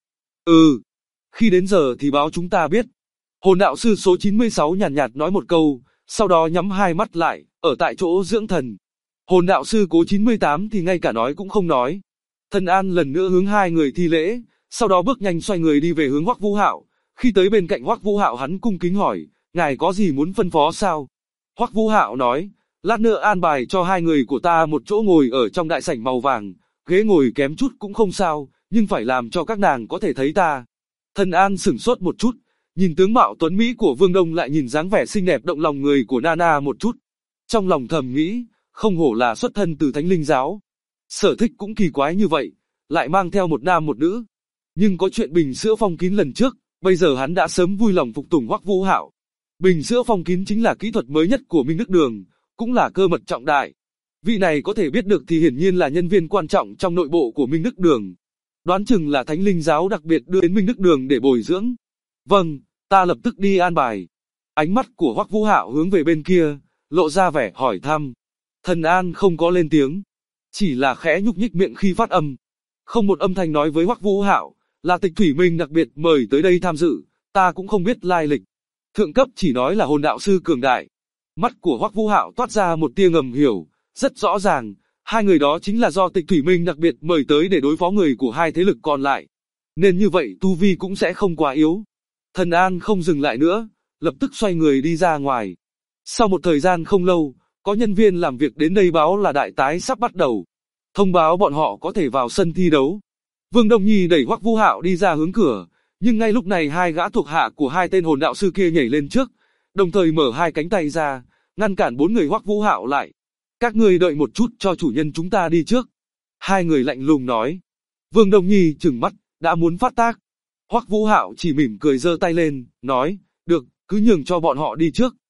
Khi đến giờ thì báo chúng ta biết. Hồn đạo sư số 96 nhàn nhạt nói một câu, sau đó nhắm 2 mắt lại, ở tại chỗ dưỡng thần. Hồn đạo sư cố 98 thì ngay cả nói cũng không nói. Thần An lần nữa hướng 2 người thi lễ, sau đó bước nhanh xoay người đi về hướng Hoắc Vũ Hạo. Khi tới bên cạnh Hoắc Vũ Hạo hắn cung kính hỏi, ngài có gì muốn phân phó sao? Hoắc Vũ Hạo nói, lát nữa an bài cho 2 người của ta một chỗ ngồi ở trong đại sảnh màu vàng, ghế ngồi kém chút cũng không sao, nhưng phải làm cho các nàng có thể thấy ta. Thần An sửng sốt một chút, nhìn tướng mạo tuấn mỹ của Vương Đông lại nhìn dáng vẻ xinh đẹp động lòng người của Nana một chút. Trong lòng thầm nghĩ, không hổ là xuất thân từ Thánh Linh giáo. Sở thích cũng kỳ quái như vậy, lại mang theo một nam một nữ. Nhưng có chuyện bình sữa phong kín lần trước, bây giờ hắn đã sớm vui lòng phục tùng Hoắc Vũ Hạo. Bình sữa phong kín chính là kỹ thuật mới nhất của Minh Đức Đường, cũng là cơ mật trọng đại. Vị này có thể biết được thì hiển nhiên là nhân viên quan trọng trong nội bộ của Minh Đức Đường. Đoán chừng là Thánh Linh giáo đặc biệt đưa đến Minh Đức Đường để bồi dưỡng. Vâng, ta lập tức đi an bài. Ánh mắt của Hoắc Vũ Hạo hướng về bên kia, lộ ra vẻ hỏi thăm. Thần An không có lên tiếng, chỉ là khẽ nhúc nhích miệng khi phát âm. Không một âm thanh nói với Hoắc Vũ Hạo, là Tịch Thủy Minh đặc biệt mời tới đây tham dự, ta cũng không biết lai lịch. Thượng cấp chỉ nói là hồn đạo sư cường đại. Mắt của Hoắc Vũ Hạo toát ra một tia ngầm hiểu, rất rõ ràng, 2 người đó chính là do Tịch Thủy Minh đặc biệt mời tới để đối phó người của 2 thế lực còn lại. Nên như vậy tu vi cũng sẽ không quá yếu. Thần An không dừng lại nữa, lập tức xoay người đi ra ngoài. Sau một thời gian không lâu, có nhân viên làm việc đến đây báo là đại tái sắp bắt đầu. Thông báo bọn họ có thể vào sân thi đấu. Vương Đông Nhi đẩy Hoắc Vũ Hạo đi ra hướng cửa, nhưng ngay lúc này 2 gã thuộc hạ của 2 tên hồn đạo sư kia nhảy lên trước, đồng thời mở 2 cánh tay ra, ngăn cản 4 người Hoắc Vũ Hạo lại. Các ngươi đợi một chút cho chủ nhân chúng ta đi trước. 2 người lạnh lùng nói. Vương Đông Nhi trừng mắt, đã muốn phát tác. Hoắc Vũ Hạo chỉ mỉm cười giơ tay lên, nói, được, cứ nhường cho bọn họ đi trước,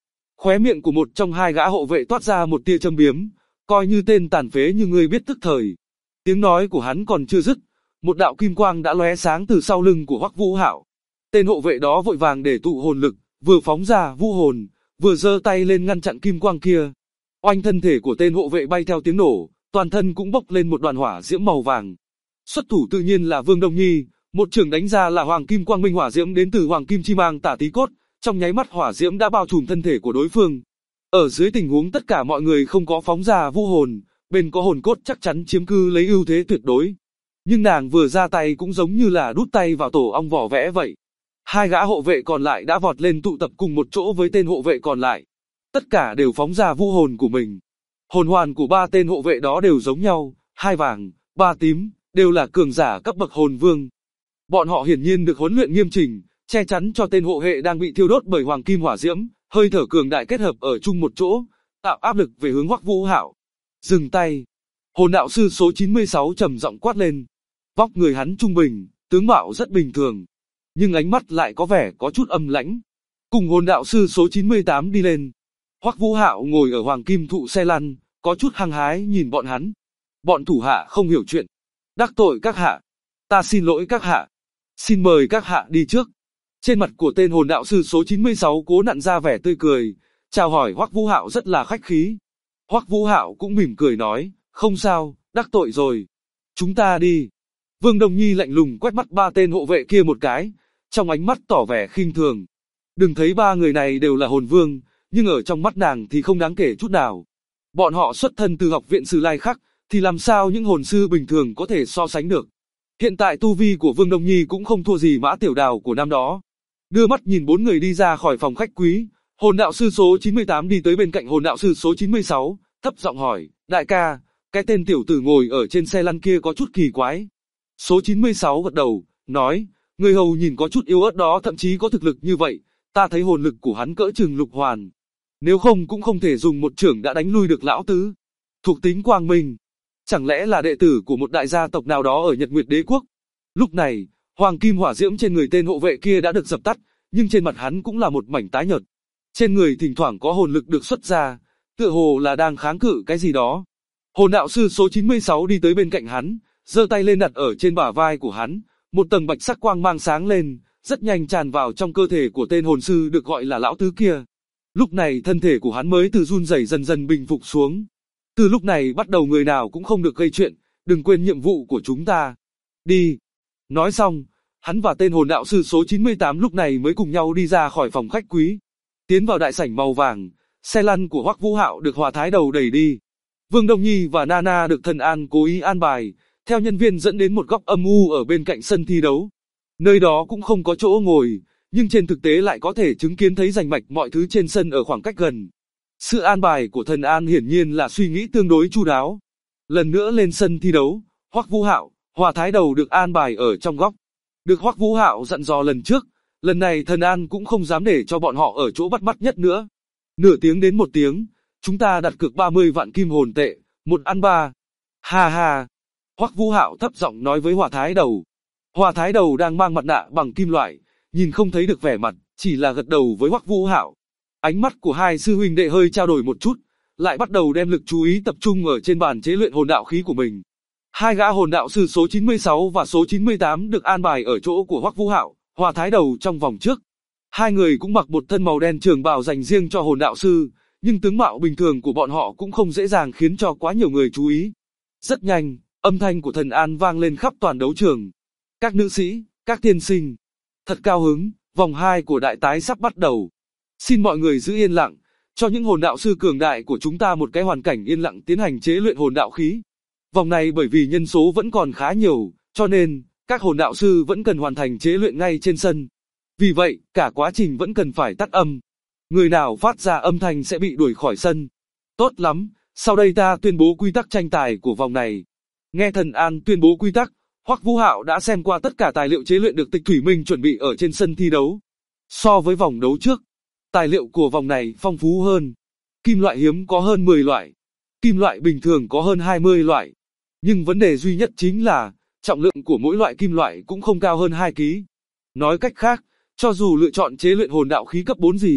Khóe miệng của một trong hai gã hộ vệ toát ra một tia châm biếm, coi như tên tàn phế như ngươi biết tức thời. Tiếng nói của hắn còn chưa dứt, một đạo kim quang đã lóe sáng từ sau lưng của Hoắc Vũ Hạo. Tên hộ vệ đó vội vàng để tụ hồn lực, vừa phóng ra vũ hồn, vừa giơ tay lên ngăn chặn kim quang kia. Oanh, thân thể của tên hộ vệ bay theo tiếng nổ, toàn thân cũng bốc lên một đoàn hỏa diễm màu vàng. Xuất thủ tự nhiên là Vương Đông Nhi, một chưởng đánh ra là hoàng kim quang minh hỏa diễm đến từ hoàng kim chi mang tả tí cốt, trong nháy mắt hỏa diễm đã bao trùm thân thể của đối phương. Ở dưới tình huống tất cả mọi người không có phóng ra vũ hồn, bên có hồn cốt chắc chắn chiếm cư lấy ưu thế tuyệt đối. Nhưng nàng vừa ra tay cũng giống như là đút tay vào tổ ong vỏ vẽ vậy. Hai gã hộ vệ còn lại đã vọt lên tụ tập cùng một chỗ với tên hộ vệ còn lại. Tất cả đều phóng ra vũ hồn của mình. Hồn hoàn của ba tên hộ vệ đó đều giống nhau, hai vàng, ba tím, đều là cường giả cấp bậc hồn vương. Bọn họ hiển nhiên được huấn luyện nghiêm chỉnh, che chắn cho tên hộ vệ đang bị thiêu đốt bởi hoàng kim hỏa diễm, hơi thở cường đại kết hợp ở chung một chỗ, tạo áp lực về hướng Hoắc Vũ Hạo. Dừng tay. Hồn đạo sư số 96 trầm giọng quát lên. Vóc người hắn trung bình, tướng mạo rất bình thường, nhưng ánh mắt lại có vẻ có chút âm lãnh. Cùng hồn đạo sư số 98 đi lên. Hoắc Vũ Hạo ngồi ở hoàng kim thụ xe lăn, có chút hăng hái nhìn bọn hắn. Bọn thủ hạ không hiểu chuyện. Đắc tội các hạ. Ta xin lỗi các hạ. Xin mời các hạ đi trước. Trên mặt của tên hồn đạo sư số 96 cố nặn ra vẻ tươi cười, chào hỏi Hoắc Vũ Hạo rất là khách khí. Hoắc Vũ Hạo cũng mỉm cười nói, không sao, đắc tội rồi. Chúng ta đi. Vương Đông Nhi lạnh lùng quét mắt ba tên hộ vệ kia một cái, trong ánh mắt tỏ vẻ khinh thường. Đừng thấy ba người này đều là hồn vương, nhưng ở trong mắt nàng thì không đáng kể chút nào. Bọn họ xuất thân từ học viện Sử Lai Khắc, thì làm sao những hồn sư bình thường có thể so sánh được. Hiện tại tu vi của Vương Đông Nhi cũng không thua gì Mã Tiểu Đào của năm đó. Đưa mắt nhìn bốn người đi ra khỏi phòng khách quý, hồn đạo sư số 98 đi tới bên cạnh hồn đạo sư số 96, thấp giọng hỏi, đại ca, cái tên tiểu tử ngồi ở trên xe lăn kia có chút kỳ quái. Số 96 gật đầu, nói, người hầu nhìn có chút yếu ớt đó thậm chí có thực lực như vậy, ta thấy hồn lực của hắn cỡ chừng lục hoàn. Nếu không cũng không thể dùng một chưởng đã đánh lui được lão tứ. Thuộc tính quang minh. Chẳng lẽ là đệ tử của một đại gia tộc nào đó ở Nhật Nguyệt Đế Quốc? Lúc này, hoàng kim hỏa diễm trên người tên hộ vệ kia đã được dập tắt, nhưng trên mặt hắn cũng là một mảnh tái nhợt. Trên người thỉnh thoảng có hồn lực được xuất ra, tựa hồ là đang kháng cự cái gì đó. Hồn đạo sư số 96 đi tới bên cạnh hắn, giơ tay lên đặt ở trên bả vai của hắn, một tầng bạch sắc quang mang sáng lên, rất nhanh tràn vào trong cơ thể của tên hồn sư được gọi là lão tứ kia. Lúc này thân thể của hắn mới từ run rẩy dần dần bình phục xuống. Từ lúc này bắt đầu người nào cũng không được gây chuyện, đừng quên nhiệm vụ của chúng ta. Đi. Nói xong, hắn và tên hồn đạo sư số 98 lúc này mới cùng nhau đi ra khỏi phòng khách quý. Tiến vào đại sảnh màu vàng, xe lăn của Hoắc Vũ Hạo được Hòa Thái Đầu đẩy đi. Vương Đông Nhi và Nana được Thần An cố ý an bài, theo nhân viên dẫn đến một góc âm u ở bên cạnh sân thi đấu. Nơi đó cũng không có chỗ ngồi, nhưng trên thực tế lại có thể chứng kiến thấy rành mạch mọi thứ trên sân ở khoảng cách gần. Sự an bài của Thần An hiển nhiên là suy nghĩ tương đối chu đáo. Lần nữa lên sân thi đấu, Hoắc Vũ Hạo, Hòa Thái Đầu được an bài ở trong góc. Được Hoắc Vũ Hạo dặn dò lần trước, lần này Thần An cũng không dám để cho bọn họ ở chỗ bắt mắt nhất nữa. Nửa tiếng đến một tiếng, chúng ta đặt cược 30 vạn kim hồn tệ, một ăn ba. Ha ha. Hoắc Vũ Hạo thấp giọng nói với Hòa Thái Đầu. Hòa Thái Đầu đang mang mặt nạ bằng kim loại, nhìn không thấy được vẻ mặt, chỉ là gật đầu với Hoắc Vũ Hạo. Ánh mắt của hai sư huynh đệ hơi trao đổi một chút, lại bắt đầu đem lực chú ý tập trung ở trên bàn chế luyện hồn đạo khí của mình. Hai gã hồn đạo sư số 96 và số 98 được an bài ở chỗ của Hoắc Vũ Hạo, Hòa Thái Đầu trong vòng trước. Hai người cũng mặc một thân màu đen trường bào dành riêng cho hồn đạo sư, nhưng tướng mạo bình thường của bọn họ cũng không dễ dàng khiến cho quá nhiều người chú ý. Rất nhanh, âm thanh của Thần An vang lên khắp toàn đấu trường. Các nữ sĩ, các tiên sinh, thật cao hứng, vòng 2 của đại tái sắp bắt đầu. Xin mọi người giữ yên lặng, cho những hồn đạo sư cường đại của chúng ta một cái hoàn cảnh yên lặng tiến hành chế luyện hồn đạo khí. Vòng này bởi vì nhân số vẫn còn khá nhiều, cho nên, các hồn đạo sư vẫn cần hoàn thành chế luyện ngay trên sân. Vì vậy, cả quá trình vẫn cần phải tắt âm. Người nào phát ra âm thanh sẽ bị đuổi khỏi sân. Tốt lắm, sau đây ta tuyên bố quy tắc tranh tài của vòng này. Nghe Thần An tuyên bố quy tắc, Hoắc Vũ Hạo đã xem qua tất cả tài liệu chế luyện được Tịch Thủy Minh chuẩn bị ở trên sân thi đấu. So với vòng đấu trước, tài liệu của vòng này phong phú hơn. Kim loại hiếm có hơn 10 loại, kim loại bình thường có hơn 20 loại. Nhưng vấn đề duy nhất chính là, trọng lượng của mỗi loại kim loại cũng không cao hơn 2 kg. Nói cách khác, cho dù lựa chọn chế luyện hồn đạo khí cấp 4 gì,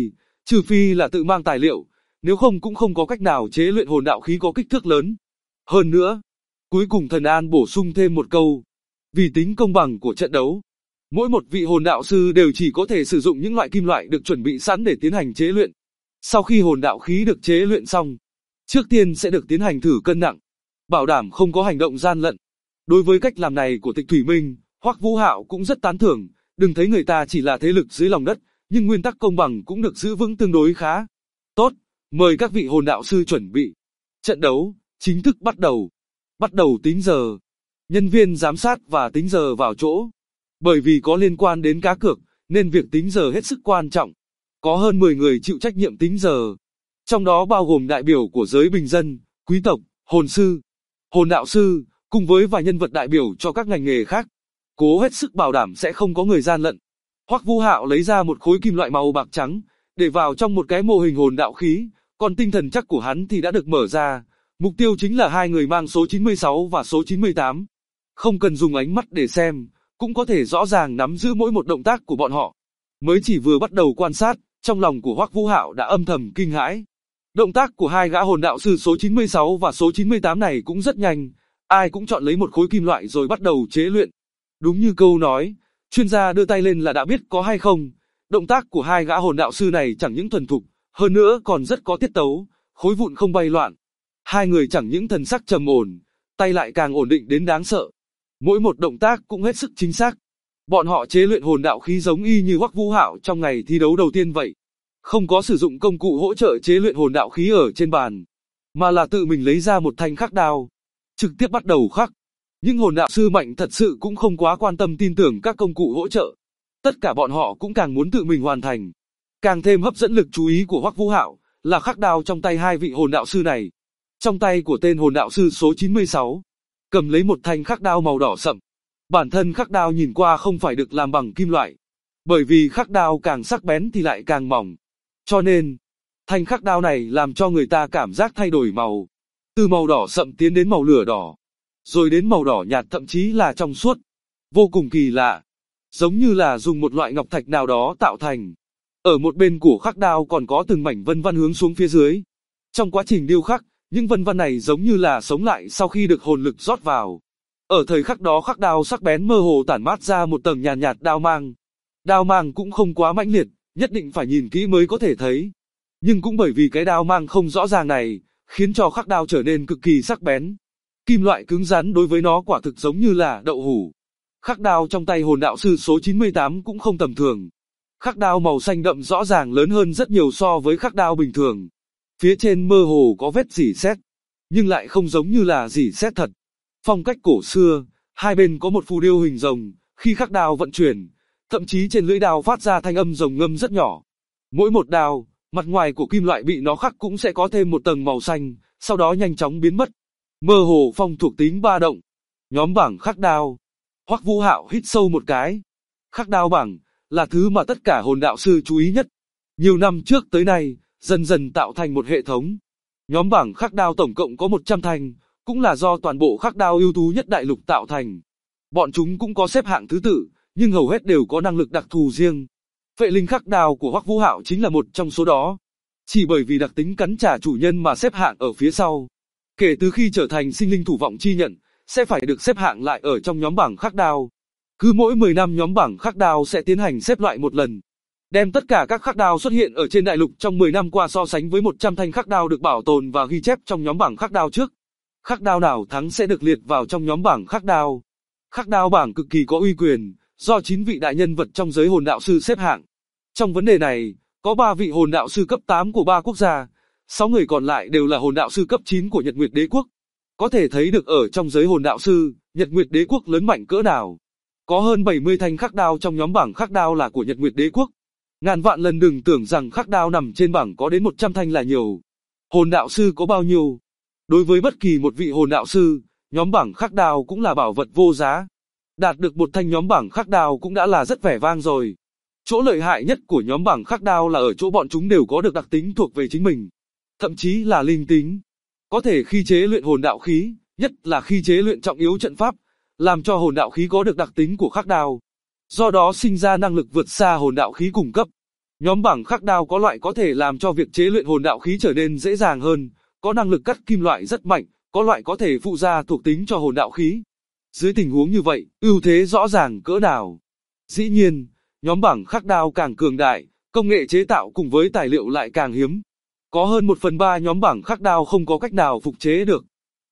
Trừ phi là tự mang tài liệu, nếu không cũng không có cách nào chế luyện hồn đạo khí có kích thước lớn. Hơn nữa, cuối cùng Thần An bổ sung thêm một câu, vì tính công bằng của trận đấu, mỗi một vị hồn đạo sư đều chỉ có thể sử dụng những loại kim loại được chuẩn bị sẵn để tiến hành chế luyện. Sau khi hồn đạo khí được chế luyện xong, trước tiên sẽ được tiến hành thử cân nặng, bảo đảm không có hành động gian lận. Đối với cách làm này của Tịch Thủy Minh, Hoắc Vũ Hạo cũng rất tán thưởng, đừng thấy người ta chỉ là thế lực dưới lòng đất, nhưng nguyên tắc công bằng cũng được giữ vững tương đối khá. Tốt, mời các vị hồn đạo sư chuẩn bị. Trận đấu chính thức bắt đầu. Bắt đầu tính giờ. Nhân viên giám sát và tính giờ vào chỗ. Bởi vì có liên quan đến cá cược, nên việc tính giờ hết sức quan trọng. Có hơn 10 người chịu trách nhiệm tính giờ. Trong đó bao gồm đại biểu của giới bình dân, quý tộc, hồn sư, hồn đạo sư, cùng với vài nhân vật đại biểu cho các ngành nghề khác. Cố hết sức bảo đảm sẽ không có người gian lận. Hoắc Vũ Hạo lấy ra một khối kim loại màu bạc trắng, để vào trong một cái mô hình hồn đạo khí, còn tinh thần chắc của hắn thì đã được mở ra. Mục tiêu chính là hai người mang số 96 và số 98. Không cần dùng ánh mắt để xem, cũng có thể rõ ràng nắm giữ mỗi một động tác của bọn họ. Mới chỉ vừa bắt đầu quan sát, trong lòng của Hoắc Vũ Hạo đã âm thầm kinh hãi. Động tác của hai gã hồn đạo sư số 96 và số 98 này cũng rất nhanh, ai cũng chọn lấy một khối kim loại rồi bắt đầu chế luyện. Đúng như câu nói, chuyên gia đưa tay lên là đã biết có hay không. Động tác của hai gã hồn đạo sư này chẳng những thuần thục, hơn nữa còn rất có tiết tấu, khối vụn không bay loạn. Hai người chẳng những thần sắc trầm ổn, tay lại càng ổn định đến đáng sợ. Mỗi một động tác cũng hết sức chính xác. Bọn họ chế luyện hồn đạo khí giống y như Hoắc Vũ Hạo trong ngày thi đấu đầu tiên vậy. Không có sử dụng công cụ hỗ trợ chế luyện hồn đạo khí ở trên bàn, mà là tự mình lấy ra một thanh khắc đao, trực tiếp bắt đầu khắc. Nhưng hồn đạo sư mạnh thật sự cũng không quá quan tâm tin tưởng các công cụ hỗ trợ. Tất cả bọn họ cũng càng muốn tự mình hoàn thành. Càng thêm hấp dẫn lực chú ý của Hoắc Vũ Hạo là khắc đao trong tay hai vị hồn đạo sư này. Trong tay của tên hồn đạo sư số 96, cầm lấy một thanh khắc đao màu đỏ sậm. Bản thân khắc đao nhìn qua không phải được làm bằng kim loại, bởi vì khắc đao càng sắc bén thì lại càng mỏng. Cho nên, thanh khắc đao này làm cho người ta cảm giác thay đổi màu. Từ màu đỏ sậm tiến đến màu lửa đỏ, rồi đến màu đỏ nhạt thậm chí là trong suốt. Vô cùng kỳ lạ, giống như là dùng một loại ngọc thạch nào đó tạo thành. Ở một bên của khắc đao còn có từng mảnh vân vân hướng xuống phía dưới. Trong quá trình điêu khắc, những vân vân này giống như là sống lại sau khi được hồn lực rót vào. Ở thời khắc đó khắc đao sắc bén mơ hồ tản mát ra một tầng nhàn nhạt đao mang. Đao mang cũng không quá mãnh liệt, nhất định phải nhìn kỹ mới có thể thấy. Nhưng cũng bởi vì cái đao mang không rõ ràng này, khiến cho khắc đao trở nên cực kỳ sắc bén. Kim loại cứng rắn đối với nó quả thực giống như là đậu hũ. Khắc đao trong tay hồn đạo sư số 98 cũng không tầm thường. Khắc đao màu xanh đậm rõ ràng lớn hơn rất nhiều so với khắc đao bình thường. Phía trên mơ hồ có vết rỉ sét, nhưng lại không giống như là rỉ sét thật. Phong cách cổ xưa, hai bên có một phù điêu hình rồng, khi khắc đao vận chuyển, thậm chí trên lưỡi đao phát ra thanh âm rồng ngâm rất nhỏ. Mỗi một đao, mặt ngoài của kim loại bị nó khắc cũng sẽ có thêm một tầng màu xanh, sau đó nhanh chóng biến mất. Mơ hồ phong thuộc tính ba động. Nhóm bảng khắc đao. Hoắc Vũ Hạo hít sâu một cái. Khắc đao bảng là thứ mà tất cả hồn đạo sư chú ý nhất. Nhiều năm trước tới nay, dần dần tạo thành một hệ thống. Nhóm bảng khắc đao tổng cộng có 100 thanh, cũng là do toàn bộ khắc đao ưu tú nhất đại lục tạo thành. Bọn chúng cũng có xếp hạng thứ tự, nhưng hầu hết đều có năng lực đặc thù riêng. Phệ linh khắc đao của Hoắc Vũ Hạo chính là một trong số đó. Chỉ bởi vì đặc tính cắn trả chủ nhân mà xếp hạng ở phía sau. Kể từ khi trở thành sinh linh thủ vọng chi nhận, sẽ phải được xếp hạng lại ở trong nhóm bảng khắc đao. Cứ mỗi 10 năm nhóm bảng khắc đao sẽ tiến hành xếp loại một lần. Đem tất cả các khắc đao xuất hiện ở trên đại lục trong 10 năm qua so sánh với 100 thanh khắc đao được bảo tồn và ghi chép trong nhóm bảng khắc đao trước. Khắc đao nào thắng sẽ được liệt vào trong nhóm bảng khắc đao. Khắc đao bảng cực kỳ có uy quyền, do 9 vị đại nhân vật trong giới hồn đạo sư xếp hạng. Trong vấn đề này, có 3 vị hồn đạo sư cấp 8 của 3 quốc gia, 6 người còn lại đều là hồn đạo sư cấp 9 của Nhật Nguyệt Đế Quốc. Có thể thấy được ở trong giới hồn đạo sư, Nhật Nguyệt Đế Quốc lớn mạnh cỡ nào. Có hơn 70 thanh khắc đao trong nhóm bảng khắc đao là của Nhật Nguyệt Đế Quốc. Ngàn vạn lần đừng tưởng rằng khắc đao nằm trên bảng có đến 100 thanh là nhiều. Hồn đạo sư có bao nhiêu? Đối với bất kỳ một vị hồn đạo sư, nhóm bảng khắc đao cũng là bảo vật vô giá. Đạt được một thanh nhóm bảng khắc đao cũng đã là rất vẻ vang rồi. Chỗ lợi hại nhất của nhóm bảng khắc đao là ở chỗ bọn chúng đều có được đặc tính thuộc về chính mình. Thậm chí là linh tính. Có thể khi chế luyện hồn đạo khí, nhất là khi chế luyện trọng yếu trận pháp, làm cho hồn đạo khí có được đặc tính của khắc đao. Do đó sinh ra năng lực vượt xa hồn đạo khí cùng cấp. Nhóm bảng khắc đao có loại có thể làm cho việc chế luyện hồn đạo khí trở nên dễ dàng hơn, có năng lực cắt kim loại rất mạnh, có loại có thể phụ ra thuộc tính cho hồn đạo khí. Dưới tình huống như vậy, ưu thế rõ ràng cỡ nào. Dĩ nhiên, nhóm bảng khắc đao càng cường đại, công nghệ chế tạo cùng với tài liệu lại càng hiếm. Có hơn 1/3 nhóm bảng khắc đao không có cách nào phục chế được.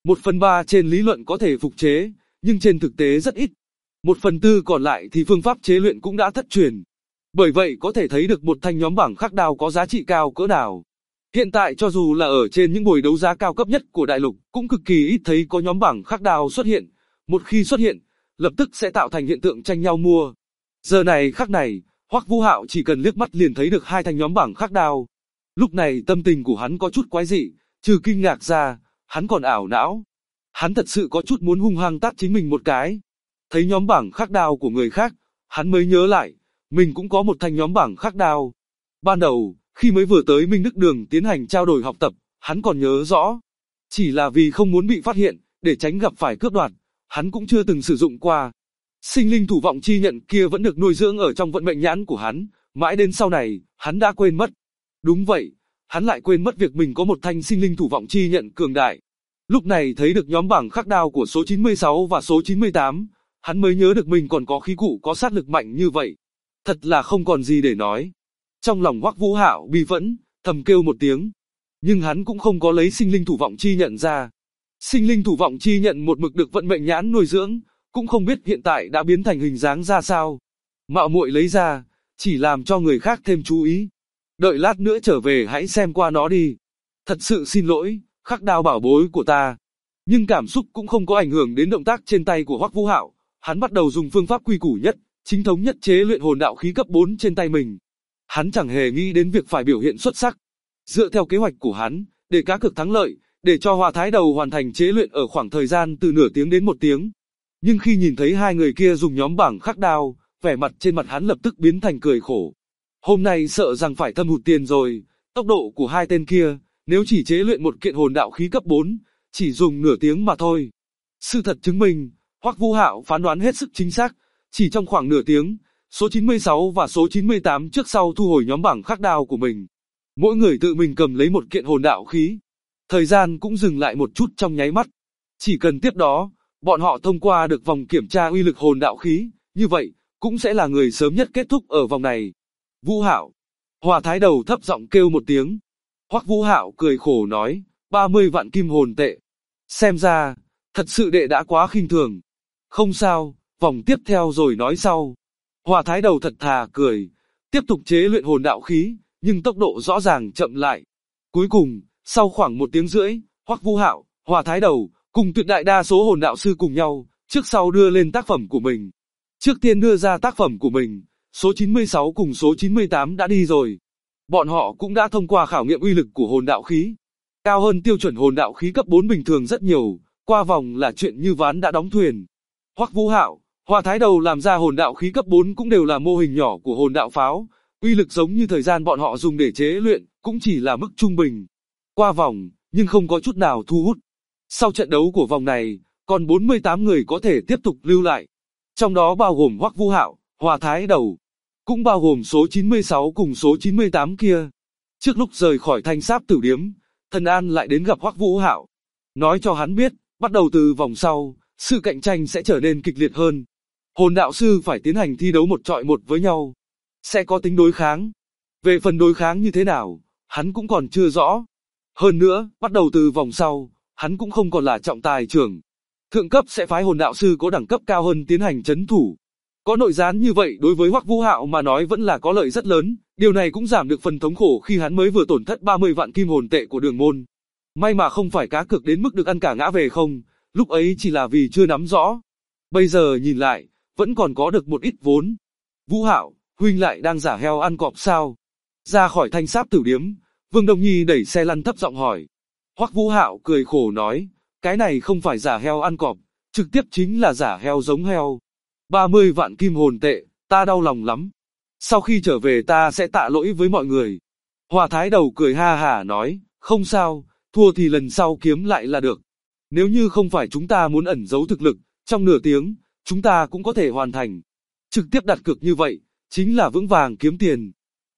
1/3 trên lý luận có thể phục chế, nhưng trên thực tế rất ít. 1/4 còn lại thì phương pháp chế luyện cũng đã thất truyền. Bởi vậy có thể thấy được một thanh nhóm bảng khắc đao có giá trị cao cỡ nào. Hiện tại cho dù là ở trên những buổi đấu giá cao cấp nhất của đại lục, cũng cực kỳ ít thấy có nhóm bảng khắc đao xuất hiện. Một khi xuất hiện, lập tức sẽ tạo thành hiện tượng tranh nhau mua. Giờ này khắc này, Hoắc Vũ Hạo chỉ cần liếc mắt liền thấy được hai thanh nhóm bảng khắc đao. Lúc này tâm tình của hắn có chút quái dị, trừ kinh ngạc ra, hắn còn ảo não. Hắn thật sự có chút muốn hung hăng tát chính mình một cái. Thấy nhóm bảng khắc đao của người khác, hắn mới nhớ lại, mình cũng có một thanh nhóm bảng khắc đao. Ban đầu, khi mới vừa tới Minh Đức Đường tiến hành trao đổi học tập, hắn còn nhớ rõ. Chỉ là vì không muốn bị phát hiện, để tránh gặp phải cướp đoạt, hắn cũng chưa từng sử dụng qua. Sinh linh thủ vọng chi nhận kia vẫn được nuôi dưỡng ở trong vận mệnh nhãn của hắn, mãi đến sau này, hắn đã quên mất. Đúng vậy, hắn lại quên mất việc mình có một thanh sinh linh thủ vọng chi nhận cường đại. Lúc này thấy được nhóm bảng khắc đao của số 96 và số 98, hắn mới nhớ được mình còn có khí cụ có sát lực mạnh như vậy. Thật là không còn gì để nói. Trong lòng Hoắc Vũ Hạo bi phẫn, thầm kêu một tiếng. Nhưng hắn cũng không có lấy sinh linh thủ vọng chi nhận ra. Sinh linh thủ vọng chi nhận một mực được vận mệnh nhãn nuôi dưỡng, cũng không biết hiện tại đã biến thành hình dáng ra sao. Mạo muội lấy ra, chỉ làm cho người khác thêm chú ý. Đợi lát nữa trở về hãy xem qua nó đi. Thật sự xin lỗi, khắc đao bảo bối của ta. Nhưng cảm xúc cũng không có ảnh hưởng đến động tác trên tay của Hoắc Vũ Hạo. Hắn bắt đầu dùng phương pháp quy củ nhất, chính thống nhất chế luyện hồn đạo khí cấp 4 trên tay mình. Hắn chẳng hề nghĩ đến việc phải biểu hiện xuất sắc. Dựa theo kế hoạch của hắn, để cá cược thắng lợi, để cho Hòa Thái Đầu hoàn thành chế luyện ở khoảng thời gian từ nửa tiếng đến 1 tiếng. Nhưng khi nhìn thấy hai người kia dùng nhóm bảng khắc đao, vẻ mặt trên mặt hắn lập tức biến thành cười khổ. Hôm nay sợ rằng phải thâm hụt tiền rồi, tốc độ của hai tên kia, nếu chỉ chế luyện một kiện hồn đạo khí cấp 4, chỉ dùng nửa tiếng mà thôi. Sự thật chứng minh, Hoắc Vũ Hạo phán đoán hết sức chính xác, chỉ trong khoảng nửa tiếng, số 96 và số 98 trước sau thu hồi nhóm bảng khắc đao của mình. Mỗi người tự mình cầm lấy một kiện hồn đạo khí. Thời gian cũng dừng lại một chút trong nháy mắt. Chỉ cần tiếp đó, bọn họ thông qua được vòng kiểm tra uy lực hồn đạo khí, như vậy, cũng sẽ là người sớm nhất kết thúc ở vòng này. Vũ Hạo. Hòa Thái Đầu thấp giọng kêu một tiếng. Hoắc Vũ Hạo cười khổ nói, 30 vạn kim hồn tệ. Xem ra, thật sự đệ đã quá khinh thường. Không sao, vòng tiếp theo rồi nói sau. Hòa Thái Đầu thật thà cười, tiếp tục chế luyện hồn đạo khí, nhưng tốc độ rõ ràng chậm lại. Cuối cùng, sau khoảng 1 tiếng rưỡi, Hoắc Vũ Hạo, Hòa Thái Đầu, cùng tuyệt đại đa số hồn đạo sư cùng nhau, trước sau đưa lên tác phẩm của mình. Trước tiên đưa ra tác phẩm của mình, số 96 cùng số 98 đã đi rồi. Bọn họ cũng đã thông qua khảo nghiệm uy lực của hồn đạo khí. Cao hơn tiêu chuẩn hồn đạo khí cấp 4 bình thường rất nhiều, qua vòng là chuyện như ván đã đóng thuyền. Hoắc Vũ Hạo, Hòa Thái Đầu làm ra hồn đạo khí cấp 4 cũng đều là mô hình nhỏ của hồn đạo pháo, uy lực giống như thời gian bọn họ dùng để chế luyện, cũng chỉ là mức trung bình. Qua vòng, nhưng không có chút nào thu hút. Sau trận đấu của vòng này, còn 48 người có thể tiếp tục lưu lại. Trong đó bao gồm Hoắc Vũ Hạo, Hòa Thái Đầu, cũng bao gồm số 96 cùng số 98 kia. Trước lúc rời khỏi Thanh Sáp Tử Điếm, Thần An lại đến gặp Hoắc Vũ Hạo, nói cho hắn biết, bắt đầu từ vòng sau, sự cạnh tranh sẽ trở nên kịch liệt hơn. Hồn đạo sư phải tiến hành thi đấu 1 chọi 1 với nhau, sẽ có tính đối kháng. Về phần đối kháng như thế nào, hắn cũng còn chưa rõ. Hơn nữa, bắt đầu từ vòng sau, hắn cũng không còn là trọng tài trưởng. Thượng cấp sẽ phái hồn đạo sư có đẳng cấp cao hơn tiến hành trấn thủ. Có nội gián như vậy đối với Hoắc Vũ Hạo mà nói vẫn là có lợi rất lớn, điều này cũng giảm được phần thống khổ khi hắn mới vừa tổn thất 30 vạn kim hồn tệ của Đường Môn. May mà không phải cá cược đến mức được ăn cả ngã về không, lúc ấy chỉ là vì chưa nắm rõ. Bây giờ nhìn lại, vẫn còn có được một ít vốn. Vũ Hạo, huynh lại đang giả heo ăn cọp sao? Ra khỏi Thanh Sáp Tử Điếm, Vương Đông Nhi đẩy xe lăn thấp giọng hỏi. Hoắc Vũ Hạo cười khổ nói, cái này không phải giả heo ăn cọp, trực tiếp chính là giả heo giống heo. 30 vạn kim hồn tệ, ta đau lòng lắm. Sau khi trở về ta sẽ tạ lỗi với mọi người. Hòa Thái Đầu cười ha hả nói, không sao, thua thì lần sau kiếm lại là được. Nếu như không phải chúng ta muốn ẩn giấu thực lực, trong nửa tiếng, chúng ta cũng có thể hoàn thành. Trực tiếp đặt cược như vậy, chính là vững vàng kiếm tiền.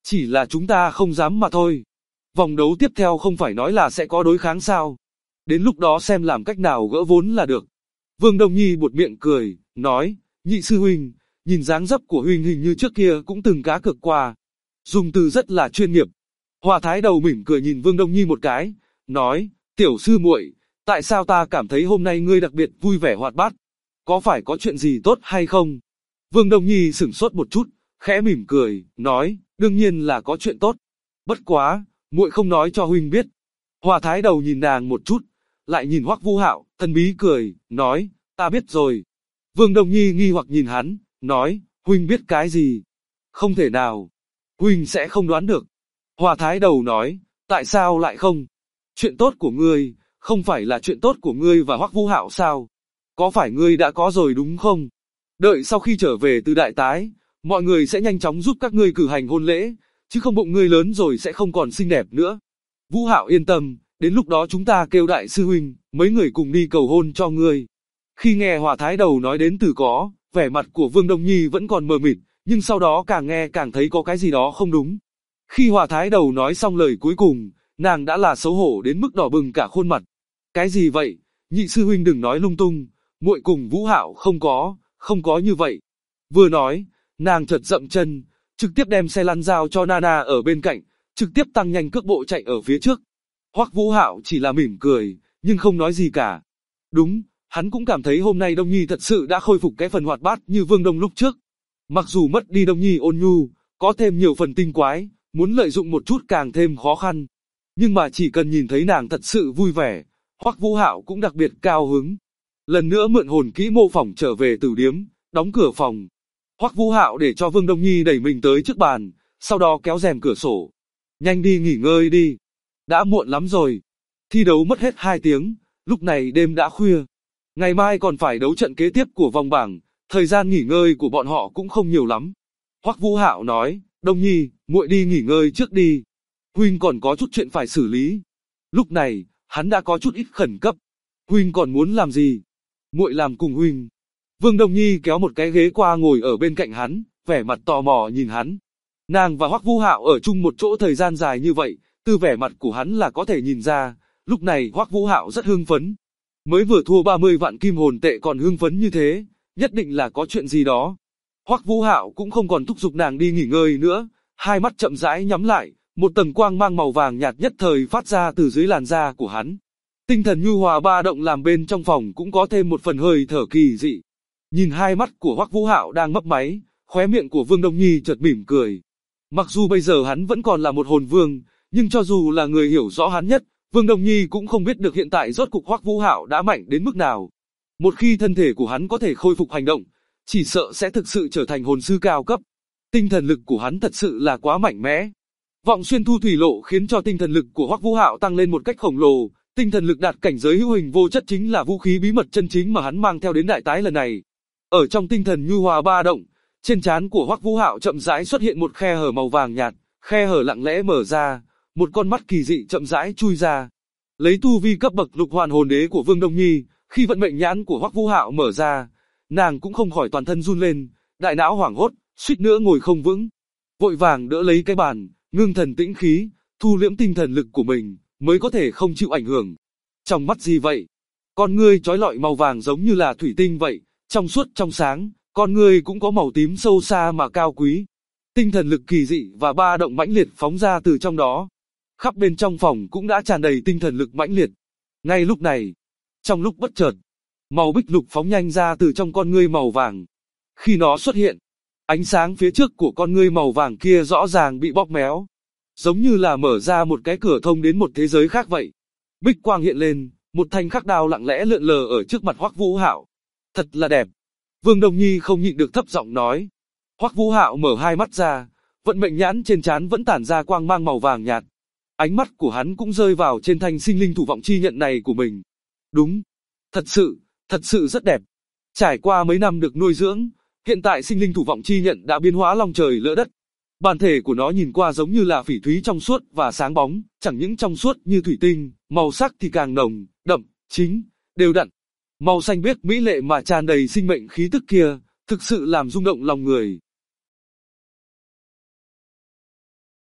Chỉ là chúng ta không dám mà thôi. Vòng đấu tiếp theo không phải nói là sẽ có đối kháng sao? Đến lúc đó xem làm cách nào gỡ vốn là được. Vương Đông Nhi buột miệng cười, nói, nhị sư huynh, nhìn dáng dấp của huynh hình như trước kia cũng từng cá cược qua. Dùng từ rất là chuyên nghiệp. Hòa Thái Đầu mỉm cười nhìn Vương Đông Nhi một cái, nói, tiểu sư muội, tại sao ta cảm thấy hôm nay ngươi đặc biệt vui vẻ hoạt bát? Có phải có chuyện gì tốt hay không? Vương Đông Nhi sửng sốt một chút, khẽ mỉm cười, nói, đương nhiên là có chuyện tốt. Bất quá, muội không nói cho huynh biết. Hòa Thái Đầu nhìn nàng một chút, lại nhìn Hoắc Vũ Hạo, thần bí cười, nói, ta biết rồi. Vương Đông Nhi nghi hoặc nhìn hắn, nói, huynh biết cái gì? Không thể nào. Huynh sẽ không đoán được. Hòa Thái Đầu nói, tại sao lại không? Chuyện tốt của ngươi, không phải là chuyện tốt của ngươi và Hoắc Vũ Hạo sao? Có phải ngươi đã có rồi đúng không? Đợi sau khi trở về từ đại tái, mọi người sẽ nhanh chóng giúp các ngươi cử hành hôn lễ, chứ không bụng ngươi lớn rồi sẽ không còn xinh đẹp nữa. Vũ Hạo yên tâm, đến lúc đó chúng ta kêu đại sư huynh, mấy người cùng đi cầu hôn cho ngươi. Khi nghe Hòa Thái Đầu nói đến từ có, vẻ mặt của Vương Đông Nhi vẫn còn mờ mịt, nhưng sau đó càng nghe càng thấy có cái gì đó không đúng. Khi Hòa Thái Đầu nói xong lời cuối cùng, nàng đã là xấu hổ đến mức đỏ bừng cả khuôn mặt. Cái gì vậy? Nhị sư huynh đừng nói lung tung, muội cùng Vũ Hạo không có như vậy. Vừa nói, nàng chợt dậm chân, trực tiếp đem xe lăn giao cho Nana ở bên cạnh, trực tiếp tăng nhanh cước bộ chạy ở phía trước. Hoắc Vũ Hạo chỉ là mỉm cười, nhưng không nói gì cả. Đúng, hắn cũng cảm thấy hôm nay Đông Nhi thật sự đã khôi phục cái phần hoạt bát như Vương Đông lúc trước. Mặc dù mất đi Đông Nhi ôn nhu, có thêm nhiều phần tinh quái, muốn lợi dụng một chút càng thêm khó khăn. Nhưng mà chỉ cần nhìn thấy nàng thật sự vui vẻ, Hoắc Vũ Hạo cũng đặc biệt cao hứng. Lần nữa mượn hồn kỹ mô phỏng trở về tử điếm, đóng cửa phòng. Hoắc Vũ Hạo để cho Vương Đông Nhi đẩy mình tới trước bàn, sau đó kéo rèm cửa sổ. Nhanh đi nghỉ ngơi đi. Đã muộn lắm rồi. Thi đấu mất hết 2 tiếng, lúc này đêm đã khuya. Ngày mai còn phải đấu trận kế tiếp của vòng bảng, thời gian nghỉ ngơi của bọn họ cũng không nhiều lắm. Hoắc Vũ Hạo nói, Đông Nhi, muội đi nghỉ ngơi trước đi. Huynh còn có chút chuyện phải xử lý. Lúc này, hắn đã có chút ít khẩn cấp. Huynh còn muốn làm gì? Muội làm cùng huynh. Vương Đông Nhi kéo một cái ghế qua ngồi ở bên cạnh hắn, vẻ mặt tò mò nhìn hắn. Nàng và Hoắc Vũ Hạo ở chung một chỗ thời gian dài như vậy, từ vẻ mặt của hắn là có thể nhìn ra, lúc này Hoắc Vũ Hạo rất hưng phấn. Mới vừa thua 30 vạn kim hồn tệ còn hưng phấn như thế, nhất định là có chuyện gì đó. Hoắc Vũ Hạo cũng không còn thúc giục nàng đi nghỉ ngơi nữa, hai mắt chậm rãi nhắm lại, một tầng quang mang màu vàng nhạt nhất thời phát ra từ dưới làn da của hắn. Tinh thần nhu hòa ba động làm bên trong phòng cũng có thêm một phần hơi thở kỳ dị. Nhìn hai mắt của Hoắc Vũ Hạo đang mấp máy, khóe miệng của Vương Đông Nhi chợt mỉm cười. Mặc dù bây giờ hắn vẫn còn là một hồn vương, nhưng cho dù là người hiểu rõ hắn nhất, Vương Đông Nhi cũng không biết được hiện tại rốt cục Hoắc Vũ Hạo đã mạnh đến mức nào. Một khi thân thể của hắn có thể khôi phục hành động, chỉ sợ sẽ thực sự trở thành hồn sư cao cấp. Tinh thần lực của hắn thật sự là quá mạnh mẽ. Vọng xuyên thu thủy lộ khiến cho tinh thần lực của Hoắc Vũ Hạo tăng lên một cách khổng lồ, tinh thần lực đạt cảnh giới hữu hình vô chất chính là vũ khí bí mật chân chính mà hắn mang theo đến đại tái lần này. Ở trong tinh thần nhu hòa ba động, trên trán của Hoắc Vũ Hạo chậm rãi xuất hiện một khe hở màu vàng nhạt, khe hở lặng lẽ mở ra, một con mắt kỳ dị chậm rãi chui ra. Lấy tu vi cấp bậc lục hoàn hồn đế của Vương Đông Nhi, khi vận mệnh nhãn của Hoắc Vũ Hạo mở ra, nàng cũng không khỏi toàn thân run lên, đại não hoảng hốt, suýt nữa ngồi không vững. Vội vàng đỡ lấy cái bàn, ngưng thần tĩnh khí, thu liễm tinh thần lực của mình, mới có thể không chịu ảnh hưởng. Trong mắt gì vậy? Con ngươi chói lọi màu vàng giống như là thủy tinh vậy, trong suốt trong sáng, con ngươi cũng có màu tím sâu xa mà cao quý. Tinh thần lực kỳ dị và ba động mãnh liệt phóng ra từ trong đó. Khắp bên trong phòng cũng đã tràn đầy tinh thần lực mãnh liệt. Ngay lúc này, trong lúc bất chợt, màu bích lục phóng nhanh ra từ trong con ngươi màu vàng. Khi nó xuất hiện, ánh sáng phía trước của con ngươi màu vàng kia rõ ràng bị bóp méo, giống như là mở ra một cái cửa thông đến một thế giới khác vậy. Bích quang hiện lên, một thanh khắc đao lặng lẽ lượn lờ ở trước mặt Hoắc Vũ Hạo. Thật là đẹp. Vương Đông Nhi không nhịn được thấp giọng nói. Hoắc Vũ Hạo mở hai mắt ra, vận mệnh nhãn trên trán vẫn tản ra quang mang màu vàng nhạt. Ánh mắt của hắn cũng rơi vào trên thanh sinh linh thủ vọng chi nhận này của mình. Đúng, thật sự rất đẹp. Trải qua mấy năm được nuôi dưỡng, hiện tại sinh linh thủ vọng chi nhận đã biến hóa long trời lỡ đất. Bản thể của nó nhìn qua giống như là phỉ thúy trong suốt và sáng bóng, chẳng những trong suốt như thủy tinh, màu sắc thì càng nồng, đậm, chính, đều đặn. Màu xanh biếc mỹ lệ mà tràn đầy sinh mệnh khí tức kia, thực sự làm rung động lòng người.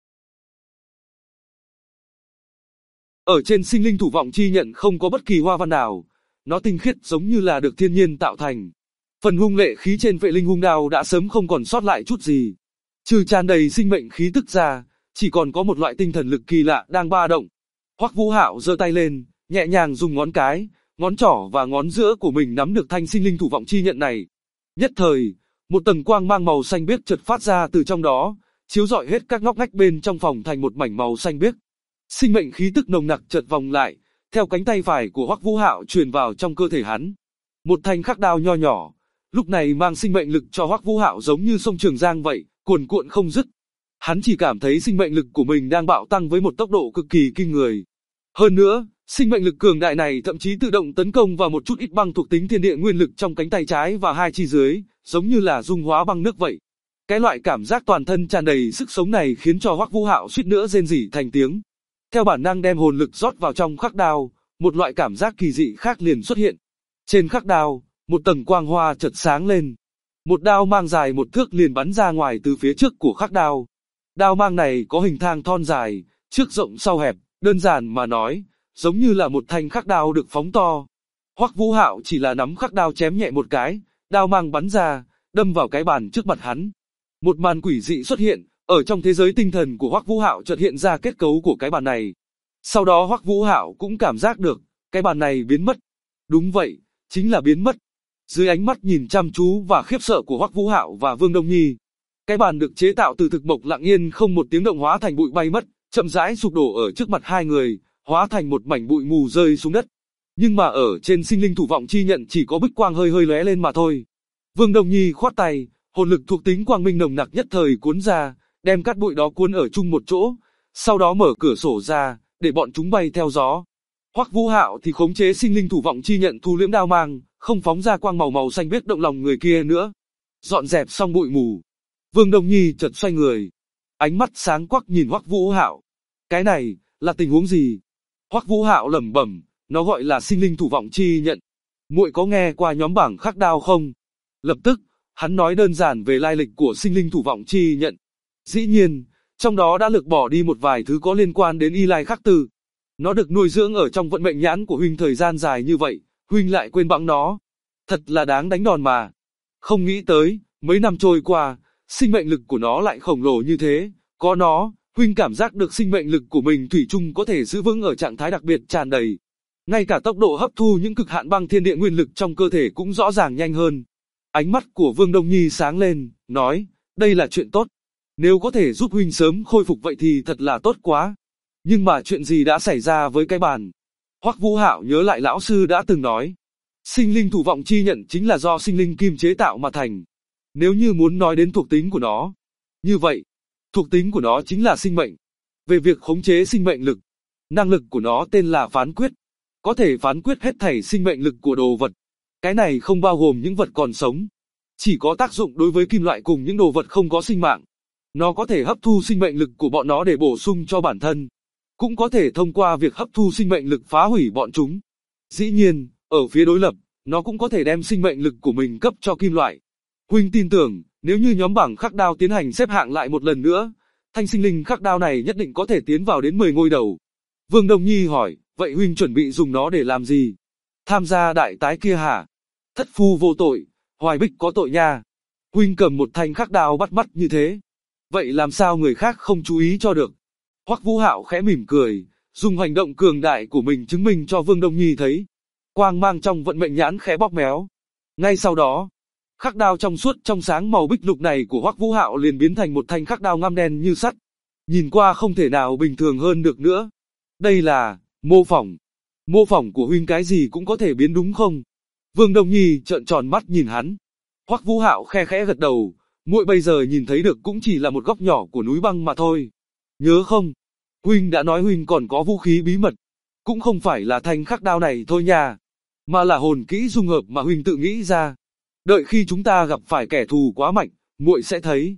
Ở trên sinh linh thủ vọng chi nhận không có bất kỳ hoa văn nào, nó tinh khiết giống như là được thiên nhiên tạo thành. Phần hung lệ khí trên vệ linh hung đao đã sớm không còn sót lại chút gì. Trừ tràn đầy sinh mệnh khí tức ra, chỉ còn có một loại tinh thần lực kỳ lạ đang ba động. Hoắc Vũ Hạo giơ tay lên, nhẹ nhàng dùng ngón cái, ngón trỏ và ngón giữa của mình nắm được thanh sinh linh thủ vọng chi nhận này. Nhất thời, một tầng quang mang màu xanh biếc chợt phát ra từ trong đó, chiếu rọi hết các ngóc ngách bên trong phòng thành một mảnh màu xanh biếc. Sinh mệnh khí tức nồng nặc chợt vòng lại, theo cánh tay phải của Hoắc Vũ Hạo truyền vào trong cơ thể hắn. Một thanh khắc đao nho nhỏ, lúc này mang sinh mệnh lực cho Hoắc Vũ Hạo giống như sông Trường Giang vậy, cuồn cuộn không dứt. Hắn chỉ cảm thấy sinh mệnh lực của mình đang bạo tăng với một tốc độ cực kỳ kinh người. Hơn nữa, sinh mệnh lực cường đại này thậm chí tự động tấn công vào một chút ít băng thuộc tính thiên địa nguyên lực trong cánh tay trái và hai chi dưới, giống như là dung hóa băng nước vậy. Cái loại cảm giác toàn thân tràn đầy sức sống này khiến cho Hoắc Vũ Hạo suýt nữa rên rỉ thành tiếng. Theo bản năng đem hồn lực rót vào trong khắc đao, một loại cảm giác kỳ dị khác liền xuất hiện. Trên khắc đao, một tầng quang hoa chợt sáng lên. Một đao mang dài 1 thước liền bắn ra ngoài từ phía trước của khắc đao. Đao mang này có hình thang thon dài, trước rộng sau hẹp, đơn giản mà nói, giống như là một thanh khắc đao được phóng to. Hoắc Vũ Hạo chỉ là nắm khắc đao chém nhẹ một cái, đao mang bắn ra, đâm vào cái bàn trước mặt hắn. Một màn quỷ dị xuất hiện, ở trong thế giới tinh thần của Hoắc Vũ Hạo chợt hiện ra kết cấu của cái bàn này. Sau đó Hoắc Vũ Hạo cũng cảm giác được, cái bàn này biến mất. Đúng vậy, chính là biến mất. Dưới ánh mắt nhìn chăm chú và khiếp sợ của Hoắc Vũ Hạo và Vương Đông Nhi, cái bàn được chế tạo từ thực mộc lặng yên không một tiếng động hóa thành bụi bay mất, chậm rãi sụp đổ ở trước mặt hai người, hóa thành một mảnh bụi mù rơi xuống đất. Nhưng mà ở trên sinh linh thủ vọng chi nhận chỉ có bích quang hơi hơi lóe lên mà thôi. Vương Đông Nhi khoát tay, hồn lực thuộc tính quang minh nồng nặc nhất thời cuốn ra, đem cát bụi đó cuốn ở chung một chỗ, sau đó mở cửa sổ ra, để bọn chúng bay theo gió. Hoắc Vũ Hạo thì khống chế sinh linh thủ vọng chi nhận thu liễm đao mang, không phóng ra quang màu xanh biếc động lòng người kia nữa. Dọn dẹp xong bụi mù, Vương Đông Nhi chợt xoay người, ánh mắt sáng quắc nhìn Hoắc Vũ Hạo. Cái này là tình huống gì? Hoắc Vũ Hạo lẩm bẩm, nó gọi là sinh linh thủ vọng chi nhận. Muội có nghe qua nhóm bảng khắc đao không? Lập tức, hắn nói đơn giản về lai lịch của sinh linh thủ vọng chi nhận. Dĩ nhiên, trong đó đã lược bỏ đi một vài thứ có liên quan đến y lai khắc tư. Nó được nuôi dưỡng ở trong vận mệnh nhãn của huynh thời gian dài như vậy, huynh lại quên bẵng nó. Thật là đáng đánh đòn mà. Không nghĩ tới, mấy năm trôi qua, sinh mệnh lực của nó lại khổng lồ như thế. Có nó, huynh cảm giác được sinh mệnh lực của mình thủy chung có thể giữ vững ở trạng thái đặc biệt tràn đầy. Ngay cả tốc độ hấp thu những cực hạn băng thiên địa nguyên lực trong cơ thể cũng rõ ràng nhanh hơn. Ánh mắt của Vương Đông Nhi sáng lên, nói, đây là chuyện tốt. Nếu có thể giúp huynh sớm khôi phục vậy thì thật là tốt quá. Nhưng mà chuyện gì đã xảy ra với cái bàn? Hoắc Vũ Hạo nhớ lại lão sư đã từng nói, sinh linh thủ vọng chi nhận chính là do sinh linh kim chế tạo mà thành. Nếu như muốn nói đến thuộc tính của nó, như vậy, thuộc tính của nó chính là sinh mệnh. Về việc khống chế sinh mệnh lực, năng lực của nó tên là phán quyết, có thể phán quyết hết thảy sinh mệnh lực của đồ vật. Cái này không bao gồm những vật còn sống, chỉ có tác dụng đối với kim loại cùng những đồ vật không có sinh mạng. Nó có thể hấp thu sinh mệnh lực của bọn nó để bổ sung cho bản thân, cũng có thể thông qua việc hấp thu sinh mệnh lực phá hủy bọn chúng. Dĩ nhiên, ở phía đối lập, nó cũng có thể đem sinh mệnh lực của mình cấp cho kim loại. Huynh tin tưởng, nếu như nhóm bảng khắc đao tiến hành xếp hạng lại một lần nữa, thanh sinh linh khắc đao này nhất định có thể tiến vào đến 10 ngôi đầu. Vương Đông Nhi hỏi, vậy huynh chuẩn bị dùng nó để làm gì? Tham gia đại tái kia hả? Thất phu vô tội, Hoài Bích có tội nha. Huynh cầm một thanh khắc đao bắt mắt như thế, vậy làm sao người khác không chú ý cho được? Hoắc Vũ Hạo khẽ mỉm cười, dùng hành động cường đại của mình chứng minh cho Vương Đông Nhi thấy. Quang mang trong vận mệnh nhãn khẽ bóp méo. Ngay sau đó, khắc đao trong suốt trong sáng màu bích lục này của Hoắc Vũ Hạo liền biến thành một thanh khắc đao ngăm đen như sắt. Nhìn qua không thể nào bình thường hơn được nữa. Đây là mô phỏng. Mô phỏng của huynh cái gì cũng có thể biến đúng không? Vương Đông Nhi trợn tròn mắt nhìn hắn. Hoắc Vũ Hạo khe khẽ gật đầu, muội bây giờ nhìn thấy được cũng chỉ là một góc nhỏ của núi băng mà thôi. Nhớ không? Huynh đã nói huynh còn có vũ khí bí mật. Cũng không phải là thanh khắc đao này thôi nha, mà là hồn kỹ dung hợp mà huynh tự nghĩ ra. Đợi khi chúng ta gặp phải kẻ thù quá mạnh, muội sẽ thấy.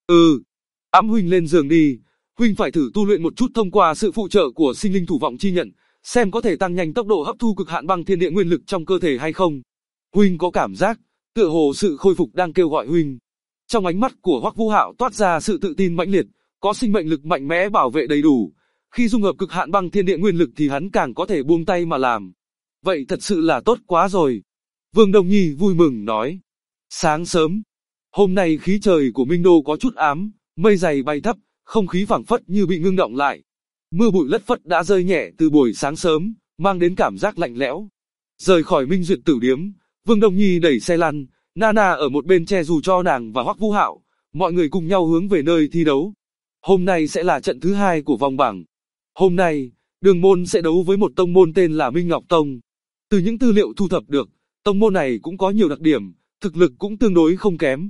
Ẵm huynh lên giường đi, huynh phải thử tu luyện một chút thông qua sự phụ trợ của sinh linh thủ vọng chi nhận, xem có thể tăng nhanh tốc độ hấp thu cực hạn băng thiên địa nguyên lực trong cơ thể hay không. Huynh có cảm giác, tựa hồ sự khôi phục đang kêu gọi huynh. Trong ánh mắt của Hoắc Vũ Hạo toát ra sự tự tin mãnh liệt, có sinh mệnh lực mạnh mẽ bảo vệ đầy đủ, khi dung hợp cực hạn băng thiên địa nguyên lực thì hắn càng có thể buông tay mà làm. Vậy thật sự là tốt quá rồi. Vương Đông Nhi vui mừng nói. Sáng sớm, hôm nay khí trời của Minh Đô có chút ám, mây dày bay thấp, không khí phảng phất như bị ngưng động lại. Mưa bụi lất phất đã rơi nhẹ từ buổi sáng sớm, mang đến cảm giác lạnh lẽo. Rời khỏi Minh Duyệt Tử Điếm, Vương Đông Nhi đẩy xe lăn, Nana ở một bên che dù cho nàng và Hoắc Vũ Hạo, mọi người cùng nhau hướng về nơi thi đấu. Hôm nay sẽ là trận thứ 2 của vòng bảng. Hôm nay, Đường môn sẽ đấu với một tông môn tên là Minh Ngọc Tông. Từ những tư liệu thu thập được, tông môn này cũng có nhiều đặc điểm, thực lực cũng tương đối không kém.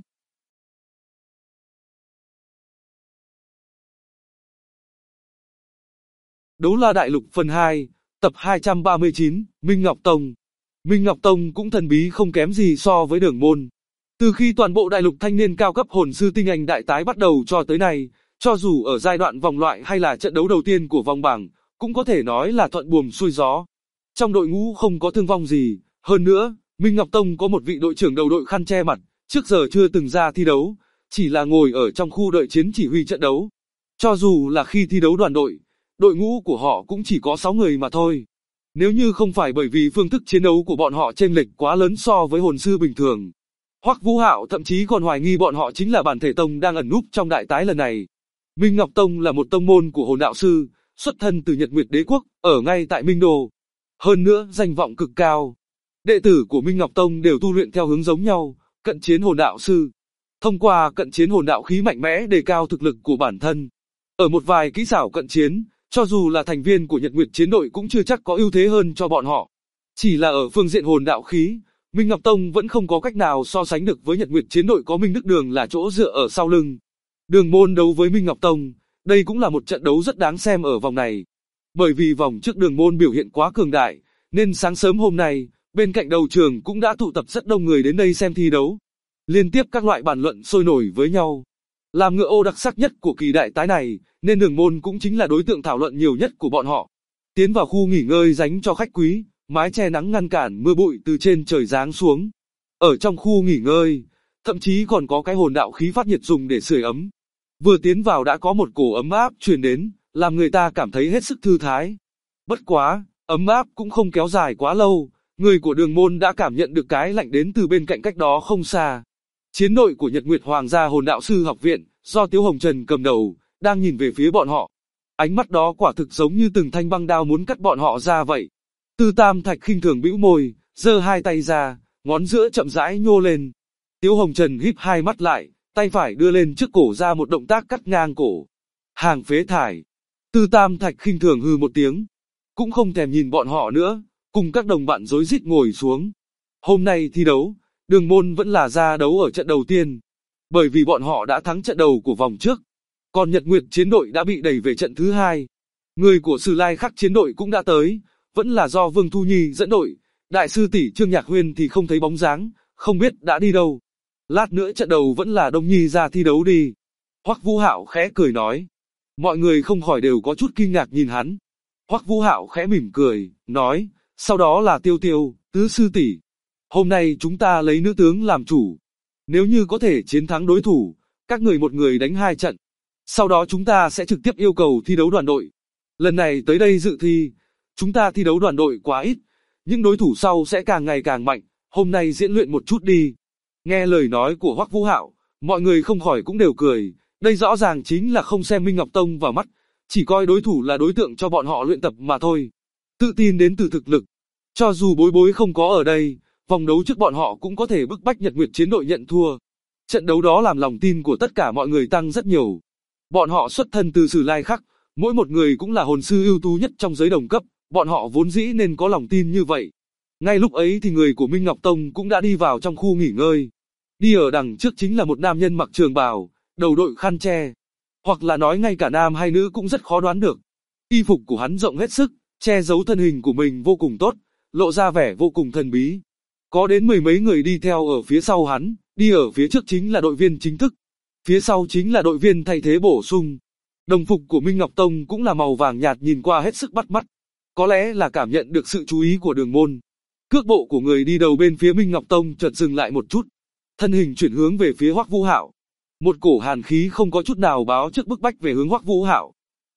Đấu La Đại Lục phần 2, tập 239, Minh Ngọc Tông. Minh Ngọc Tông cũng thần bí không kém gì so với Đường môn. Từ khi toàn bộ đại lục thanh niên cao cấp hồn sư tinh anh đại tái bắt đầu cho tới nay, cho dù ở giai đoạn vòng loại hay là trận đấu đầu tiên của vòng bảng, cũng có thể nói là thuận buồm xuôi gió. Trong đội ngũ không có thương vong gì, hơn nữa, Minh Ngọc Tông có một vị đội trưởng đầu đội khăn che mặt, trước giờ chưa từng ra thi đấu, chỉ là ngồi ở trong khu đợi chiến chỉ huy trận đấu. Cho dù là khi thi đấu đoàn đội, đội ngũ của họ cũng chỉ có 6 người mà thôi. Nếu như không phải bởi vì phương thức chiến đấu của bọn họ chênh lệch quá lớn so với hồn sư bình thường, Hoắc Vũ Hạo thậm chí còn hoài nghi bọn họ chính là bản thể tông đang ẩn núp trong đại tái lần này. Minh Ngọc Tông là một tông môn của hồn đạo sư, xuất thân từ Nhật Nguyệt Đế quốc, ở ngay tại Minh Đô. Hơn nữa, danh vọng cực cao. Đệ tử của Minh Ngọc Tông đều tu luyện theo hướng giống nhau, cận chiến hồn đạo sư. Thông qua cận chiến hồn đạo khí mạnh mẽ đề cao thực lực của bản thân. Ở một vài kỹ xảo cận chiến, cho dù là thành viên của Nhật Nguyệt chiến đội cũng chưa chắc có ưu thế hơn cho bọn họ. Chỉ là ở phương diện hồn đạo khí, Minh Ngọc Tông vẫn không có cách nào so sánh được với Nhật Nguyệt chiến đội có Minh Đức Đường là chỗ dựa ở sau lưng. Đường môn đấu với Minh Ngọc Tông, đây cũng là một trận đấu rất đáng xem ở vòng này. Bởi vì vòng trước đường môn biểu hiện quá cường đại, nên sáng sớm hôm nay, bên cạnh đầu trường cũng đã tụ tập rất đông người đến đây xem thi đấu. Liên tiếp các loại bàn luận sôi nổi với nhau. Làm ngựa ô đặc sắc nhất của kỳ đại tái này, nên đường môn cũng chính là đối tượng thảo luận nhiều nhất của bọn họ. Tiến vào khu nghỉ ngơi dành cho khách quý, mái che nắng ngăn cản mưa bụi từ trên trời giáng xuống. Ở trong khu nghỉ ngơi, thậm chí còn có cái hồn đạo khí phát nhiệt dùng để sưởi ấm. Vừa tiến vào đã có một cổ ấm áp truyền đến, làm người ta cảm thấy hết sức thư thái. Bất quá, ấm áp cũng không kéo dài quá lâu, người của đường môn đã cảm nhận được cái lạnh đến từ bên cạnh cách đó không xa. Chiến đội của Nhật Nguyệt Hoàng gia hồn đạo sư học viện, do Tiếu Hồng Trần cầm đầu, đang nhìn về phía bọn họ. Ánh mắt đó quả thực giống như từng thanh băng đao muốn cắt bọn họ ra vậy. Tư Tam Thạch khinh thường bĩu môi, giơ hai tay ra, ngón giữa chậm rãi nhô lên. Tiếu Hồng Trần híp hai mắt lại, tay phải đưa lên trước cổ ra một động tác cắt ngang cổ. Hàng phế thải. Tư Tam Thạch khinh thường hừ một tiếng, cũng không thèm nhìn bọn họ nữa, cùng các đồng bạn rối rít ngồi xuống. Hôm nay thi đấu, đường môn vẫn là ra đấu ở trận đầu tiên, bởi vì bọn họ đã thắng trận đầu của vòng trước. Còn Nhật Nguyệt chiến đội đã bị đẩy về trận thứ 2. Người của Sử Lai Khắc chiến đội cũng đã tới, vẫn là do Vương Thu Nhi dẫn đội, đại sư tỷ Trương Nhạc Huyên thì không thấy bóng dáng, không biết đã đi đâu. Lát nữa trận đầu vẫn là Đông Nhi ra thi đấu đi. Hoắc Vũ Hạo khẽ cười nói. Mọi người không khỏi đều có chút kinh ngạc nhìn hắn. Hoắc Vũ Hạo khẽ mỉm cười, nói, sau đó là Tiêu Tiêu, tứ sư tỷ. Hôm nay chúng ta lấy nữ tướng làm chủ. Nếu như có thể chiến thắng đối thủ, các người một người đánh 2 trận. Sau đó chúng ta sẽ trực tiếp yêu cầu thi đấu đoàn đội. Lần này tới đây dự thi, chúng ta thi đấu đoàn đội quá ít, những đối thủ sau sẽ càng ngày càng mạnh, hôm nay diễn luyện một chút đi. Nghe lời nói của Hoắc Vũ Hạo, mọi người không khỏi cũng đều cười, đây rõ ràng chính là không xem Minh Ngọc Tông vào mắt, chỉ coi đối thủ là đối tượng cho bọn họ luyện tập mà thôi. Tự tin đến từ thực lực. Cho dù Bối Bối không có ở đây, vòng đấu trước bọn họ cũng có thể bức bách Nhật Nguyệt chiến đội nhận thua. Trận đấu đó làm lòng tin của tất cả mọi người tăng rất nhiều. Bọn họ xuất thân từ Sử Lai Khắc, mỗi một người cũng là hồn sư ưu tú nhất trong giới đồng cấp, bọn họ vốn dĩ nên có lòng tin như vậy. Ngay lúc ấy thì người của Minh Ngọc Tông cũng đã đi vào trong khu nghỉ ngơi. Đi ở đằng trước chính là một nam nhân mặc trường bào, đầu đội khăn che. Hoặc là nói ngay cả nam hay nữ cũng rất khó đoán được. Y phục của hắn rộng hết sức, che giấu thân hình của mình vô cùng tốt, lộ ra vẻ vô cùng thần bí. Có đến 10 mấy người đi theo ở phía sau hắn, đi ở phía trước chính là đội viên chính thức. Phía sau chính là đội viên thay thế bổ sung. Đồng phục của Minh Ngọc Tông cũng là màu vàng nhạt nhìn qua hết sức bắt mắt. Có lẽ là cảm nhận được sự chú ý của đường môn. Cước bộ của người đi đầu bên phía Minh Ngọc Tông chợt dừng lại một chút. Thân hình chuyển hướng về phía Hoắc Vũ Hạo. Một cổ hàn khí không có chút nào báo trước bức bách về hướng Hoắc Vũ Hạo.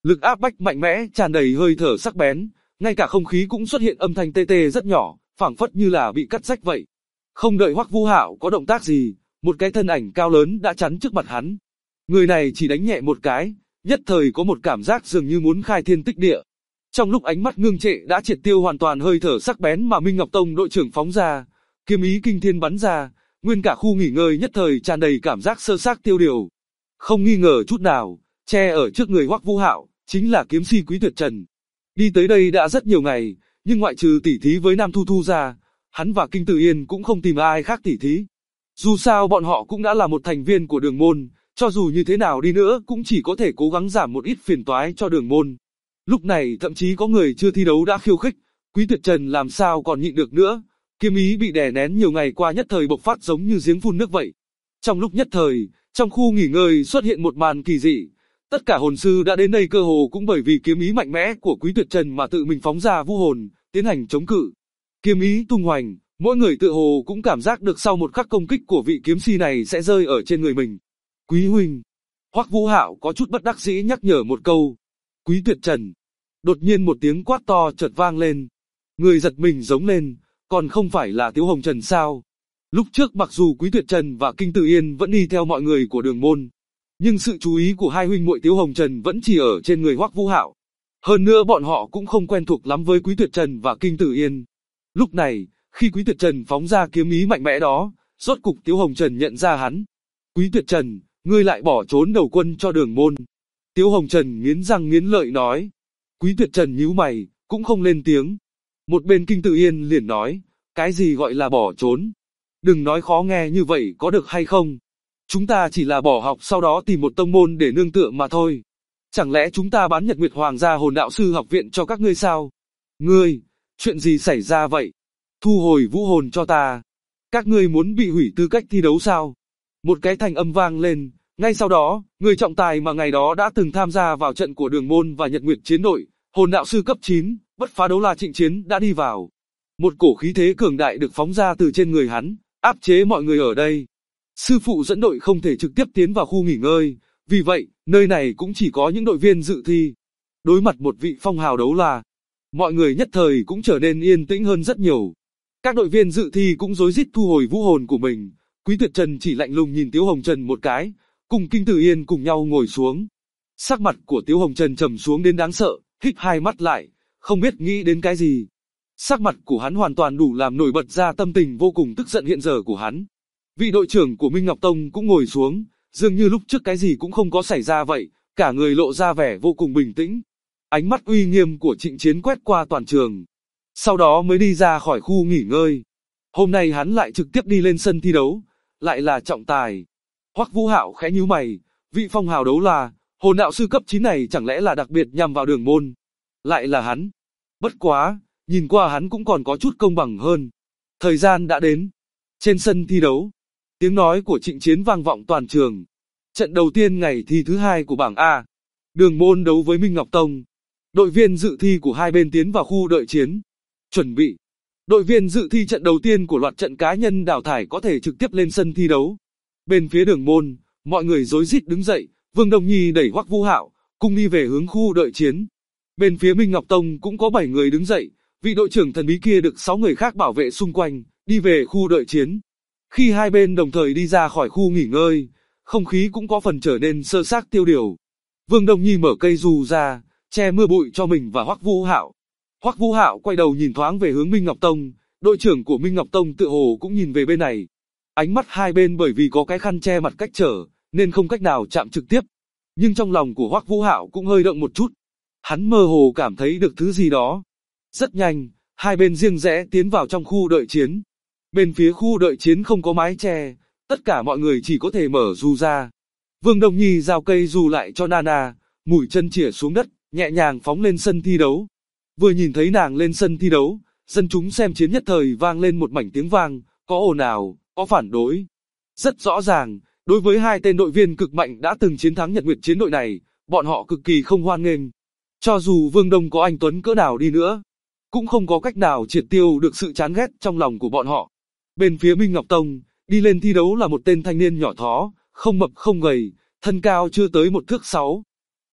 Lực áp bách mạnh mẽ tràn đầy hơi thở sắc bén, ngay cả không khí cũng xuất hiện âm thanh tê tê rất nhỏ, phảng phất như là bị cắt rách vậy. Không đợi Hoắc Vũ Hạo có động tác gì, một cái thân ảnh cao lớn đã chắn trước mặt hắn. Người này chỉ đánh nhẹ một cái, nhất thời có một cảm giác dường như muốn khai thiên tích địa. Trong lúc ánh mắt ngưng trệ đã triệt tiêu hoàn toàn hơi thở sắc bén mà Minh Ngọc Tông đội trưởng phóng ra, kiếm ý kinh thiên bắn ra, nguyên cả khu nghỉ ngơi nhất thời tràn đầy cảm giác sơ xác tiêu điều. Không nghi ngờ chút nào, che ở trước người Hoắc Vũ Hạo chính là kiếm si Quý Tuyệt Trần. Đi tới đây đã rất nhiều ngày, nhưng ngoại trừ tỉ thí với Nam Thu Thu ra, hắn và Kinh Tử Yên cũng không tìm ai khác tỉ thí. Dù sao bọn họ cũng đã là một thành viên của Đường môn, cho dù như thế nào đi nữa cũng chỉ có thể cố gắng giảm một ít phiền toái cho Đường môn. Lúc này thậm chí có người chưa thi đấu đã khiêu khích, Quý Tuyệt Trần làm sao còn nhịn được nữa, kiếm ý bị đè nén nhiều ngày qua nhất thời bộc phát giống như giếng phun nước vậy. Trong lúc nhất thời, trong khu nghỉ ngơi xuất hiện một màn kỳ dị. Tất cả hồn sư đã đến đây cơ hồ cũng bởi vì kiếm ý mạnh mẽ của Quý Tuyệt Trần mà tự mình phóng ra vũ hồn, tiến hành chống cự. Kiếm ý tung hoành, mỗi người tự hồ cũng cảm giác được sau một khắc công kích của vị kiếm si này sẽ rơi ở trên người mình. Quý huynh, Hoắc Vũ Hạo có chút bất đắc dĩ nhắc nhở một câu. Quý Tuyệt Trần. Đột nhiên một tiếng quát to chợt vang lên. Người giật mình giống lên, còn không phải là Tiếu Hồng Trần sao? Lúc trước mặc dù Quý Tuyệt Trần và Kinh Tử Yên vẫn đi theo mọi người của Đường môn, nhưng sự chú ý của hai huynh muội Tiếu Hồng Trần vẫn chỉ ở trên người Hoắc Vũ Hạo. Hơn nữa bọn họ cũng không quen thuộc lắm với Quý Tuyệt Trần và Kinh Tử Yên. Lúc này, khi Quý Tuyệt Trần phóng ra kiếm ý mạnh mẽ đó, rốt cục Tiếu Hồng Trần nhận ra hắn. Quý Tuyệt Trần, ngươi lại bỏ trốn đầu quân cho Đường môn. Tiếu Hồng Trần nghiến răng nghiến lợi nói. Quý Tuyệt Trần nhíu mày, cũng không lên tiếng. Một bên Kinh Tử Yên liền nói, cái gì gọi là bỏ trốn? Đừng nói khó nghe như vậy có được hay không? Chúng ta chỉ là bỏ học sau đó tìm một tông môn để nương tựa mà thôi. Chẳng lẽ chúng ta bán Nhật Nguyệt Hoàng gia Hồn Đạo Sư học viện cho các ngươi sao? Ngươi, chuyện gì xảy ra vậy? Thu hồi vũ hồn cho ta. Các ngươi muốn bị hủy tư cách thi đấu sao? Một cái thanh âm vang lên, ngay sau đó, người trọng tài mà ngày đó đã từng tham gia vào trận của Đường môn và Nhật Nguyệt chiến đội, Hồn Đạo Sư cấp 9, Bất Phá Đấu La Trịnh Chiến đã đi vào. Một cổ khí thế cường đại được phóng ra từ trên người hắn, áp chế mọi người ở đây. Sư phụ dẫn đội không thể trực tiếp tiến vào khu nghỉ ngơi, vì vậy, nơi này cũng chỉ có những đội viên dự thi. Đối mặt một vị phong hào đấu la, mọi người nhất thời cũng trở nên yên tĩnh hơn rất nhiều. Các đội viên dự thi cũng rối rít thu hồi vũ hồn của mình. Quý Tuyệt Trần chỉ lạnh lùng nhìn Tiếu Hồng Trần một cái, cùng Kinh Tử Yên cùng nhau ngồi xuống. Sắc mặt của Tiếu Hồng Trần trầm xuống đến đáng sợ, híp hai mắt lại, không biết nghĩ đến cái gì. Sắc mặt của hắn hoàn toàn đủ làm nổi bật ra tâm tình vô cùng tức giận hiện giờ của hắn. Vị đội trưởng của Minh Ngọc Tông cũng ngồi xuống, dường như lúc trước cái gì cũng không có xảy ra vậy, cả người lộ ra vẻ vô cùng bình tĩnh. Ánh mắt uy nghiêm của Trịnh Chiến quét qua toàn trường. Sau đó mới đi ra khỏi khu nghỉ ngơi. Hôm nay hắn lại trực tiếp đi lên sân thi đấu, lại là trọng tài. Hoắc Vũ Hạo khẽ nhíu mày, vị phong hào đấu la, Hồn Đạo Sư cấp 9 này chẳng lẽ là đặc biệt nhằm vào Đường môn? Lại là hắn. Bất quá, nhìn qua hắn cũng còn có chút công bằng hơn. Thời gian đã đến. Trên sân thi đấu, tiếng nói của Trịnh Chiến vang vọng toàn trường. Trận đầu tiên ngày thi thứ 2 của bảng A. Đường môn đấu với Minh Ngọc Tông. Đội viên dự thi của hai bên tiến vào khu đợi chiến. Chuẩn bị. Đội viên dự thi trận đầu tiên của loạt trận cá nhân đào thải có thể trực tiếp lên sân thi đấu. Bên phía Đường môn, mọi người rối rít đứng dậy, Vương Đông Nhi đẩy Hoắc Vũ Hạo, cùng đi về hướng khu đợi chiến. Bên phía Minh Ngọc Tông cũng có 7 người đứng dậy, vị đội trưởng thần bí kia được 6 người khác bảo vệ xung quanh, đi về khu đợi chiến. Khi hai bên đồng thời đi ra khỏi khu nghỉ ngơi, không khí cũng có phần trở nên sơ xác tiêu điều. Vương Đông Nhi mở cây dù ra, che mưa bụi cho mình và Hoắc Vũ Hạo. Hoắc Vũ Hạo quay đầu nhìn thoáng về hướng Minh Ngọc Tông, đội trưởng của Minh Ngọc Tông tự hồ cũng nhìn về bên này. Ánh mắt hai bên bởi vì có cái khăn che mặt cách trở, nên không cách nào chạm trực tiếp. Nhưng trong lòng của Hoắc Vũ Hạo cũng hơi động một chút. Hắn mơ hồ cảm thấy được thứ gì đó. Rất nhanh, hai bên riêng rẽ tiến vào trong khu đợi chiến. Bên phía khu đợi chiến không có mái che, tất cả mọi người chỉ có thể mở dù ra. Vương Đông Nhi giao cây dù lại cho Nana, mũi chân chĩa xuống đất, nhẹ nhàng phóng lên sân thi đấu. Vừa nhìn thấy nàng lên sân thi đấu, dân chúng xem chiến nhất thời vang lên một mảnh tiếng vang, có ồn ào, có phản đối. Rất rõ ràng, đối với hai tên đội viên cực mạnh đã từng chiến thắng Nhật Nguyệt chiến đội này, bọn họ cực kỳ không hoan nghênh. Cho dù Vương Đông có anh tuấn cỡ nào đi nữa, cũng không có cách nào triệt tiêu được sự chán ghét trong lòng của bọn họ. Bên phía Minh Ngọc Tông, đi lên thi đấu là một tên thanh niên nhỏ thó, không mập không gầy, thân cao chưa tới 1 thước 6.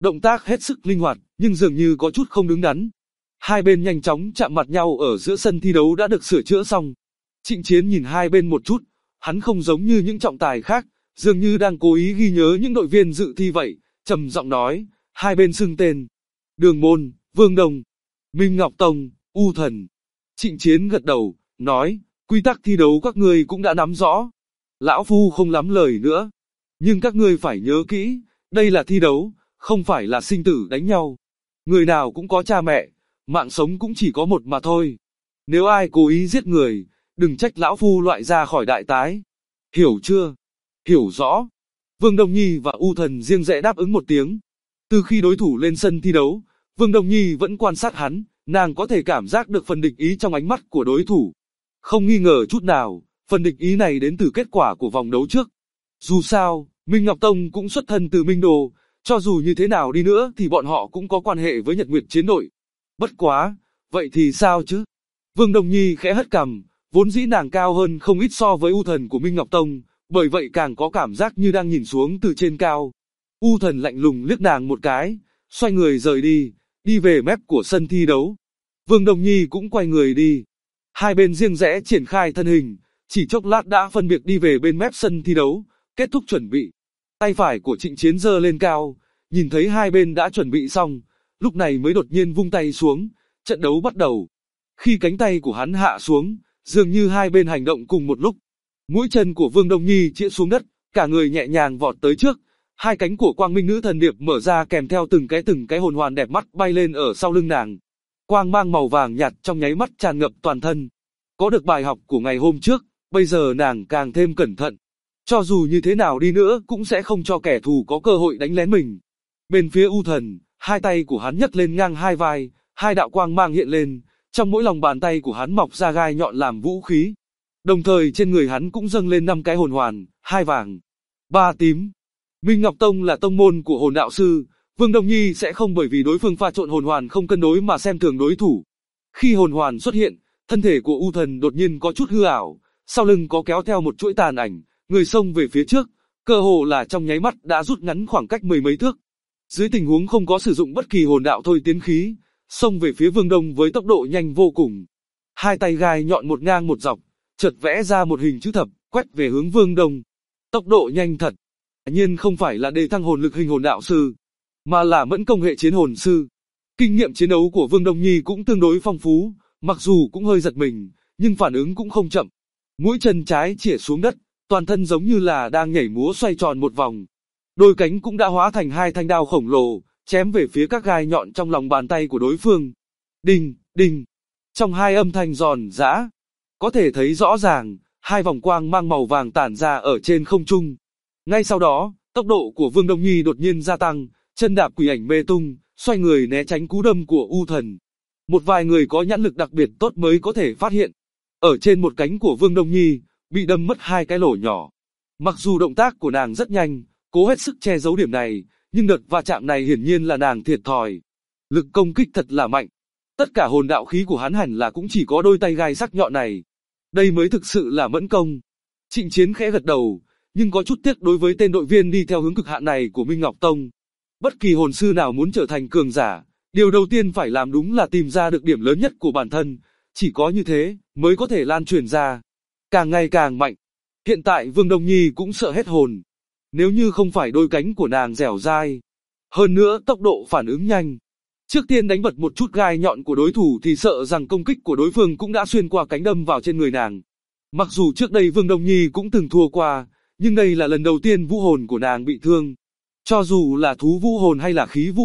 Động tác hết sức linh hoạt, nhưng dường như có chút không đứng đắn. Hai bên nhanh chóng chạm mặt nhau ở giữa sân thi đấu đã được sửa chữa xong. Trịnh Chiến nhìn hai bên một chút, hắn không giống như những trọng tài khác, dường như đang cố ý ghi nhớ những đội viên dự thi vậy, trầm giọng nói, hai bên xưng tên. Đường Môn, Vương Đông, Minh Ngọc Tông, U Thần. Trịnh Chiến gật đầu, nói, quy tắc thi đấu các ngươi cũng đã nắm rõ. Lão Phu không lắm lời nữa. Nhưng các ngươi phải nhớ kỹ, đây là thi đấu, không phải là sinh tử đánh nhau. Người nào cũng có cha mẹ, mạng sống cũng chỉ có một mà thôi. Nếu ai cố ý giết người, đừng trách Lão Phu loại ra khỏi đại tái. Hiểu chưa? Hiểu rõ. Vương Đông Nhi và U Thần riêng rẽ đáp ứng một tiếng. Từ khi đối thủ lên sân thi đấu, Vương Đông Nhi vẫn quan sát hắn, nàng có thể cảm giác được phần địch ý trong ánh mắt của đối thủ. Không nghi ngờ chút nào, phần địch ý này đến từ kết quả của vòng đấu trước. Dù sao, Minh Ngọc Tông cũng xuất thân từ Minh Đồ, cho dù như thế nào đi nữa thì bọn họ cũng có quan hệ với Nhật Nguyệt Chiến đội. Bất quá, vậy thì sao chứ? Vương Đông Nhi khẽ hất cằm, vốn dĩ nàng cao hơn không ít so với U Thần của Minh Ngọc Tông, bởi vậy càng có cảm giác như đang nhìn xuống từ trên cao. U Thần lạnh lùng liếc nàng một cái, xoay người rời đi, đi về mép của sân thi đấu. Vương Đông Nhi cũng quay người đi. Hai bên riêng rẽ triển khai thân hình, chỉ chốc lát đã phân biệt đi về bên mép sân thi đấu, kết thúc chuẩn bị. Tay phải của Trịnh Chiến giơ lên cao, nhìn thấy hai bên đã chuẩn bị xong, lúc này mới đột nhiên vung tay xuống, trận đấu bắt đầu. Khi cánh tay của hắn hạ xuống, dường như hai bên hành động cùng một lúc. Mũi chân của Vương Đông Nhi chĩa xuống đất, cả người nhẹ nhàng vọt tới trước. Hai cánh của Quang Minh Nữ Thần Điệp mở ra kèm theo từng cái hồn hoàn đẹp mắt bay lên ở sau lưng nàng. Quang mang màu vàng nhạt trong nháy mắt tràn ngập toàn thân. Có được bài học của ngày hôm trước, bây giờ nàng càng thêm cẩn thận. Cho dù như thế nào đi nữa cũng sẽ không cho kẻ thù có cơ hội đánh lén mình. Bên phía U Thần, hai tay của hắn nhấc lên ngang hai vai, hai đạo quang mang hiện lên, trong mỗi lòng bàn tay của hắn mọc ra gai nhọn làm vũ khí. Đồng thời trên người hắn cũng dâng lên 5 cái hồn hoàn, 2 vàng, 3 tím. Minh Ngọc Tông là tông môn của hồn đạo sư, Vương Đông Nhi sẽ không bởi vì đối phương pha trộn hồn hoàn không cân đối mà xem thường đối thủ. Khi hồn hoàn xuất hiện, thân thể của U Thần đột nhiên có chút hư ảo, sau lưng có kéo theo một chuỗi tàn ảnh, người xông về phía trước, cơ hồ là trong nháy mắt đã rút ngắn khoảng cách mười mấy thước. Dưới tình huống không có sử dụng bất kỳ hồn đạo thôi tiến khí, xông về phía Vương Đông với tốc độ nhanh vô cùng. Hai tay gai nhọn một ngang một dọc, chợt vẽ ra một hình chữ thập, quét về hướng Vương Đông. Tốc độ nhanh thật. Quả nhiên không phải là đề thăng hồn lực hình hồn đạo sư, mà là mẫn công hệ chiến hồn sư. Kinh nghiệm chiến đấu của Vương Đông Nhi cũng tương đối phong phú, mặc dù cũng hơi giật mình, nhưng phản ứng cũng không chậm. Mũi chân trái chĩa xuống đất, toàn thân giống như là đang nhảy múa xoay tròn một vòng. Đôi cánh cũng đã hóa thành hai thanh đao khổng lồ, chém về phía các gai nhọn trong lòng bàn tay của đối phương. Đinh, đinh. Trong hai âm thanh giòn giã, có thể thấy rõ ràng, hai vòng quang mang màu vàng tản ra ở trên không trung. Ngay sau đó, tốc độ của Vương Đông Nhi đột nhiên gia tăng, chân đạp quỷ ảnh mê tung, xoay người né tránh cú đâm của U Thần. Một vài người có nhãn lực đặc biệt tốt mới có thể phát hiện. Ở trên một cánh của Vương Đông Nhi, bị đâm mất hai cái lỗ nhỏ. Mặc dù động tác của nàng rất nhanh, cố hết sức che giấu điểm này, nhưng đợt va chạm này hiển nhiên là nàng thiệt thòi. Lực công kích thật là mạnh. Tất cả hồn đạo khí của hắn hẳn là cũng chỉ có đôi tay gai sắc nhọn này. Đây mới thực sự là mẫn công. Trịnh Chiến khẽ gật đầu, nhưng có chút tiếc đối với tên đội viên đi theo hướng cực hạn này của Minh Ngọc Tông. Bất kỳ hồn sư nào muốn trở thành cường giả, điều đầu tiên phải làm đúng là tìm ra được điểm lớn nhất của bản thân. Chỉ có như thế, mới có thể lan truyền ra. Càng ngày càng mạnh. Hiện tại Vương Đông Nhi cũng sợ hết hồn. Nếu như không phải đôi cánh của nàng dẻo dai, hơn nữa tốc độ phản ứng nhanh, trước tiên đánh bật một chút gai nhọn của đối thủ thì sợ rằng công kích của đối phương cũng đã xuyên qua cánh đâm vào trên người nàng. Mặc dù trước đây Vương Đông Nhi cũng từng thua qua, nhưng đây là lần đầu tiên vũ hồn của nàng bị thương. Cho dù là thú vũ hồn hay là khí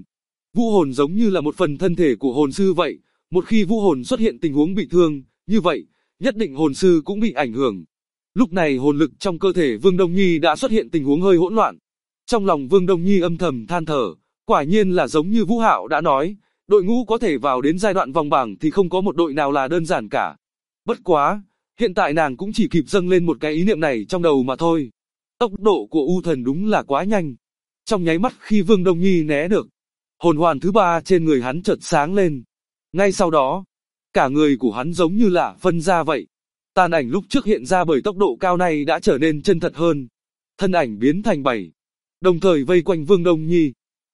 vũ hồn giống như là một phần thân thể của hồn sư vậy, một khi vũ hồn xuất hiện tình huống bị thương, như vậy, nhất định hồn sư cũng bị ảnh hưởng. Lúc này hồn lực trong cơ thể Vương Đông Nhi đã xuất hiện tình huống hơi hỗn loạn. Trong lòng Vương Đông Nhi âm thầm than thở, quả nhiên là giống như Vũ Hạo đã nói, đội ngũ có thể vào đến giai đoạn vòng bảng thì không có một đội nào là đơn giản cả. Bất quá, hiện tại nàng cũng chỉ kịp dâng lên một cái ý niệm này trong đầu mà thôi. Tốc độ của U Thần đúng là quá nhanh. Trong nháy mắt khi Vương Đông Nhi né được, hồn hoàn thứ 3 trên người hắn chợt sáng lên. Ngay sau đó, cả người của hắn giống như là phân ra vậy. Tàn ảnh lúc trước hiện ra bởi tốc độ cao này đã trở nên chân thật hơn. Thân ảnh biến thành 7, đồng thời vây quanh Vương Đông Nhi.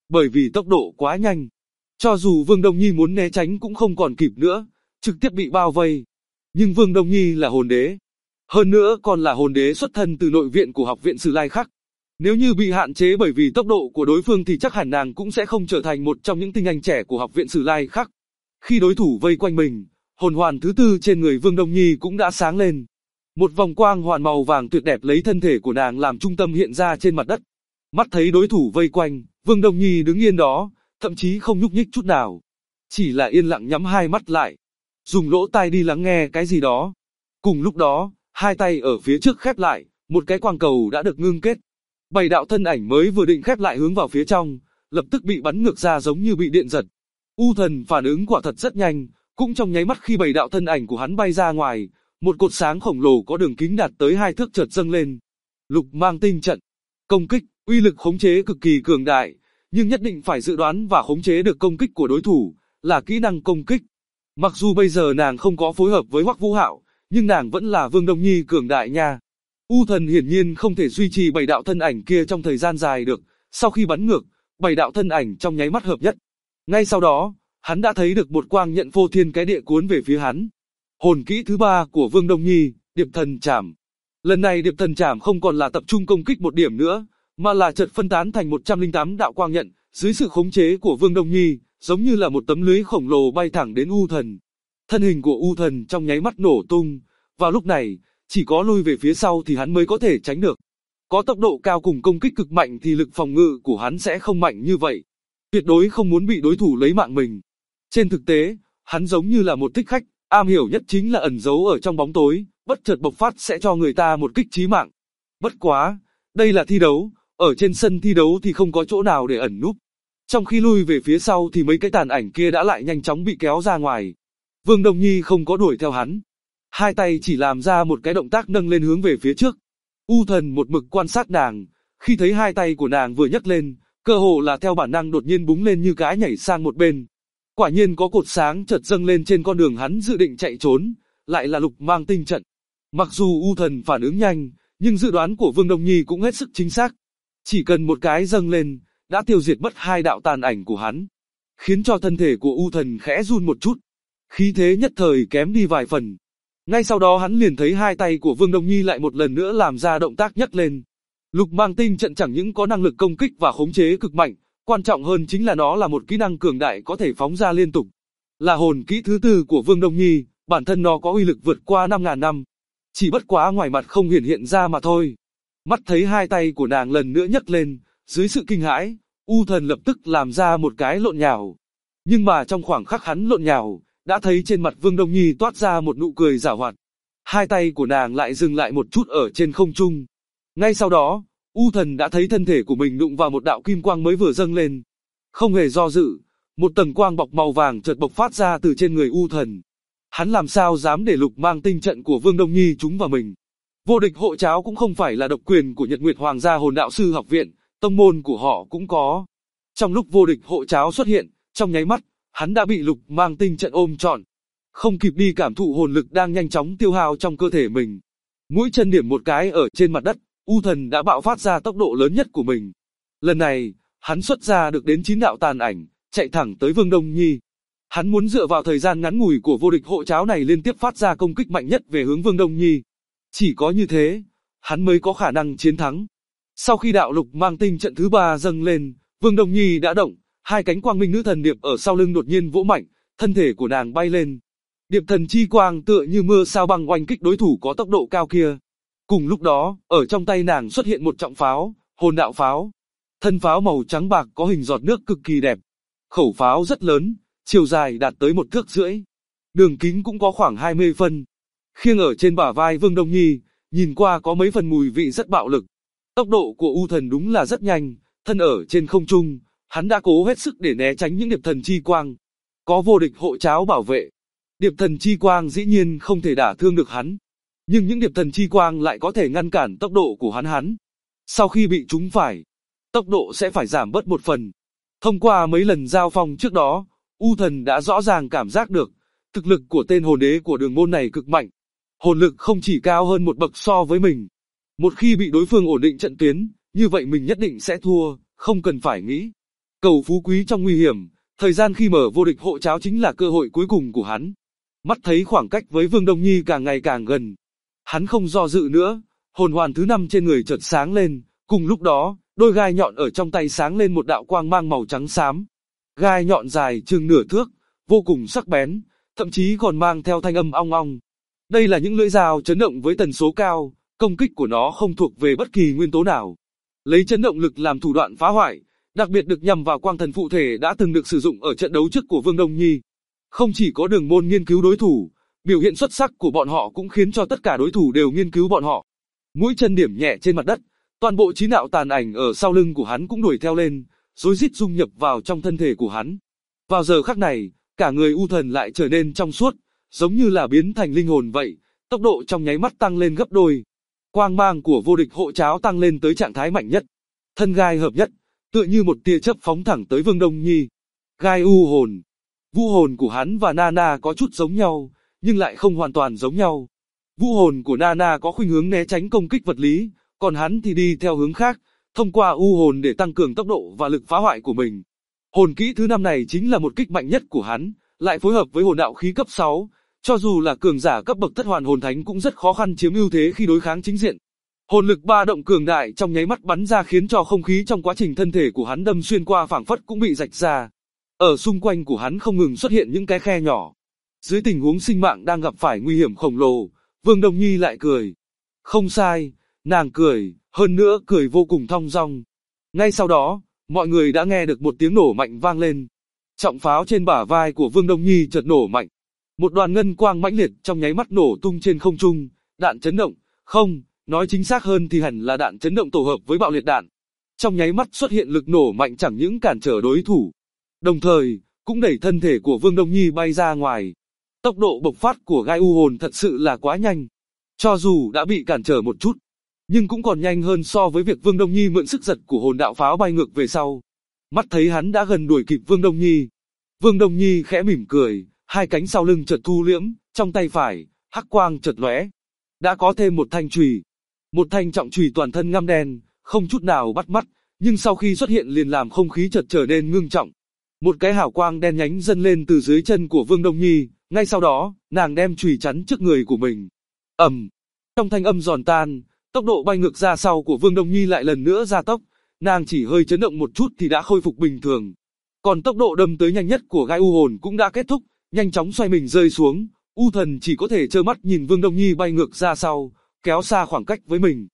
bởi vì tốc độ quá nhanh. Cho dù Vương Đông Nhi muốn né tránh cũng không còn kịp nữa, trực tiếp bị bao vây. Nhưng Vương Đông Nhi là hồn đế. Hơn nữa còn là hồn đế xuất thân từ nội viện của học viện Sử Lai Khắc. Nếu như bị hạn chế bởi vì tốc độ của đối phương thì chắc hẳn nàng cũng sẽ không trở thành một trong những tinh anh trẻ của học viện Sử Lai Khắc. Khi đối thủ vây quanh mình, hồn hoàn thứ tư trên người Vương Đông Nhi cũng đã sáng lên. Một vòng quang hoàn màu vàng tuyệt đẹp lấy thân thể của nàng làm trung tâm hiện ra trên mặt đất. Mắt thấy đối thủ vây quanh, Vương Đông Nhi đứng yên đó, thậm chí không nhúc nhích chút nào. Chỉ là yên lặng nhắm hai mắt lại, dùng lỗ tai đi lắng nghe cái gì đó. Cùng lúc đó, hai tay ở phía trước khép lại, một cái quang cầu đã được ngưng kết. 7 đạo thân ảnh mới vừa định khép lại hướng vào phía trong, lập tức bị bắn ngược ra giống như bị điện giật. U Thần phản ứng quả thật rất nhanh, cũng trong nháy mắt khi 7 đạo thân ảnh của hắn bay ra ngoài, một cột sáng khổng lồ có đường kính đạt tới 2 thước chợt dâng lên. Lục mang tinh trận, công kích, uy lực khống chế cực kỳ cường đại, nhưng nhất định phải dự đoán và khống chế được công kích của đối thủ, là kỹ năng công kích. Mặc dù bây giờ nàng không có phối hợp với Hoắc Vũ Hạo, nhưng nàng vẫn là Vương Đông Nhi cường đại nha. U Thần hiển nhiên không thể duy trì 7 đạo thân ảnh kia trong thời gian dài được, sau khi bắn ngược, 7 đạo thân ảnh trong nháy mắt hợp nhất. Ngay sau đó, hắn đã thấy được một quang nhận phô thiên cái địa cuốn về phía hắn. Hồn kỹ thứ 3 của Vương Đông Nhi, Điệp Thần Trảm. Lần này Điệp Thần Trảm không còn là tập trung công kích một điểm nữa, mà là chợt phân tán thành 108 đạo quang nhận, dưới sự khống chế của Vương Đông Nhi, giống như là một tấm lưới khổng lồ bay thẳng đến U Thần. Thân hình của U Thần trong nháy mắt nổ tung, vào lúc này, chỉ có lui về phía sau thì hắn mới có thể tránh được. Có tốc độ cao cùng công kích cực mạnh thì lực phòng ngự của hắn sẽ không mạnh như vậy. Tuyệt đối không muốn bị đối thủ lấy mạng mình. Trên thực tế, hắn giống như là một thích khách, am hiểu nhất chính là ẩn giấu ở trong bóng tối, bất chợt bộc phát sẽ cho người ta một kích chí mạng. Bất quá, đây là thi đấu, ở trên sân thi đấu thì không có chỗ nào để ẩn núp. Trong khi lui về phía sau thì mấy cái tàn ảnh kia đã lại nhanh chóng bị kéo ra ngoài. Vương Đông Nhi không có đuổi theo hắn. Hai tay chỉ làm ra một cái động tác nâng lên hướng về phía trước. U Thần một mực quan sát nàng, khi thấy hai tay của nàng vừa nhấc lên, cơ hồ là theo bản năng đột nhiên búng lên như cái nhảy sang một bên. Quả nhiên có cột sáng chợt dâng lên trên con đường hắn dự định chạy trốn, lại là Lục Mang Tinh trận. Mặc dù U Thần phản ứng nhanh, nhưng dự đoán của Vương Đông Nhi cũng hết sức chính xác. Chỉ cần một cái dâng lên, đã tiêu diệt mất hai đạo tàn ảnh của hắn, khiến cho thân thể của U Thần khẽ run một chút, khí thế nhất thời kém đi vài phần. Ngay sau đó hắn liền thấy hai tay của Vương Đông Nhi lại một lần nữa làm ra động tác nhấc lên. Lục Mang Tinh trận chẳng những có năng lực công kích và khống chế cực mạnh, quan trọng hơn chính là nó là một kỹ năng cường đại có thể phóng ra liên tục. Là hồn kỹ thứ 4 của Vương Đông Nhi, bản thân nó có uy lực vượt qua 5.000 năm. Chỉ bất quá ngoài mặt không hiện ra mà thôi. Mắt thấy hai tay của nàng lần nữa nhấc lên, dưới sự kinh hãi, U Thần lập tức làm ra một cái lộn nhào. Nhưng mà trong khoảng khắc hắn lộn nhào, đã thấy trên mặt Vương Đông Nhi toát ra một nụ cười giảo hoạt. Hai tay của nàng lại dừng lại một chút ở trên không trung. Ngay sau đó, U Thần đã thấy thân thể của mình đụng vào một đạo kim quang mới vừa dâng lên. Không hề do dự, một tầng quang bọc màu vàng chợt bộc phát ra từ trên người U Thần. Hắn làm sao dám để Lục Mang Tinh trận của Vương Đông Nhi trúng vào mình. Vô địch hộ cháo cũng không phải là độc quyền của Nhật Nguyệt Hoàng gia Hồn Đạo Sư học viện, tông môn của họ cũng có. Trong lúc vô địch hộ cháo xuất hiện, trong nháy mắt, hắn đã bị Lục Mang Tinh trận ôm trọn. Không kịp đi cảm thụ hồn lực đang nhanh chóng tiêu hao trong cơ thể mình. Mũi chân điểm một cái ở trên mặt đất, U Thần đã bạo phát ra tốc độ lớn nhất của mình. Lần này, hắn xuất ra được đến 9 đạo tàn ảnh, chạy thẳng tới Vương Đông Nhi. Hắn muốn dựa vào thời gian ngắn ngủi của vô địch hộ cháo này liên tiếp phát ra công kích mạnh nhất về hướng Vương Đông Nhi. Chỉ có như thế, hắn mới có khả năng chiến thắng. Sau khi đạo Lục Mang Tinh trận thứ 3 dâng lên, Vương Đông Nhi đã động, hai cánh quang minh nữ thần điệp ở sau lưng đột nhiên vỗ mạnh, thân thể của nàng bay lên. Điệp thần chi quang tựa như mưa sao băng oanh kích đối thủ có tốc độ cao kia. Cùng lúc đó, ở trong tay nàng xuất hiện một trọng pháo, hồn đạo pháo. Thân pháo màu trắng bạc có hình giọt nước cực kỳ đẹp. Khẩu pháo rất lớn, chiều dài đạt tới 1,5 thước. Đường kính cũng có khoảng 20 phân. Khiêng ở trên bả vai Vương Đông Nhi, nhìn qua có mấy phần mùi vị rất bạo lực. Tốc độ của U Thần đúng là rất nhanh, thân ở trên không trung, hắn đã cố hết sức để né tránh những điệp thần chi quang. Có vô địch hộ cháo bảo vệ, điệp thần chi quang dĩ nhiên không thể đả thương được hắn. Nhưng những điệp thần chi quang lại có thể ngăn cản tốc độ của hắn. Sau khi bị trúng phải, tốc độ sẽ phải giảm bớt một phần. Thông qua mấy lần giao phong trước đó, U Thần đã rõ ràng cảm giác được, thực lực của tên hồn đế của đường môn này cực mạnh. Hồn lực không chỉ cao hơn một bậc so với mình. Một khi bị đối phương ổn định trận tuyến, như vậy mình nhất định sẽ thua, không cần phải nghĩ. Cầu phú quý trong nguy hiểm, thời gian khi mở vô địch hộ cháo chính là cơ hội cuối cùng của hắn. Mắt thấy khoảng cách với Vương Đông Nhi càng ngày càng gần. Hắn không do dự nữa, hồn hoàn thứ 5 trên người chợt sáng lên, cùng lúc đó, đôi gai nhọn ở trong tay sáng lên một đạo quang mang màu trắng xám. Gai nhọn dài chừng nửa thước, vô cùng sắc bén, thậm chí còn mang theo thanh âm ong ong. Đây là những lưỡi dao chấn động với tần số cao, công kích của nó không thuộc về bất kỳ nguyên tố nào. Lấy chấn động lực làm thủ đoạn phá hoại, đặc biệt được nhằm vào quang thần phụ thể đã từng được sử dụng ở trận đấu trước của Vương Đông Nhi. Không chỉ có Đường Môn nghiên cứu đối thủ, biểu hiện xuất sắc của bọn họ cũng khiến cho tất cả đối thủ đều nghiên cứu bọn họ. Mũi chân điểm nhẹ trên mặt đất, toàn bộ 9 đạo tàn ảnh ở sau lưng của hắn cũng đuổi theo lên, rối rít dung nhập vào trong thân thể của hắn. Vào giờ khắc này, cả người U Thần lại trở nên trong suốt, giống như là biến thành linh hồn vậy, tốc độ trong nháy mắt tăng lên gấp đôi. Quang mang của vô địch hộ cháo tăng lên tới trạng thái mạnh nhất. Thân gai hợp nhất, tựa như một tia chớp phóng thẳng tới Vương Đông Nhi. Gai u hồn. Vũ hồn của hắn và Nana có chút giống nhau, nhưng lại không hoàn toàn giống nhau. Vũ hồn của Nana có khuynh hướng né tránh công kích vật lý, còn hắn thì đi theo hướng khác, thông qua u hồn để tăng cường tốc độ và lực phá hoại của mình. Hồn kỹ thứ 5 này chính là một kích mạnh nhất của hắn, lại phối hợp với hồn đạo khí cấp 6, cho dù là cường giả cấp bậc thất hoàn hồn thánh cũng rất khó khăn chiếm ưu thế khi đối kháng chính diện. Hồn lực ba động cường đại trong nháy mắt bắn ra khiến cho không khí trong quá trình thân thể của hắn đâm xuyên qua phảng phất cũng bị rạch ra. Ở xung quanh của hắn không ngừng xuất hiện những cái khe nhỏ. Dưới tình huống sinh mạng đang gặp phải nguy hiểm khổng lồ, Vương Đông Nhi lại cười. Không sai, nàng cười, hơn nữa cười vô cùng thong dong. Ngay sau đó, mọi người đã nghe được một tiếng nổ mạnh vang lên. Trọng pháo trên bả vai của Vương Đông Nhi chợt nổ mạnh. Một đoàn ngân quang mãnh liệt trong nháy mắt nổ tung trên không trung, đạn chấn động, không, nói chính xác hơn thì hẳn là đạn chấn động tổ hợp với bạo liệt đạn. Trong nháy mắt xuất hiện lực nổ mạnh chẳng những cản trở đối thủ, đồng thời cũng đẩy thân thể của Vương Đông Nhi bay ra ngoài. Tốc độ bộc phát của gai u hồn thật sự là quá nhanh. Cho dù đã bị cản trở một chút, nhưng cũng còn nhanh hơn so với việc Vương Đông Nhi mượn sức giật của hồn đạo pháo bay ngược về sau. Mắt thấy hắn đã gần đuổi kịp Vương Đông Nhi. Vương Đông Nhi khẽ mỉm cười, hai cánh sau lưng chợt thu liễm, trong tay phải, hắc quang chợt lóe. Đã có thêm một thanh chùy. Một thanh trọng chùy toàn thân ngăm đen, không chút nào bắt mắt, nhưng sau khi xuất hiện liền làm không khí chợt trở nên ngưng trọng. Một cái hào quang đen nhánh dâng lên từ dưới chân của Vương Đông Nhi, ngay sau đó, nàng đem chùy chắn trước người của mình. Trong thanh âm giòn tan, tốc độ bay ngược ra sau của Vương Đông Nhi lại lần nữa gia tốc, nàng chỉ hơi chấn động một chút thì đã khôi phục bình thường. Còn tốc độ đâm tới nhanh nhất của gai u hồn cũng đã kết thúc, nhanh chóng xoay mình rơi xuống, U Thần chỉ có thể trơ mắt nhìn Vương Đông Nhi bay ngược ra sau, kéo xa khoảng cách với mình.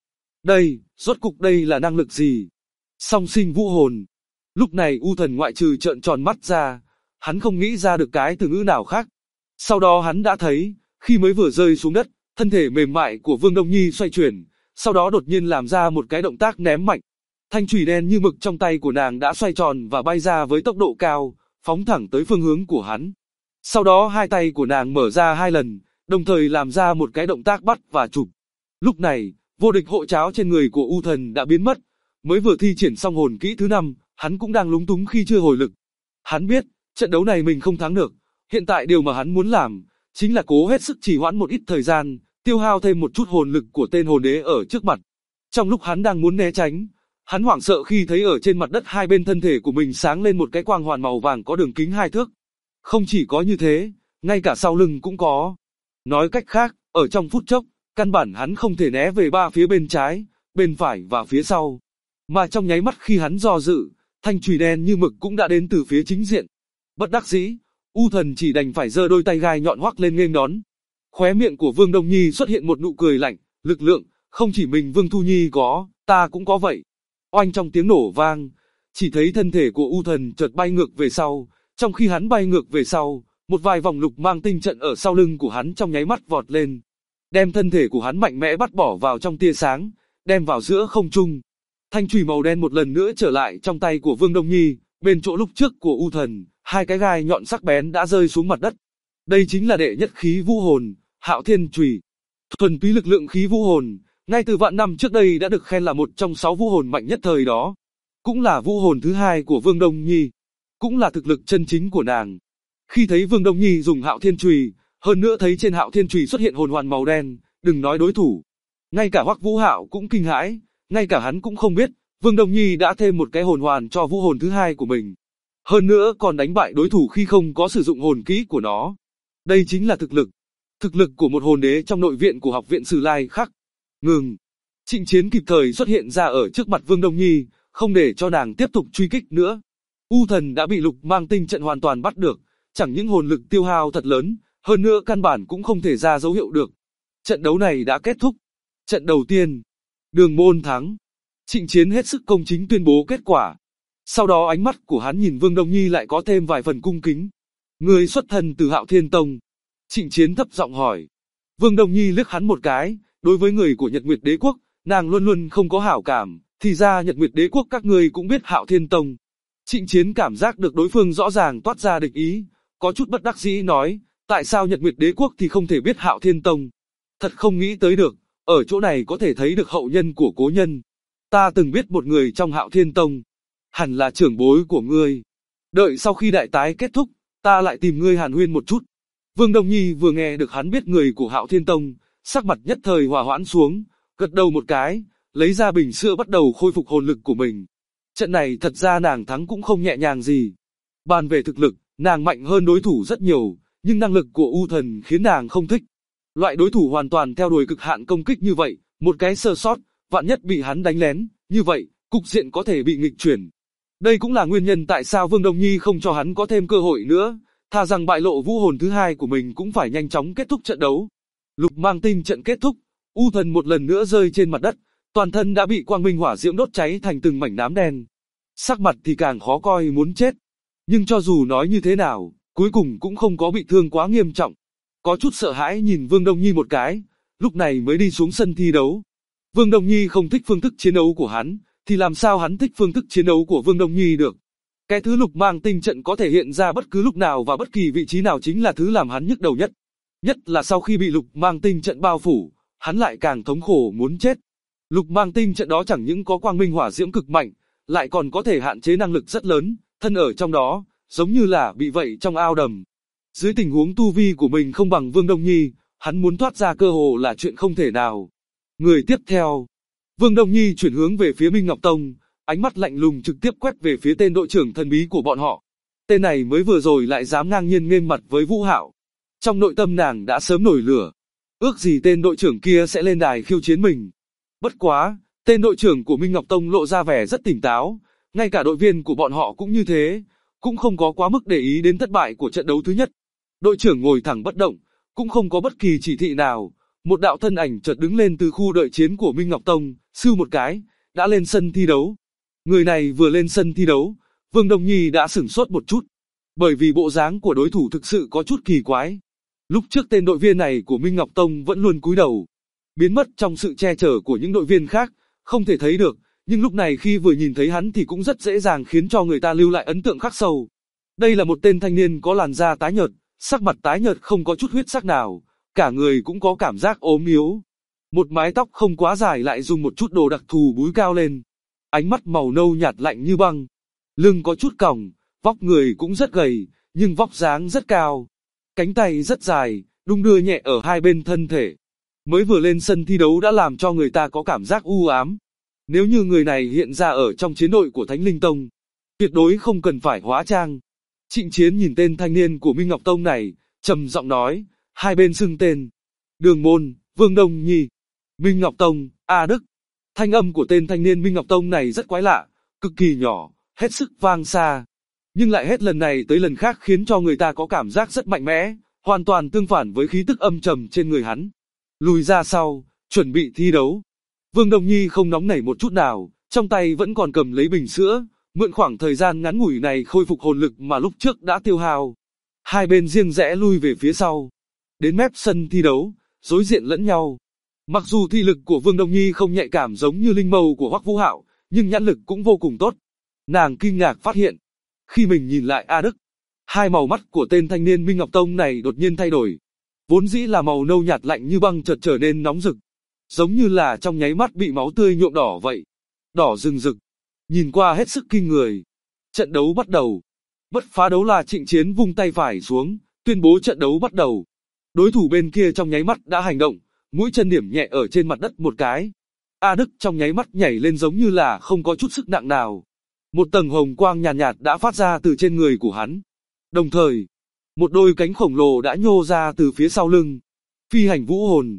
Rốt cục đây là năng lực gì? Song sinh vũ hồn. Lúc này U Thần ngoại trừ trợn tròn mắt ra, hắn không nghĩ ra được cái từ ngữ nào khác. Sau đó hắn đã thấy, khi mới vừa rơi xuống đất, thân thể mềm mại của Vương Đông Nhi xoay chuyển, sau đó đột nhiên làm ra một cái động tác ném mạnh. Thanh chùy đen như mực trong tay của nàng đã xoay tròn và bay ra với tốc độ cao, phóng thẳng tới phương hướng của hắn. Sau đó hai tay của nàng mở ra hai lần, đồng thời làm ra một cái động tác bắt và chụp. Lúc này, vô địch hộ cháo trên người của U Thần đã biến mất, mới vừa thi triển xong hồn kỹ thứ 5, hắn cũng đang lúng túng khi chưa hồi lực. Hắn biết, trận đấu này mình không thắng được, hiện tại điều mà hắn muốn làm, chính là cố hết sức trì hoãn một ít thời gian, tiêu hao thêm một chút hồn lực của tên hồn đế ở trước mặt. Trong lúc hắn đang muốn né tránh, hắn hoảng sợ khi thấy ở trên mặt đất hai bên thân thể của mình sáng lên một cái quang hoàn màu vàng có đường kính 2 thước. Không chỉ có như thế, ngay cả sau lưng cũng có. Nói cách khác, ở trong phút chốc, căn bản hắn không thể né về ba phía bên trái, bên phải và phía sau. Mà trong nháy mắt khi hắn do dự, thanh chùy đen như mực cũng đã đến từ phía chính diện. Bất đắc dĩ, U Thần chỉ đành phải giơ đôi tay gai nhọn hoắc lên nghênh đón. Khóe miệng của Vương Đông Nhi xuất hiện một nụ cười lạnh, lực lượng, không chỉ mình Vương Thu Nhi có, ta cũng có vậy. Oanh trong tiếng nổ vang, chỉ thấy thân thể của U Thần chợt bay ngược về sau, trong khi hắn bay ngược về sau, một vài vòng lục mang tinh trận ở sau lưng của hắn trong nháy mắt vọt lên, đem thân thể của hắn mạnh mẽ bắt bỏ vào trong tia sáng, đem vào giữa không trung. Thanh chùy màu đen một lần nữa trở lại trong tay của Vương Đông Nhi, bên chỗ lúc trước của U Thần, hai cái gai nhọn sắc bén đã rơi xuống mặt đất. Đây chính là đệ nhất khí vũ hồn, Hạo Thiên Chùy. Thuần túy lực lượng khí vũ hồn, ngay từ vạn năm trước đây đã được khen là một trong 6 vũ hồn mạnh nhất thời đó. Cũng là vũ hồn thứ hai của Vương Đông Nhi, cũng là thực lực chân chính của nàng. Khi thấy Vương Đông Nhi dùng Hạo Thiên Chùy, hơn nữa thấy trên Hạo Thiên Chùy xuất hiện hồn hoàn màu đen, đừng nói đối thủ. Ngay cả Hoắc Vũ Hạo cũng kinh hãi, ngay cả hắn cũng không biết, Vương Đông Nhi đã thêm một cái hồn hoàn cho vũ hồn thứ hai của mình. Hơn nữa còn đánh bại đối thủ khi không có sử dụng hồn kỹ của nó. Đây chính là thực lực. Thực lực của một hồn đế trong nội viện của học viện Sử Lai Khắc. Ngừng. Trịnh Chiến kịp thời xuất hiện ra ở trước mặt Vương Đông Nhi, không để cho nàng tiếp tục truy kích nữa. U thần đã bị Lục Mang Tinh trận hoàn toàn bắt được, chẳng những hồn lực tiêu hao thật lớn, hơn nữa căn bản cũng không thể ra dấu hiệu được. Trận đấu này đã kết thúc. Trận đầu tiên, Đường Môn thắng. Trịnh Chiến hết sức công chính tuyên bố kết quả. Sau đó ánh mắt của hắn nhìn Vương Đông Nhi lại có thêm vài phần cung kính. Người xuất thân từ Hạo Thiên Tông. Trịnh Chiến thấp giọng hỏi. Vương Đông Nhi liếc hắn một cái, đối với người của Nhật Nguyệt Đế Quốc, nàng luôn luôn không có hảo cảm, thì ra Nhật Nguyệt Đế Quốc các ngươi cũng biết Hạo Thiên Tông. Trịnh Chiến cảm giác được đối phương rõ ràng toát ra địch ý, có chút bất đắc dĩ nói, tại sao Nhật Nguyệt Đế Quốc thì không thể biết Hạo Thiên Tông? Thật không nghĩ tới được, ở chỗ này có thể thấy được hậu nhân của cố nhân. Ta từng biết một người trong Hạo Thiên Tông, hẳn là trưởng bối của ngươi. Đợi sau khi đại tái kết thúc, ta lại tìm ngươi hàn huyên một chút. Vương Đông Nhi vừa nghe được hắn biết người của Hạo Thiên Tông, sắc mặt nhất thời hòa hoãn xuống, gật đầu một cái, lấy ra bình sữa bắt đầu khôi phục hồn lực của mình. Trận này thật ra nàng thắng cũng không nhẹ nhàng gì. Bàn về thực lực, nàng mạnh hơn đối thủ rất nhiều, nhưng năng lực của U Thần khiến nàng không thích. Loại đối thủ hoàn toàn theo đuổi cực hạn công kích như vậy, một cái sơ sót, vạn nhất bị hắn đánh lén, như vậy, cục diện có thể bị nghịch chuyển. Đây cũng là nguyên nhân tại sao Vương Đông Nhi không cho hắn có thêm cơ hội nữa, thà rằng bại lộ vũ hồn thứ hai của mình cũng phải nhanh chóng kết thúc trận đấu. Lục Mang Tinh trận kết thúc, U Thần một lần nữa rơi trên mặt đất, toàn thân đã bị quang minh hỏa diễm đốt cháy thành từng mảnh nám đen. Sắc mặt thì càng khó coi muốn chết. Nhưng cho dù nói như thế nào, cuối cùng cũng không có bị thương quá nghiêm trọng. Có chút sợ hãi nhìn Vương Đông Nhi một cái, lúc này mới đi xuống sân thi đấu. Vương Đông Nhi không thích phương thức chiến đấu của hắn, thì làm sao hắn thích phương thức chiến đấu của Vương Đông Nhi được. Cái thứ Lục Mang Tinh trận có thể hiện ra bất cứ lúc nào và bất kỳ vị trí nào chính là thứ làm hắn nhức đầu nhất. Nhất là sau khi bị Lục Mang Tinh trận bao phủ, hắn lại càng thống khổ muốn chết. Lục Mang Tinh trận đó chẳng những có quang minh hỏa diễm cực mạnh, lại còn có thể hạn chế năng lực rất lớn, thân ở trong đó, giống như là bị vậy trong ao đầm. Dưới tình huống tu vi của mình không bằng Vương Đông Nhi, hắn muốn thoát ra cơ hồ là chuyện không thể nào. Người tiếp theo, Vương Đông Nhi chuyển hướng về phía Minh Ngọc Tông, ánh mắt lạnh lùng trực tiếp quét về phía tên đội trưởng thần bí của bọn họ. Tên này mới vừa rồi lại dám ngang nhiên nghênh mặt với Vũ Hạo. Trong nội tâm nàng đã sớm nổi lửa, ước gì tên đội trưởng kia sẽ lên đài khiêu chiến mình. Bất quá, tên đội trưởng của Minh Ngọc Tông lộ ra vẻ rất tỉnh táo, ngay cả đội viên của bọn họ cũng như thế, cũng không có quá mức để ý đến thất bại của trận đấu thứ nhất. Đội trưởng ngồi thẳng bất động, cũng không có bất kỳ chỉ thị nào, một đạo thân ảnh chợt đứng lên từ khu đợi chiến của Minh Ngọc Tông, sưu một cái, đã lên sân thi đấu. Người này vừa lên sân thi đấu, Vương Đông Nhi đã sửng sốt một chút, bởi vì bộ dáng của đối thủ thực sự có chút kỳ quái. Lúc trước tên đội viên này của Minh Ngọc Tông vẫn luôn cúi đầu, biến mất trong sự che chở của những đội viên khác, không thể thấy được, nhưng lúc này khi vừa nhìn thấy hắn thì cũng rất dễ dàng khiến cho người ta lưu lại ấn tượng khắc sâu. Đây là một tên thanh niên có làn da tái nhợt, sắc mặt tái nhợt không có chút huyết sắc nào, cả người cũng có cảm giác ốm yếu. Một mái tóc không quá dài lại dùng một chút đồ đặc thù búi cao lên. Ánh mắt màu nâu nhạt lạnh như băng. Lưng có chút còng, vóc người cũng rất gầy, nhưng vóc dáng rất cao. Cánh tay rất dài, đung đưa nhẹ ở hai bên thân thể. Mới vừa lên sân thi đấu đã làm cho người ta có cảm giác u ám. Nếu như người này hiện ra ở trong chiến đội của Thánh Linh Tông, tuyệt đối không cần phải hóa trang. Trịnh Chiến nhìn tên thanh niên của Minh Ngọc Tông này, trầm giọng nói, hai bên xưng tên. Đường Môn, Vương Đông Nhi, Minh Ngọc Tông, A Đức. Thanh âm của tên thanh niên Minh Ngọc Tông này rất quái lạ, cực kỳ nhỏ, hết sức vang xa. Nhưng lại hết lần này tới lần khác khiến cho người ta có cảm giác rất mạnh mẽ, hoàn toàn tương phản với khí tức âm trầm trên người hắn. Lùi ra sau, chuẩn bị thi đấu. Vương Đông Nhi không nóng nảy một chút nào, trong tay vẫn còn cầm lấy bình sữa, mượn khoảng thời gian ngắn ngủi này khôi phục hồn lực mà lúc trước đã tiêu hao. Hai bên riêng rẽ lui về phía sau. Đến mép sân thi đấu, đối diện lẫn nhau. Mặc dù thị lực của Vương Đông Nhi không nhạy cảm giống như linh mâu của Hoắc Vũ Hạo, nhưng nhãn lực cũng vô cùng tốt. Nàng kinh ngạc phát hiện, khi mình nhìn lại A Đức, hai màu mắt của tên thanh niên Minh Ngọc Tông này đột nhiên thay đổi. Vốn dĩ là màu nâu nhạt lạnh như băng chợt trở nên nóng rực, giống như là trong nháy mắt bị máu tươi nhuộm đỏ vậy. Đỏ rừng rực, nhìn qua hết sức kinh người. Trận đấu bắt đầu. Bất phá đấu là Trịnh Chiến vung tay phải xuống, tuyên bố trận đấu bắt đầu. Đối thủ bên kia trong nháy mắt đã hành động, mũi chân điểm nhẹ ở trên mặt đất một cái. A Đức trong nháy mắt nhảy lên giống như là không có chút sức nặng nào. Một tầng hồng quang nhàn nhạt đã phát ra từ trên người của hắn. Đồng thời, một đôi cánh khổng lồ đã nhô ra từ phía sau lưng. Phi hành vũ hồn.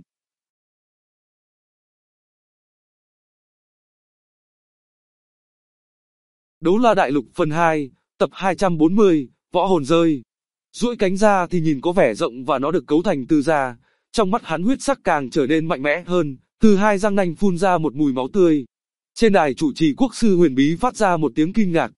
Đấu La Đại Lục phần 2, tập 240, võ hồn rơi. Duỗi cánh ra thì nhìn có vẻ rộng và nó được cấu thành từ da. Trong mắt hắn huyết sắc càng trở nên mạnh mẽ hơn, từ hai răng nanh phun ra một mùi máu tươi. Trên đài chủ trì quốc sư huyền bí phát ra một tiếng kinh ngạc.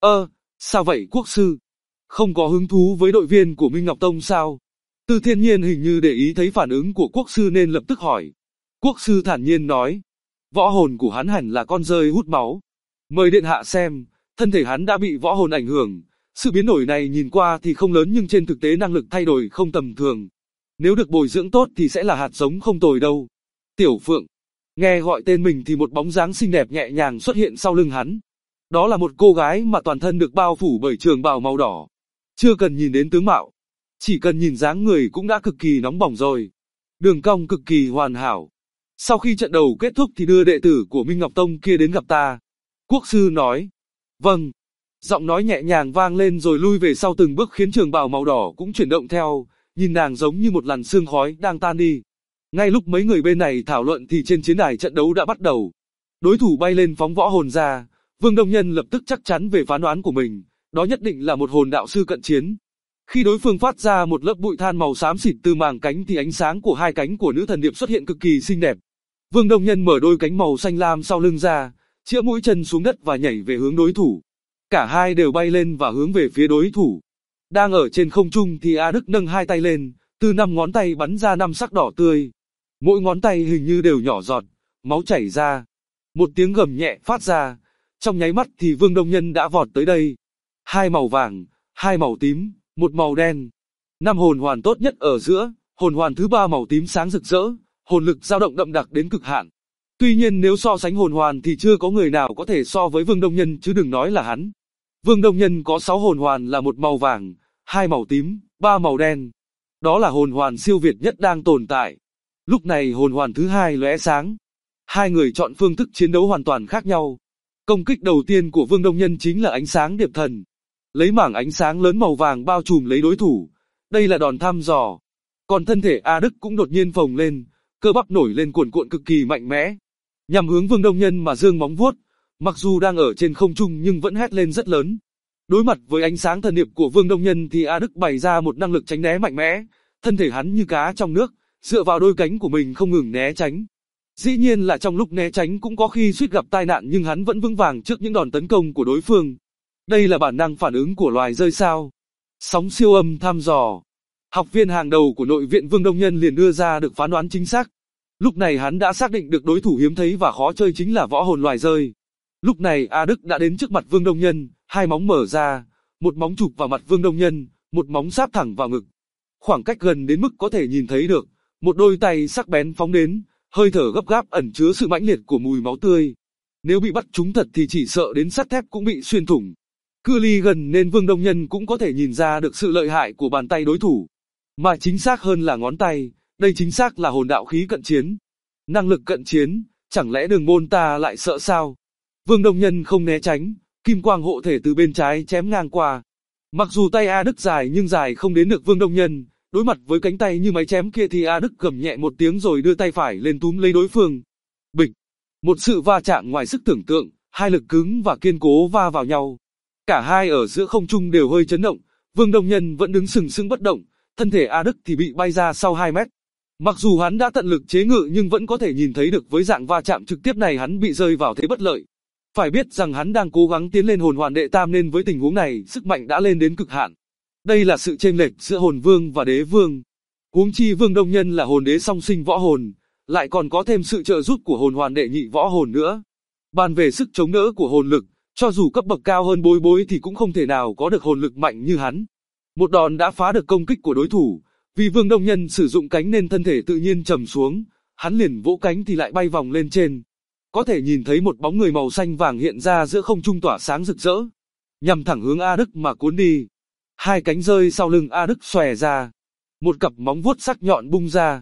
Sao vậy quốc sư? Không có hứng thú với đội viên của Minh Ngọc Tông sao? Từ Thiên Nhiên hình như để ý thấy phản ứng của quốc sư nên lập tức hỏi. Quốc sư thản nhiên nói. Võ hồn của hắn hẳn là con rơi hút máu. Mời điện hạ xem, thân thể hắn đã bị võ hồn ảnh hưởng. Sự biến đổi này nhìn qua thì không lớn nhưng trên thực tế năng lực thay đổi không tầm thường. Nếu được bồi dưỡng tốt thì sẽ là hạt giống không tồi đâu. Tiểu Phượng. Nghe gọi tên mình thì một bóng dáng xinh đẹp nhẹ nhàng xuất hiện sau lưng hắn. Đó là một cô gái mà toàn thân được bao phủ bởi trường bào màu đỏ. Chưa cần nhìn đến tướng mạo, chỉ cần nhìn dáng người cũng đã cực kỳ nóng bỏng rồi. Đường cong cực kỳ hoàn hảo. Sau khi trận đầu kết thúc thì đưa đệ tử của Minh Ngọc Tông kia đến gặp ta. Quốc sư nói. Vâng. Giọng nói nhẹ nhàng vang lên rồi lui về sau từng bước khiến trường bào màu đỏ cũng chuyển động theo, nhìn nàng giống như một làn sương khói đang tan đi. Ngay lúc mấy người bên này thảo luận thì trên chiến đài trận đấu đã bắt đầu. Đối thủ bay lên phóng võ hồn ra, Vương Đông Nhân lập tức chắc chắn về phán đoán của mình, đó nhất định là một hồn đạo sư cận chiến. Khi đối phương phát ra một lớp bụi than màu xám xịt từ màng cánh thì ánh sáng của hai cánh của nữ thần điệp xuất hiện cực kỳ xinh đẹp. Vương Đông Nhân mở đôi cánh màu xanh lam sau lưng ra, chĩa mũi chân xuống đất và nhảy về hướng đối thủ. Cả hai đều bay lên và hướng về phía đối thủ. Đang ở trên không trung thì A Đức nâng hai tay lên, từ 5 ngón tay bắn ra 5 sắc đỏ tươi. Mỗi ngón tay hình như đều nhỏ giọt, máu chảy ra. Một tiếng gầm nhẹ phát ra, trong nháy mắt thì Vương Đông Nhân đã vọt tới đây. 2 màu vàng, 2 màu tím, 1 màu đen. 5 hồn hoàn tốt nhất ở giữa, hồn hoàn thứ 3 màu tím sáng rực rỡ, hồn lực dao động đậm đặc đến cực hạn. Tuy nhiên nếu so sánh hồn hoàn thì chưa có người nào có thể so với Vương Đông Nhân chứ đừng nói là hắn. Vương Đông Nhân có 6 hồn hoàn là 1 màu vàng, 2 màu tím, 3 màu đen. Đó là hồn hoàn siêu việt nhất đang tồn tại. Lúc này hồn hoàn thứ 2 lóe sáng. Hai người chọn phương thức chiến đấu hoàn toàn khác nhau. Công kích đầu tiên của Vương Đông Nhân chính là ánh sáng điệp thần. Lấy mảng ánh sáng lớn màu vàng bao trùm lấy đối thủ. Đây là đòn thăm dò. Còn thân thể A Đức cũng đột nhiên phồng lên, cơ bắp nổi lên cuồn cuộn cực kỳ mạnh mẽ. Nhằm hướng Vương Đông Nhân mà giương móng vuốt. Mặc dù đang ở trên không trung nhưng vẫn hét lên rất lớn. Đối mặt với ánh sáng thần niệm của Vương Đông Nhân thì A Đức bày ra một năng lực tránh né mạnh mẽ. Thân thể hắn như cá trong nước, dựa vào đôi cánh của mình không ngừng né tránh. Dĩ nhiên là trong lúc né tránh cũng có khi suýt gặp tai nạn nhưng hắn vẫn vững vàng trước những đòn tấn công của đối phương. Đây là bản năng phản ứng của loài rơi sao. Sóng siêu âm thăm dò. Học viên hàng đầu của nội viện Vương Đông Nhân liền đưa ra được phán đoán chính xác. Lúc này hắn đã xác định được đối thủ hiếm thấy và khó chơi chính là võ hồn loài rơi. Lúc này A Đức đã đến trước mặt Vương Đông Nhân, hai móng mở ra, một móng chụp vào mặt Vương Đông Nhân, một móng sáp thẳng vào ngực. Khoảng cách gần đến mức có thể nhìn thấy được, một đôi tay sắc bén phóng đến, hơi thở gấp gáp ẩn chứa sự mãnh liệt của mùi máu tươi. Nếu bị bắt trúng thật thì chỉ sợ đến sắt thép cũng bị xuyên thủng. Cự ly gần nên Vương Đông Nhân cũng có thể nhìn ra được sự lợi hại của bàn tay đối thủ. Mà chính xác hơn là ngón tay, đây chính xác là hồn đạo khí cận chiến. Năng lực cận chiến, chẳng lẽ đường môn ta lại sợ sao? Vương Đông Nhân không né tránh, kim quang hộ thể từ bên trái chém ngang qua. Mặc dù tay A Đức dài nhưng dài không đến được Vương Đông Nhân, đối mặt với cánh tay như máy chém kia thì A Đức gầm nhẹ một tiếng rồi đưa tay phải lên túm lấy đối phương. Bịch! Một sự va chạm ngoài sức tưởng tượng, hai lực cứng và kiên cố va vào nhau. Cả hai ở giữa không trung đều hơi chấn động, Vương Đông Nhân vẫn đứng sừng sững bất động, thân thể A Đức thì bị bay ra sau 2 mét. Mặc dù hắn đã tận lực chế ngự nhưng vẫn có thể nhìn thấy được với dạng va chạm trực tiếp này hắn bị rơi vào thế bất lợi. Phải biết rằng hắn đang cố gắng tiến lên hồn hoàn đệ tam nên với tình huống này sức mạnh đã lên đến cực hạn. Đây là sự chênh lệch giữa hồn vương và đế vương. Huống chi Vương Đông Nhân là hồn đế song sinh võ hồn, lại còn có thêm sự trợ giúp của hồn hoàn đệ nhị võ hồn nữa. Bàn về sức chống đỡ của hồn lực, cho dù cấp bậc cao hơn Bối Bối thì cũng không thể nào có được hồn lực mạnh như hắn. Một đòn đã phá được công kích của đối thủ, vì Vương Đông Nhân sử dụng cánh nên thân thể tự nhiên trầm xuống, hắn liền vỗ cánh thì lại bay vòng lên trên. Có thể nhìn thấy một bóng người màu xanh vàng hiện ra giữa không trung tỏa sáng rực rỡ, nhằm thẳng hướng A Đức mà cuốn đi. Hai cánh rơi sau lưng A Đức xòe ra, một cặp móng vuốt sắc nhọn bung ra.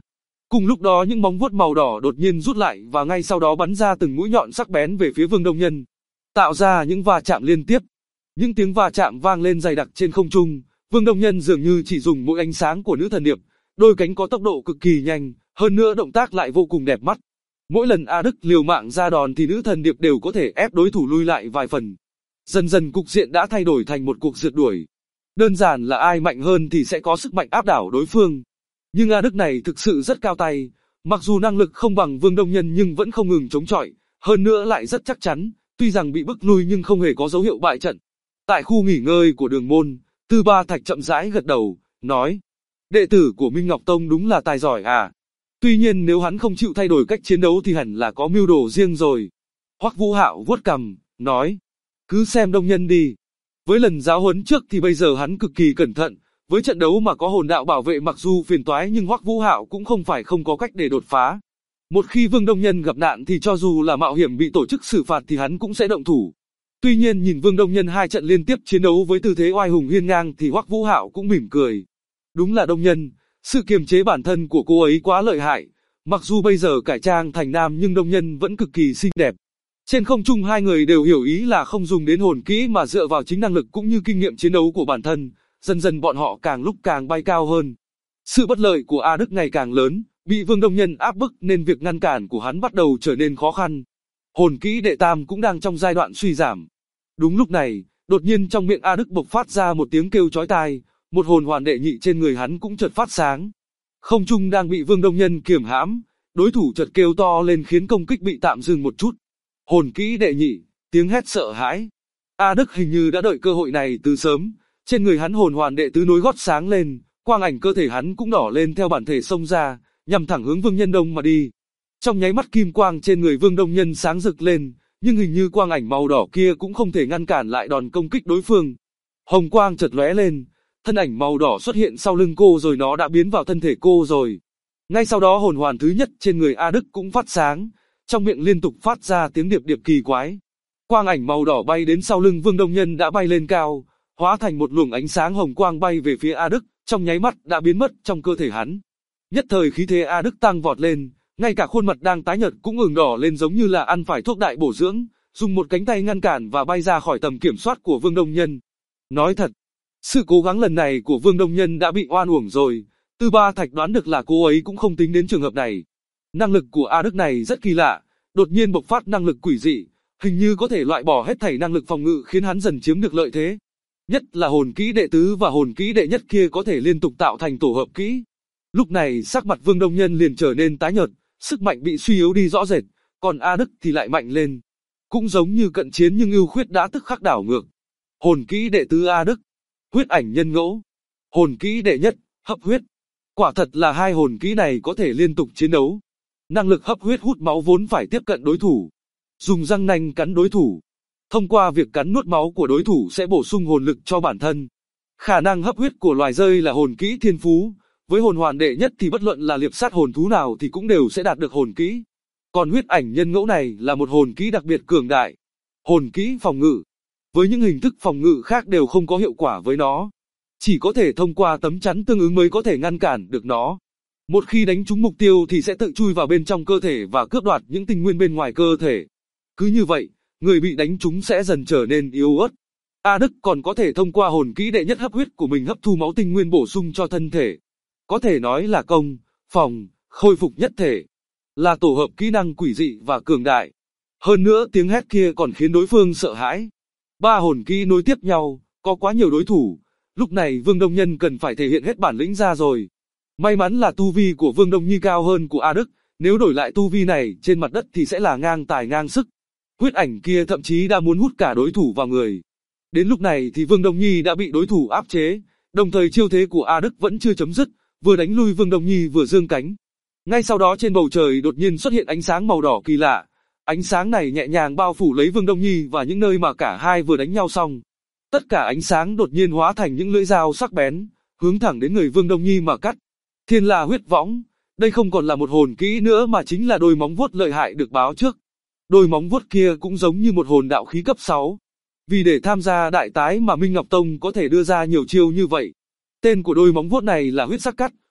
Cùng lúc đó những móng vuốt màu đỏ đột nhiên rút lại và ngay sau đó bắn ra từng mũi nhọn sắc bén về phía Vương Đông Nhân, tạo ra những va chạm liên tiếp. Những tiếng va chạm vang lên dày đặc trên không trung, Vương Đông Nhân dường như chỉ dùng mỗi ánh sáng của nữ thần điệp, đôi cánh có tốc độ cực kỳ nhanh, hơn nữa động tác lại vô cùng đẹp mắt. Mỗi lần A Đức liều mạng ra đòn thì nữ thần điệp đều có thể ép đối thủ lui lại vài phần. Dần dần cục diện đã thay đổi thành một cuộc rượt đuổi. Đơn giản là ai mạnh hơn thì sẽ có sức mạnh áp đảo đối phương. Nhưng A Đức này thực sự rất cao tay, mặc dù năng lực không bằng Vương Đông Nhân nhưng vẫn không ngừng chống chọi, hơn nữa lại rất chắc chắn, tuy rằng bị bức lui nhưng không hề có dấu hiệu bại trận. Tại khu nghỉ ngơi của Đường Môn, Tư Ba Thạch chậm rãi gật đầu, nói: đệ tử của Minh Ngọc Tông đúng là tài giỏi à. Tuy nhiên nếu hắn không chịu thay đổi cách chiến đấu thì hẳn là có mưu đồ riêng rồi. Hoắc Vũ Hạo vuốt cằm, nói: cứ xem Đông Nhân đi. Với lần giáo huấn trước thì bây giờ hắn cực kỳ cẩn thận, với trận đấu mà có hồn đạo bảo vệ mặc dù phiền toái nhưng Hoắc Vũ Hạo cũng không phải không có cách để đột phá. Một khi Vương Đông Nhân gặp nạn thì cho dù là mạo hiểm bị tổ chức xử phạt thì hắn cũng sẽ động thủ. Tuy nhiên nhìn Vương Đông Nhân 2 trận liên tiếp chiến đấu với tư thế oai hùng hiên ngang thì Hoắc Vũ Hạo cũng mỉm cười. Đúng là Đông Nhân, sự kiềm chế bản thân của cô ấy quá lợi hại. Mặc dù bây giờ cải trang thành nam nhưng Đông Nhân vẫn cực kỳ xinh đẹp. Trên không trung hai người đều hiểu ý là không dùng đến hồn kỹ mà dựa vào chính năng lực cũng như kinh nghiệm chiến đấu của bản thân. Dần dần bọn họ càng lúc càng bay cao hơn. Sự bất lợi của A Đức ngày càng lớn, bị Vương Đông Nhân áp bức nên việc ngăn cản của hắn bắt đầu trở nên khó khăn. Hồn kỹ đệ tam cũng đang trong giai đoạn suy giảm. Đúng lúc này, đột nhiên trong miệng A Đức bộc phát ra một tiếng kêu chói tai, một hồn hoàn đệ nhị trên người hắn cũng chợt phát sáng. Không trung đang bị Vương Đông Nhân kiềm hãm, đối thủ chợt kêu to lên khiến công kích bị tạm dừng một chút. Hồn kỹ đệ nhị, tiếng hét sợ hãi. A Đức hình như đã đợi cơ hội này từ sớm, trên người hắn hồn hoàn đệ tứ nối gót sáng lên, quang ảnh cơ thể hắn cũng đỏ lên theo bản thể xông ra, nhằm thẳng hướng Vương Nhân Đông mà đi. Trong nháy mắt kim quang trên người Vương Đông Nhân sáng rực lên, nhưng hình như quang ảnh màu đỏ kia cũng không thể ngăn cản lại đòn công kích đối phương. Hồng quang chợt lóe lên, thân ảnh màu đỏ xuất hiện sau lưng cô rồi nó đã biến vào thân thể cô rồi. Ngay sau đó hồn hoàn thứ nhất trên người A Đức cũng phát sáng, trong miệng liên tục phát ra tiếng điệp điệp kỳ quái. Quang ảnh màu đỏ bay đến sau lưng Vương Đông Nhân đã bay lên cao, hóa thành một luồng ánh sáng hồng quang bay về phía A Đức, trong nháy mắt đã biến mất trong cơ thể hắn. Nhất thời khí thế A Đức tăng vọt lên, ngay cả khuôn mặt đang tái nhợt cũng ửng đỏ lên giống như là ăn phải thuốc đại bổ dưỡng, dùng một cánh tay ngăn cản và bay ra khỏi tầm kiểm soát của Vương Đông Nhân. Nói thật, sự cố gắng lần này của Vương Đông Nhân đã bị oan uổng rồi, Tư Ba Thạch đoán được là cô ấy cũng không tính đến trường hợp này. Năng lực của A Đức này rất kỳ lạ, đột nhiên bộc phát năng lực quỷ dị, hình như có thể loại bỏ hết thảy năng lực phòng ngự khiến hắn dần chiếm được lợi thế. Nhất là hồn kỹ đệ tứ và hồn kỹ đệ nhất kia có thể liên tục tạo thành tổ hợp kỹ. Lúc này sắc mặt Vương Đông Nhân liền trở nên tái nhợt, sức mạnh bị suy yếu đi rõ rệt, còn A Đức thì lại mạnh lên. Cũng giống như cận chiến nhưng ưu khuyết đã tức khắc đảo ngược. Hồn kỹ đệ tứ A Đức, huyết ảnh nhân ngẫu. Hồn kỹ đệ nhất, hấp huyết. Quả thật là hai hồn kỹ này có thể liên tục chiến đấu. Năng lực hấp huyết hút máu vốn phải tiếp cận đối thủ, dùng răng nanh cắn đối thủ. Thông qua việc cắn nuốt máu của đối thủ sẽ bổ sung hồn lực cho bản thân. Khả năng hấp huyết của loài rơi là hồn kỹ thiên phú, với hồn hoàn đệ nhất thì bất luận là liệp sát hồn thú nào thì cũng đều sẽ đạt được hồn kỹ. Còn huyết ảnh nhân ngẫu này là một hồn kỹ đặc biệt cường đại. Hồn kỹ phòng ngự, với những hình thức phòng ngự khác đều không có hiệu quả với nó. Chỉ có thể thông qua tấm chắn tương ứng mới có thể ngăn cản được nó. Một khi đánh trúng mục tiêu thì sẽ tự chui vào bên trong cơ thể và cướp đoạt những tinh nguyên bên ngoài cơ thể. Cứ như vậy, người bị đánh trúng sẽ dần trở nên yếu ớt. A Đức còn có thể thông qua hồn kỹ đệ nhất hấp huyết của mình hấp thu máu tinh nguyên bổ sung cho thân thể. Có thể nói là công, phòng, khôi phục nhất thể. Là tổ hợp kỹ năng quỷ dị và cường đại. Hơn nữa tiếng hét kia còn khiến đối phương sợ hãi. Ba hồn kỹ nối tiếp nhau, có quá nhiều đối thủ. Lúc này Vương Đông Nhân cần phải thể hiện hết bản lĩnh ra rồi. May mắn là tu vi của Vương Đông Nhi cao hơn của A Đức, nếu đổi lại tu vi này trên mặt đất thì sẽ là ngang tài ngang sức. Huyết ảnh kia thậm chí đã muốn hút cả đối thủ vào người. Đến lúc này thì Vương Đông Nhi đã bị đối thủ áp chế, đồng thời chiêu thế của A Đức vẫn chưa chấm dứt, vừa đánh lui Vương Đông Nhi vừa giương cánh. Ngay sau đó trên bầu trời đột nhiên xuất hiện ánh sáng màu đỏ kỳ lạ. Ánh sáng này nhẹ nhàng bao phủ lấy Vương Đông Nhi và những nơi mà cả hai vừa đánh nhau xong. Tất cả ánh sáng đột nhiên hóa thành những lưỡi dao sắc bén, hướng thẳng đến người Vương Đông Nhi mà cắt. Thiên La huyết võng, đây không còn là một hồn kỹ nữa mà chính là đôi móng vuốt lợi hại được báo trước. Đôi móng vuốt kia cũng giống như một hồn đạo khí cấp 6. Vì để tham gia đại tái mà Minh Ngọc Tông có thể đưa ra nhiều chiêu như vậy. Tên của đôi móng vuốt này là huyết sắc cắt,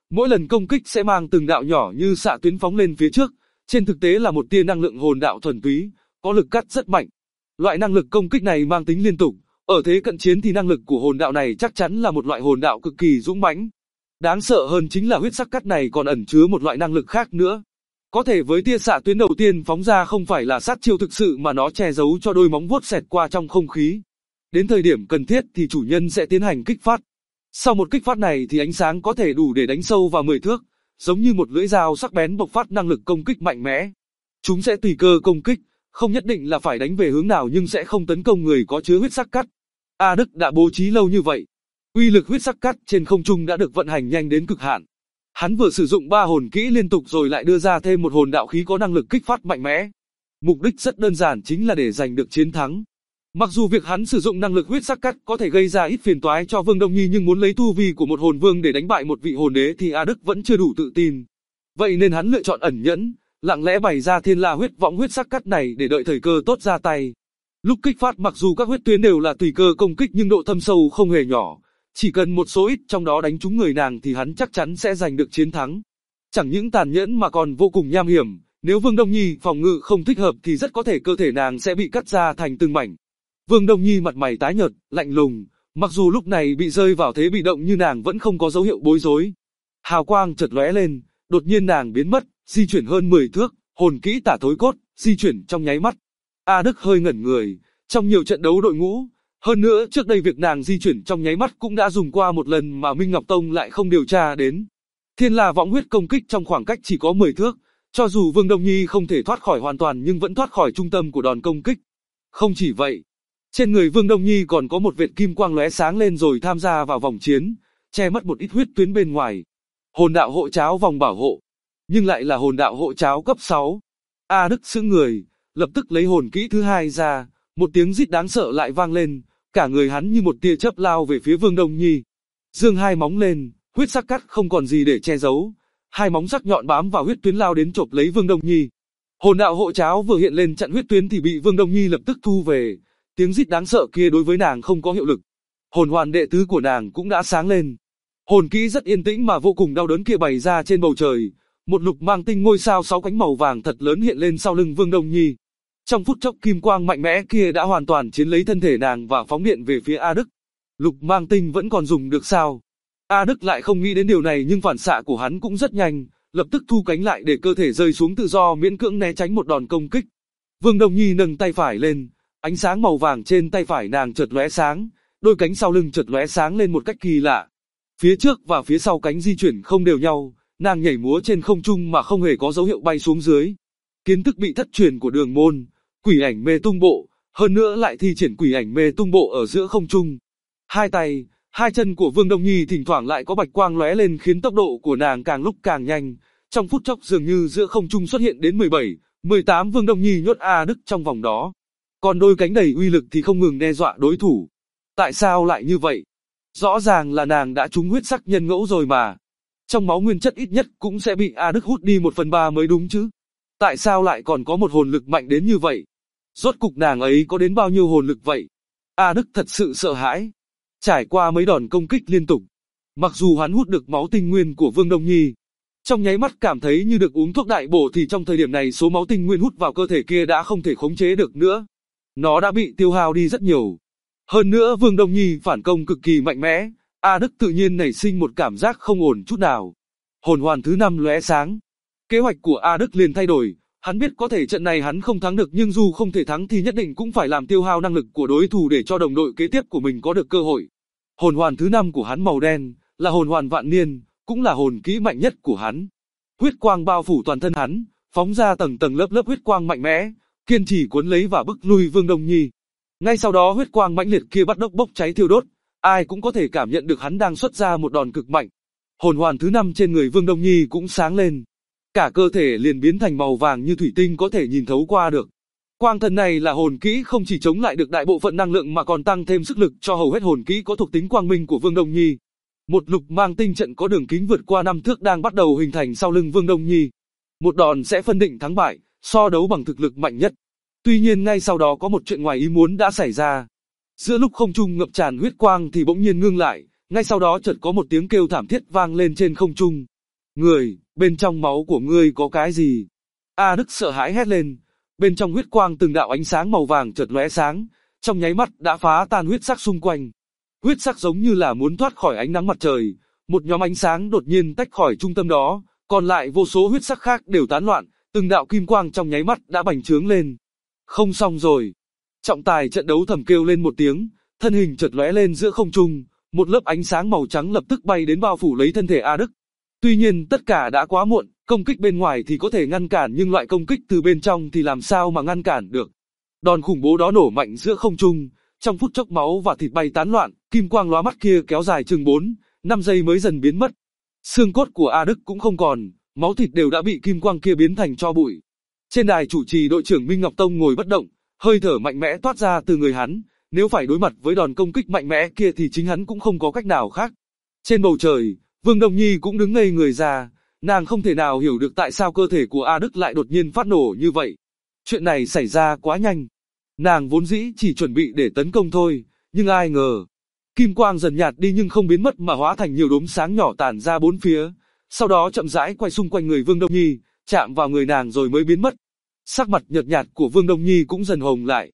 Mỗi lần công kích sẽ mang từng đạo nhỏ như xạ tuyến phóng lên phía trước, trên thực tế là một tia năng lượng hồn đạo thuần túy, có lực cắt rất mạnh. Loại năng lực công kích này mang tính liên tục, ở thế cận chiến thì năng lực của hồn đạo này chắc chắn là một loại hồn đạo cực kỳ dũng mãnh. Đáng sợ hơn chính là huyết sắc cắt này còn ẩn chứa một loại năng lực khác nữa. Có thể với tia xạ tuyến đầu tiên phóng ra không phải là sát chiêu thực sự mà nó che giấu cho đôi móng vuốt xẹt qua trong không khí. Đến thời điểm cần thiết thì chủ nhân sẽ tiến hành kích phát. Sau một kích phát này thì ánh sáng có thể đủ để đánh sâu vào 10 thước, giống như một lưỡi dao sắc bén bộc phát năng lực công kích mạnh mẽ. Chúng sẽ tùy cơ công kích, không nhất định là phải đánh về hướng nào nhưng sẽ không tấn công người có chứa huyết sắc cắt. A Đức đã bố trí lâu như vậy, uy lực huyết sắc cắt trên không trung đã được vận hành nhanh đến cực hạn. Hắn vừa sử dụng 3 hồn kỹ liên tục rồi lại đưa ra thêm một hồn đạo khí có năng lực kích phát mạnh mẽ. Mục đích rất đơn giản chính là để giành được chiến thắng. Mặc dù việc hắn sử dụng năng lực huyết sắc cắt có thể gây ra ít phiền toái cho Vương Đông Nhi nhưng muốn lấy tu vi của một hồn vương để đánh bại một vị hồn đế thì A Đức vẫn chưa đủ tự tin. Vậy nên hắn lựa chọn ẩn nhẫn, lặng lẽ bày ra thiên la huyết võng huyết sắc cắt này để đợi thời cơ tốt ra tay. Lúc kích phát mặc dù các huyết tuyến đều là tùy cơ công kích nhưng độ thâm sâu không hề nhỏ. Chỉ cần một số ít trong đó đánh trúng người nàng thì hắn chắc chắn sẽ giành được chiến thắng. Chẳng những tàn nhẫn mà còn vô cùng nham hiểm, nếu Vương Đông Nhi phòng ngự không thích hợp thì rất có thể cơ thể nàng sẽ bị cắt ra thành từng mảnh. Vương Đông Nhi mặt mày tái nhợt, lạnh lùng, mặc dù lúc này bị rơi vào thế bị động nhưng nàng vẫn không có dấu hiệu bối rối. Hào quang chợt lóe lên, đột nhiên nàng biến mất, di chuyển hơn 10 thước, hồn kỹ tả thối cốt, di chuyển trong nháy mắt. A Đức hơi ngẩn người, trong nhiều trận đấu đội ngũ, hơn nữa trước đây việc nàng di chuyển trong nháy mắt cũng đã dùng qua một lần mà Minh Ngọc Tông lại không điều tra đến. Thiên La võng huyết công kích trong khoảng cách chỉ có 10 thước, cho dù Vương Đông Nhi không thể thoát khỏi hoàn toàn nhưng vẫn thoát khỏi trung tâm của đòn công kích. Không chỉ vậy, trên người Vương Đông Nhi còn có một vệt kim quang lóe sáng lên rồi tham gia vào vòng chiến, che mất một ít huyết tuyến bên ngoài. Hồn đạo hộ cháo vòng bảo hộ, nhưng lại là hồn đạo hộ cháo cấp 6. A Đức sững người, lập tức lấy hồn kỹ thứ hai ra, một tiếng rít đáng sợ lại vang lên, cả người hắn như một tia chớp lao về phía Vương Đông Nhi. Giương hai móng lên, huyết sắc cắt không còn gì để che giấu, hai móng sắc nhọn bám vào huyết tuyến lao đến chộp lấy Vương Đông Nhi. Hồn đạo hộ cháo vừa hiện lên chặn huyết tuyến thì bị Vương Đông Nhi lập tức thu về, tiếng rít đáng sợ kia đối với nàng không có hiệu lực. Hồn hoàn đệ tứ của nàng cũng đã sáng lên. Hồn kỹ rất yên tĩnh mà vô cùng đau đớn kia bày ra trên bầu trời, một lục mang tinh ngôi sao 6 cánh màu vàng thật lớn hiện lên sau lưng Vương Đông Nhi. Trong phút chốc kim quang mạnh mẽ kia đã hoàn toàn chiếm lấy thân thể nàng và phóng điện về phía A Đức. Lục mang tinh vẫn còn dùng được sao? A Đức lại không nghĩ đến điều này nhưng phản xạ của hắn cũng rất nhanh, lập tức thu cánh lại để cơ thể rơi xuống tự do miễn cưỡng né tránh một đòn công kích. Vương Đông Nhi nâng tay phải lên, ánh sáng màu vàng trên tay phải nàng chợt lóe sáng, đôi cánh sau lưng chợt lóe sáng lên một cách kỳ lạ. Phía trước và phía sau cánh di chuyển không đều nhau, nàng nhảy múa trên không trung mà không hề có dấu hiệu bay xuống dưới. Kiến thức bị thất truyền của Đường Môn, Quỷ Ảnh Mê Tung Bộ, hơn nữa lại thi triển Quỷ Ảnh Mê Tung Bộ ở giữa không trung. Hai tay, hai chân của Vương Đông Nhi thỉnh thoảng lại có bạch quang lóe lên khiến tốc độ của nàng càng lúc càng nhanh, trong phút chốc dường như giữa không trung xuất hiện đến 17, 18 Vương Đông Nhi nhốt A Đức trong vòng đó. Còn đôi cánh đầy uy lực thì không ngừng đe dọa đối thủ. Tại sao lại như vậy? Rõ ràng là nàng đã trúng huyết sắc nhân ngẫu rồi mà. Trong máu nguyên chất ít nhất cũng sẽ bị A Đức hút đi 1/3 mới đúng chứ. Tại sao lại còn có một hồn lực mạnh đến như vậy? Rốt cục nàng ấy có đến bao nhiêu hồn lực vậy? A Đức thật sự sợ hãi. Trải qua mấy đòn công kích liên tục, mặc dù hắn hút được máu tinh nguyên của Vương Đông Nhi, trong nháy mắt cảm thấy như được uống thuốc đại bổ thì trong thời điểm này số máu tinh nguyên hút vào cơ thể kia đã không thể khống chế được nữa. Nó đã bị tiêu hao đi rất nhiều. Hơn nữa Vương Đông Nhi phản công cực kỳ mạnh mẽ, A Đức tự nhiên nảy sinh một cảm giác không ổn chút nào. Hồn hoàn thứ 5 lóe sáng. Kế hoạch của A Đức liền thay đổi, hắn biết có thể trận này hắn không thắng được nhưng dù không thể thắng thì nhất định cũng phải làm tiêu hao năng lực của đối thủ để cho đồng đội kế tiếp của mình có được cơ hội. Hồn hoàn thứ 5 của hắn màu đen, là hồn hoàn vạn niên, cũng là hồn kỹ mạnh nhất của hắn. Huyết quang bao phủ toàn thân hắn, phóng ra tầng tầng lớp lớp huyết quang mạnh mẽ, kiên trì cuốn lấy và bức lui Vương Đông Nhi. Ngay sau đó huyết quang mãnh liệt kia bắt đầu bốc cháy thiêu đốt, ai cũng có thể cảm nhận được hắn đang xuất ra một đòn cực mạnh. Hồn hoàn thứ 5 trên người Vương Đông Nhi cũng sáng lên. Cả cơ thể liền biến thành màu vàng như thủy tinh có thể nhìn thấu qua được. Quang thần này là hồn kỹ không chỉ chống lại được đại bộ phận năng lượng mà còn tăng thêm sức lực cho hầu hết hồn kỹ có thuộc tính quang minh của Vương Đông Nhi. Một lục mang tinh trận có đường kính vượt qua 5 thước đang bắt đầu hình thành sau lưng Vương Đông Nhi. Một đòn sẽ phân định thắng bại, so đấu bằng thực lực mạnh nhất. Tuy nhiên ngay sau đó có một chuyện ngoài ý muốn đã xảy ra. Giữa lúc không trung ngập tràn huyết quang thì bỗng nhiên ngưng lại, ngay sau đó chợt có một tiếng kêu thảm thiết vang lên trên không trung. Bên trong máu của ngươi có cái gì? A Đức sợ hãi hét lên, bên trong huyết quang từng đạo ánh sáng màu vàng chợt lóe sáng, trong nháy mắt đã phá tan huyết sắc xung quanh. Huyết sắc giống như là muốn thoát khỏi ánh nắng mặt trời, một nhóm ánh sáng đột nhiên tách khỏi trung tâm đó, còn lại vô số huyết sắc khác đều tán loạn, từng đạo kim quang trong nháy mắt đã bành trướng lên. Không xong rồi. Trọng tài trận đấu thầm kêu lên một tiếng, thân hình chợt lóe lên giữa không trung, một lớp ánh sáng màu trắng lập tức bay đến bao phủ lấy thân thể A Đức. Tuy nhiên tất cả đã quá muộn, công kích bên ngoài thì có thể ngăn cản nhưng loại công kích từ bên trong thì làm sao mà ngăn cản được. Đòn khủng bố đó nổ mạnh giữa không trung, trong phút chốc máu và thịt bay tán loạn, kim quang lóa mắt kia kéo dài chừng 4-5 giây mới dần biến mất. Xương cốt của A Đức cũng không còn, máu thịt đều đã bị kim quang kia biến thành tro bụi. Trên đài chủ trì đội trưởng Minh Ngọc Tông ngồi bất động, hơi thở mạnh mẽ toát ra từ người hắn, nếu phải đối mặt với đòn công kích mạnh mẽ kia thì chính hắn cũng không có cách nào khác. Trên bầu trời, Vương Đông Nhi cũng đứng ngây người ra, nàng không thể nào hiểu được tại sao cơ thể của A Đức lại đột nhiên phát nổ như vậy. Chuyện này xảy ra quá nhanh. Nàng vốn dĩ chỉ chuẩn bị để tấn công thôi, nhưng ai ngờ. Kim quang dần nhạt đi nhưng không biến mất mà hóa thành nhiều đốm sáng nhỏ tản ra bốn phía, sau đó chậm rãi quay xung quanh người Vương Đông Nhi, chạm vào người nàng rồi mới biến mất. Sắc mặt nhợt nhạt của Vương Đông Nhi cũng dần hồng lại.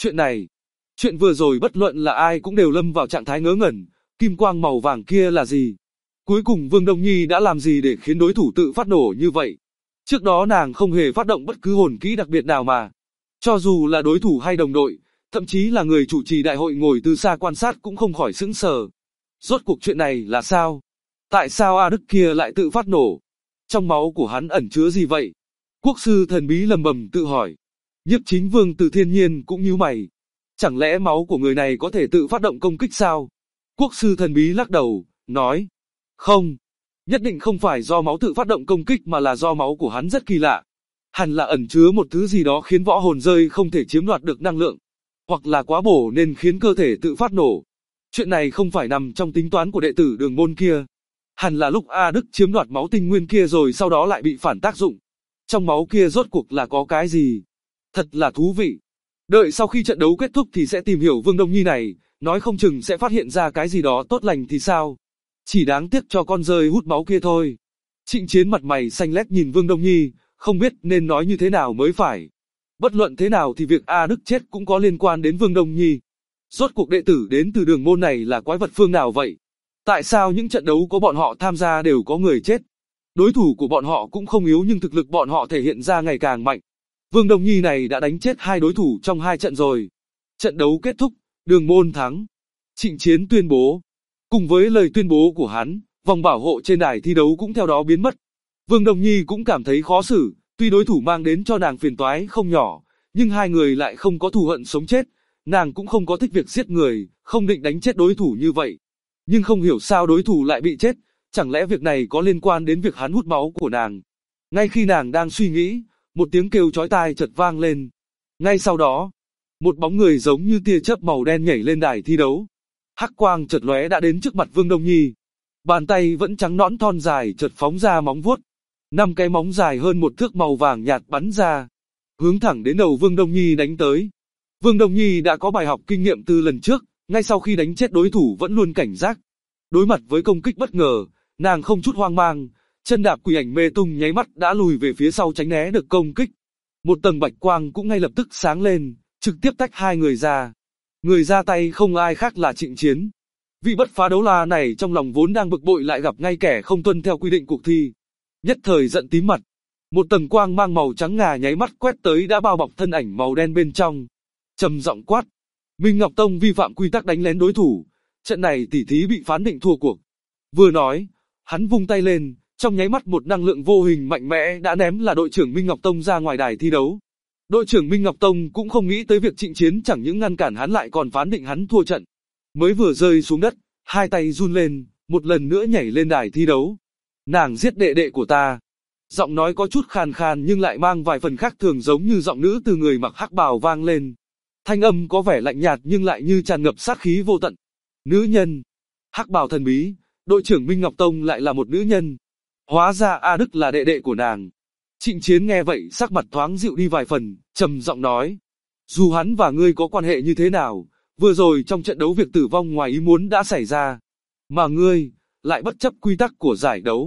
Chuyện vừa rồi bất luận là ai cũng đều lâm vào trạng thái ngớ ngẩn, kim quang màu vàng kia là gì? Cuối cùng Vương Đông Nhi đã làm gì để khiến đối thủ tự phát nổ như vậy? Trước đó nàng không hề phát động bất cứ hồn kỹ đặc biệt nào mà. Cho dù là đối thủ hay đồng đội, thậm chí là người chủ trì đại hội ngồi từ xa quan sát cũng không khỏi sững sờ. Rốt cuộc chuyện này là sao? Tại sao A Đức kia lại tự phát nổ? Trong máu của hắn ẩn chứa gì vậy? Quốc sư thần bí lầm bầm tự hỏi. Nhiếp Chính Vương Từ Thiên Nhiên cũng nhíu mày. Chẳng lẽ máu của người này có thể tự phát động công kích sao? Quốc sư thần bí lắc đầu, nói. Không, nhất định không phải do máu tự phát động công kích mà là do máu của hắn rất kỳ lạ. Hẳn là ẩn chứa một thứ gì đó khiến võ hồn rơi không thể chiếm đoạt được năng lượng, hoặc là quá bổ nên khiến cơ thể tự phát nổ. Chuyện này không phải nằm trong tính toán của đệ tử Đường môn kia. Hẳn là lúc A Đức chiếm đoạt máu tinh nguyên kia rồi sau đó lại bị phản tác dụng. Trong máu kia rốt cuộc là có cái gì? Thật là thú vị. Đợi sau khi trận đấu kết thúc thì sẽ tìm hiểu Vương Đông Nhi này, nói không chừng sẽ phát hiện ra cái gì đó tốt lành thì sao. Chỉ đáng tiếc cho con rơi hút máu kia thôi. Trịnh Chiến mặt mày xanh lét nhìn Vương Đông Nhi, không biết nên nói như thế nào mới phải. Bất luận thế nào thì việc A Đức chết cũng có liên quan đến Vương Đông Nhi. Rốt cuộc đệ tử đến từ Đường môn này là quái vật phương nào vậy? Tại sao những trận đấu có bọn họ tham gia đều có người chết? Đối thủ của bọn họ cũng không yếu nhưng thực lực bọn họ thể hiện ra ngày càng mạnh. Vương Đông Nhi này đã đánh chết 2 đối thủ trong 2 trận rồi. Trận đấu kết thúc, Đường môn thắng. Trịnh Chiến tuyên bố. Cùng với lời tuyên bố của hắn, vòng bảo hộ trên đài thi đấu cũng theo đó biến mất. Vương Đông Nhi cũng cảm thấy khó xử, tuy đối thủ mang đến cho nàng phiền toái không nhỏ, nhưng hai người lại không có thù hận sống chết, nàng cũng không có thích việc giết người, không định đánh chết đối thủ như vậy. Nhưng không hiểu sao đối thủ lại bị chết, chẳng lẽ việc này có liên quan đến việc hắn hút máu của nàng. Ngay khi nàng đang suy nghĩ, một tiếng kêu chói tai chợt vang lên. Ngay sau đó, một bóng người giống như tia chớp màu đen nhảy lên đài thi đấu. Hắc quang chợt lóe đã đến trước mặt Vương Đông Nhi. Bàn tay vẫn trắng nõn thon dài chợt phóng ra móng vuốt. 5 cái móng dài hơn 1 thước màu vàng nhạt bắn ra, hướng thẳng đến đầu Vương Đông Nhi đánh tới. Vương Đông Nhi đã có bài học kinh nghiệm từ lần trước, ngay sau khi đánh chết đối thủ vẫn luôn cảnh giác. Đối mặt với công kích bất ngờ, nàng không chút hoang mang, chân đạp quỷ ảnh mê tung nháy mắt đã lùi về phía sau tránh né được công kích. Một tầng bạch quang cũng ngay lập tức sáng lên, trực tiếp tách hai người ra. Người ra tay không ai khác là Trịnh Chiến. Vị bất phá đấu la này trong lòng vốn đang bực bội lại gặp ngay kẻ không tuân theo quy định cuộc thi. Nhất thời giận tím mặt. Một tầng quang mang màu trắng ngà nháy mắt quét tới đã bao bọc thân ảnh màu đen bên trong. Trầm giọng quát. Minh Ngọc Tông vi phạm quy tắc đánh lén đối thủ. Trận này tỉ thí bị phán định thua cuộc. Vừa nói, hắn vung tay lên, trong nháy mắt một năng lượng vô hình mạnh mẽ đã ném là đội trưởng Minh Ngọc Tông ra ngoài đài thi đấu. Đội trưởng Minh Ngọc Tông cũng không nghĩ tới việc Trịnh Chiến chẳng những ngăn cản hắn lại còn phán định hắn thua trận. Mới vừa rơi xuống đất, hai tay run lên, một lần nữa nhảy lên đài thi đấu. Nàng giết đệ đệ của ta. Giọng nói có chút khàn khàn nhưng lại mang vài phần khác thường giống như giọng nữ từ người mặc hắc bào vang lên. Thanh âm có vẻ lạnh nhạt nhưng lại như tràn ngập sát khí vô tận. Nữ nhân. Hắc bào thần bí, đội trưởng Minh Ngọc Tông lại là một nữ nhân. Hóa ra A Đức là đệ đệ của nàng. Trịnh Chiến nghe vậy sắc mặt thoáng dịu đi vài phần, trầm giọng nói. Dù hắn và ngươi có quan hệ như thế nào, vừa rồi trong trận đấu việc tử vong ngoài ý muốn đã xảy ra. Mà ngươi, lại bất chấp quy tắc của giải đấu.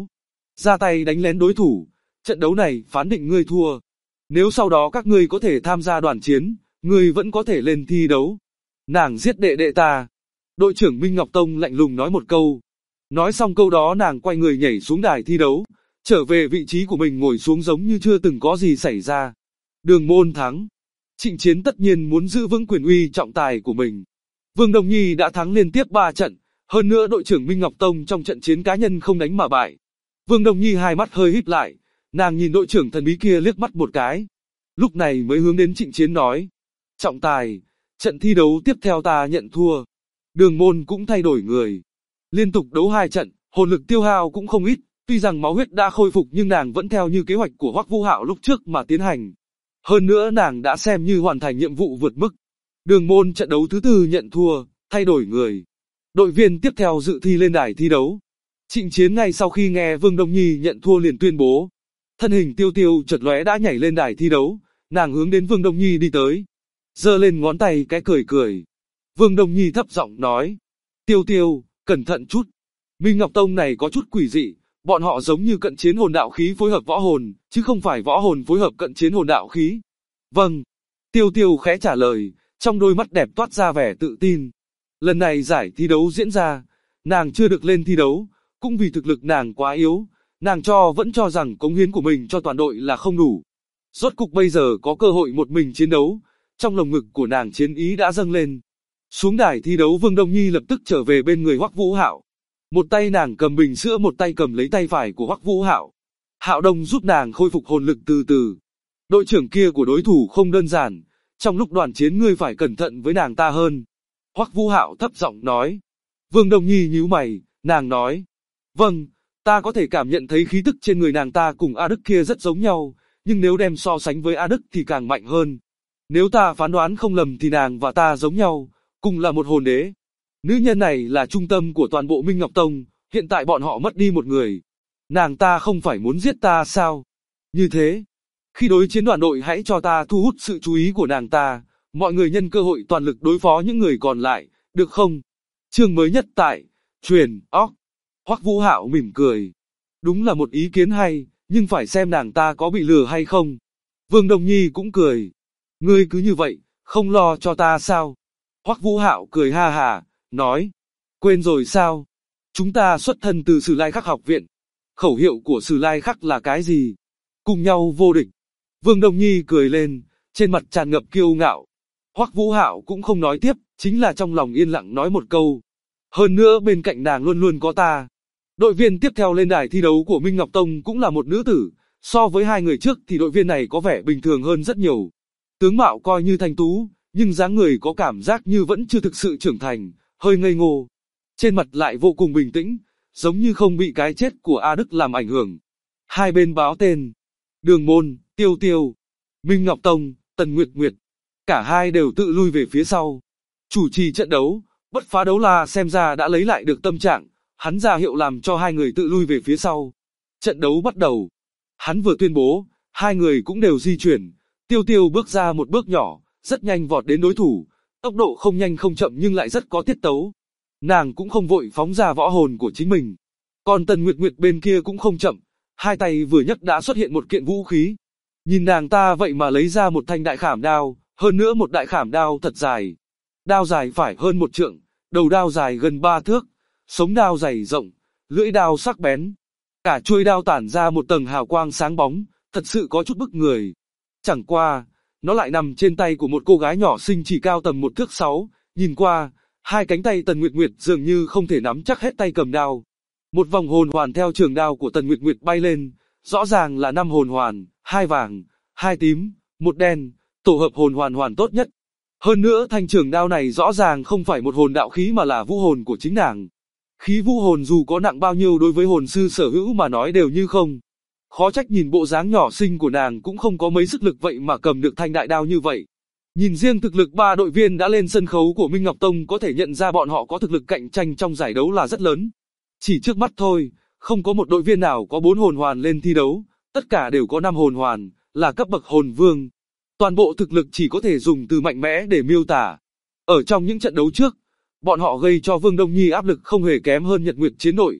ra tay đánh lén đối thủ. Trận đấu này phán định ngươi thua. Nếu sau đó các ngươi có thể tham gia đoàn chiến, ngươi vẫn có thể lên thi đấu. Nàng giết đệ đệ ta. Đội trưởng Minh Ngọc Tông lạnh lùng nói một câu. Nói xong câu đó nàng quay người nhảy xuống đài thi đấu, trở về vị trí của mình ngồi xuống giống như chưa từng có gì xảy ra. Đường Môn thắng. Trịnh Chiến tất nhiên muốn giữ vững quyền uy trọng tài của mình. Vương Đông Nhi đã thắng liên tiếp 3 trận, hơn nữa đội trưởng Minh Ngọc Tông trong trận chiến cá nhân không đánh mà bại. Vương Đông Nhi hai mắt hơi híp lại, nàng nhìn đội trưởng thần bí kia liếc mắt một cái. Lúc này mới hướng đến Trịnh Chiến nói. Trọng tài, trận thi đấu tiếp theo ta nhận thua. Đường Môn cũng thay đổi người. Liên tục đấu 2 trận, hồn lực tiêu hao cũng không ít, tuy rằng máu huyết đã khôi phục nhưng nàng vẫn theo như kế hoạch của Hoắc Vũ Hạo lúc trước mà tiến hành. Hơn nữa nàng đã xem như hoàn thành nhiệm vụ vượt mức. Đường Môn trận đấu thứ 4 nhận thua, thay đổi người. Đội viên tiếp theo dự thi lên đài thi đấu. Trịnh Chiến ngay sau khi nghe Vương Đông Nhi nhận thua liền tuyên bố. Thân hình Tiêu Tiêu chợt lóe đã nhảy lên đài thi đấu, nàng hướng đến Vương Đông Nhi đi tới. Giơ lên ngón tay cái cười cười. Vương Đông Nhi thấp giọng nói. Tiêu Tiêu, cẩn thận chút. Minh Ngọc Tông này có chút quỷ dị, bọn họ giống như cận chiến hồn đạo khí phối hợp võ hồn, chứ không phải võ hồn phối hợp cận chiến hồn đạo khí. Vâng. Tiêu Tiêu khẽ trả lời, trong đôi mắt đẹp toát ra vẻ tự tin. Lần này giải thi đấu diễn ra, nàng chưa được lên thi đấu, cũng vì thực lực nàng quá yếu, nàng vẫn cho rằng cống hiến của mình cho toàn đội là không đủ. Rốt cục bây giờ có cơ hội một mình chiến đấu, trong lồng ngực của nàng chiến ý đã dâng lên. Xuống đài thi đấu Vương Đông Nhi lập tức trở về bên người Hoắc Vũ Hạo. Một tay nàng cầm bình sữa, một tay cầm lấy tay phải của Hoắc Vũ Hạo. Hạo Đông giúp nàng khôi phục hồn lực từ từ. Đội trưởng kia của đối thủ không đơn giản, trong lúc đoàn chiến ngươi phải cẩn thận với nàng ta hơn. Hoắc Vũ Hạo thấp giọng nói. Vương Đông Nhi nhíu mày, nàng nói. Vâng, ta có thể cảm nhận thấy khí tức trên người nàng ta cùng A Đức kia rất giống nhau, nhưng nếu đem so sánh với A Đức thì càng mạnh hơn. Nếu ta phán đoán không lầm thì nàng và ta giống nhau, cùng là một hồn đế. Nữ nhân này là trung tâm của toàn bộ Minh Ngọc Tông, hiện tại bọn họ mất đi một người. Nàng ta không phải muốn giết ta sao? Như thế, khi đối chiến đoàn đội hãy cho ta thu hút sự chú ý của nàng ta, mọi người nhân cơ hội toàn lực đối phó những người còn lại, được không? Chương mới nhất tại Truyền Óc. Hoắc Vũ Hạo mỉm cười. Đúng là một ý kiến hay, nhưng phải xem nàng ta có bị lừa hay không. Vương Đông Nhi cũng cười. Ngươi cứ như vậy, không lo cho ta sao? Hoắc Vũ Hạo cười ha hà, nói. Quên rồi sao? Chúng ta xuất thân từ Sử Lai Khắc học viện. Khẩu hiệu của Sử Lai Khắc là cái gì? Cùng nhau vô địch. Vương Đông Nhi cười lên, trên mặt tràn ngập kiêu ngạo. Hoắc Vũ Hạo cũng không nói tiếp, chính là trong lòng yên lặng nói một câu. Hơn nữa bên cạnh nàng luôn luôn có ta. Đội viên tiếp theo lên đài thi đấu của Minh Ngọc Tông cũng là một nữ tử. So với 2 người trước thì đội viên này có vẻ bình thường hơn rất nhiều. Tướng mạo coi như thanh tú, nhưng dáng người có cảm giác như vẫn chưa thực sự trưởng thành, hơi ngây ngô. Trên mặt lại vô cùng bình tĩnh, giống như không bị cái chết của A Đức làm ảnh hưởng. Hai bên báo tên. Đường Môn, Tiêu Tiêu. Minh Ngọc Tông, Tần Nguyệt Nguyệt. Cả hai đều tự lui về phía sau. Chủ trì trận đấu, Bất Phá Đấu La xem ra đã lấy lại được tâm trạng, hắn ra hiệu làm cho 2 người tự lui về phía sau. Trận đấu bắt đầu. Hắn vừa tuyên bố, 2 người cũng đều di chuyển. Tiêu Tiêu bước ra một bước nhỏ, rất nhanh vọt đến đối thủ, tốc độ không nhanh không chậm nhưng lại rất có tiết tấu. Nàng cũng không vội phóng ra võ hồn của chính mình. Còn Tần Nguyệt Nguyệt bên kia cũng không chậm, 2 tay vừa nhấc đã xuất hiện một kiện vũ khí. Nhìn nàng ta vậy mà lấy ra một thanh đại khảm đao, hơn nữa một đại khảm đao thật dài. Đao dài phải hơn 1 trượng, đầu đao dài gần 3 thước, sống đao dày rộng, lưỡi đao sắc bén. Cả chuôi đao tản ra một tầng hào quang sáng bóng, thật sự có chút bức người. Chẳng qua, nó lại nằm trên tay của một cô gái nhỏ xinh chỉ cao tầm 1 thước 6, nhìn qua, 2 cánh tay Tần Nguyệt Nguyệt dường như không thể nắm chắc hết tay cầm đao. Một vòng hồn hoàn theo trường đao của Tần Nguyệt Nguyệt bay lên, rõ ràng là 5 hồn hoàn, 2 vàng, 2 tím, 1 đen, tổ hợp hồn hoàn tốt nhất. Hơn nữa thanh trường đao này rõ ràng không phải một hồn đạo khí mà là vũ hồn của chính nàng. Khí vũ hồn dù có nặng bao nhiêu đối với hồn sư sở hữu mà nói đều như không. Khó trách nhìn bộ dáng nhỏ xinh của nàng cũng không có mấy sức lực vậy mà cầm được thanh đại đao như vậy. Nhìn riêng thực lực 3 đội viên đã lên sân khấu của Minh Ngọc Tông có thể nhận ra bọn họ có thực lực cạnh tranh trong giải đấu là rất lớn. Chỉ trước mắt thôi, không có một đội viên nào có 4 hồn hoàn lên thi đấu, tất cả đều có 5 hồn hoàn, là cấp bậc hồn vương. Toàn bộ thực lực chỉ có thể dùng từ mạnh mẽ để miêu tả. Ở trong những trận đấu trước, bọn họ gây cho Vương Đông Nhi áp lực không hề kém hơn Nhật Nguyệt chiến đội.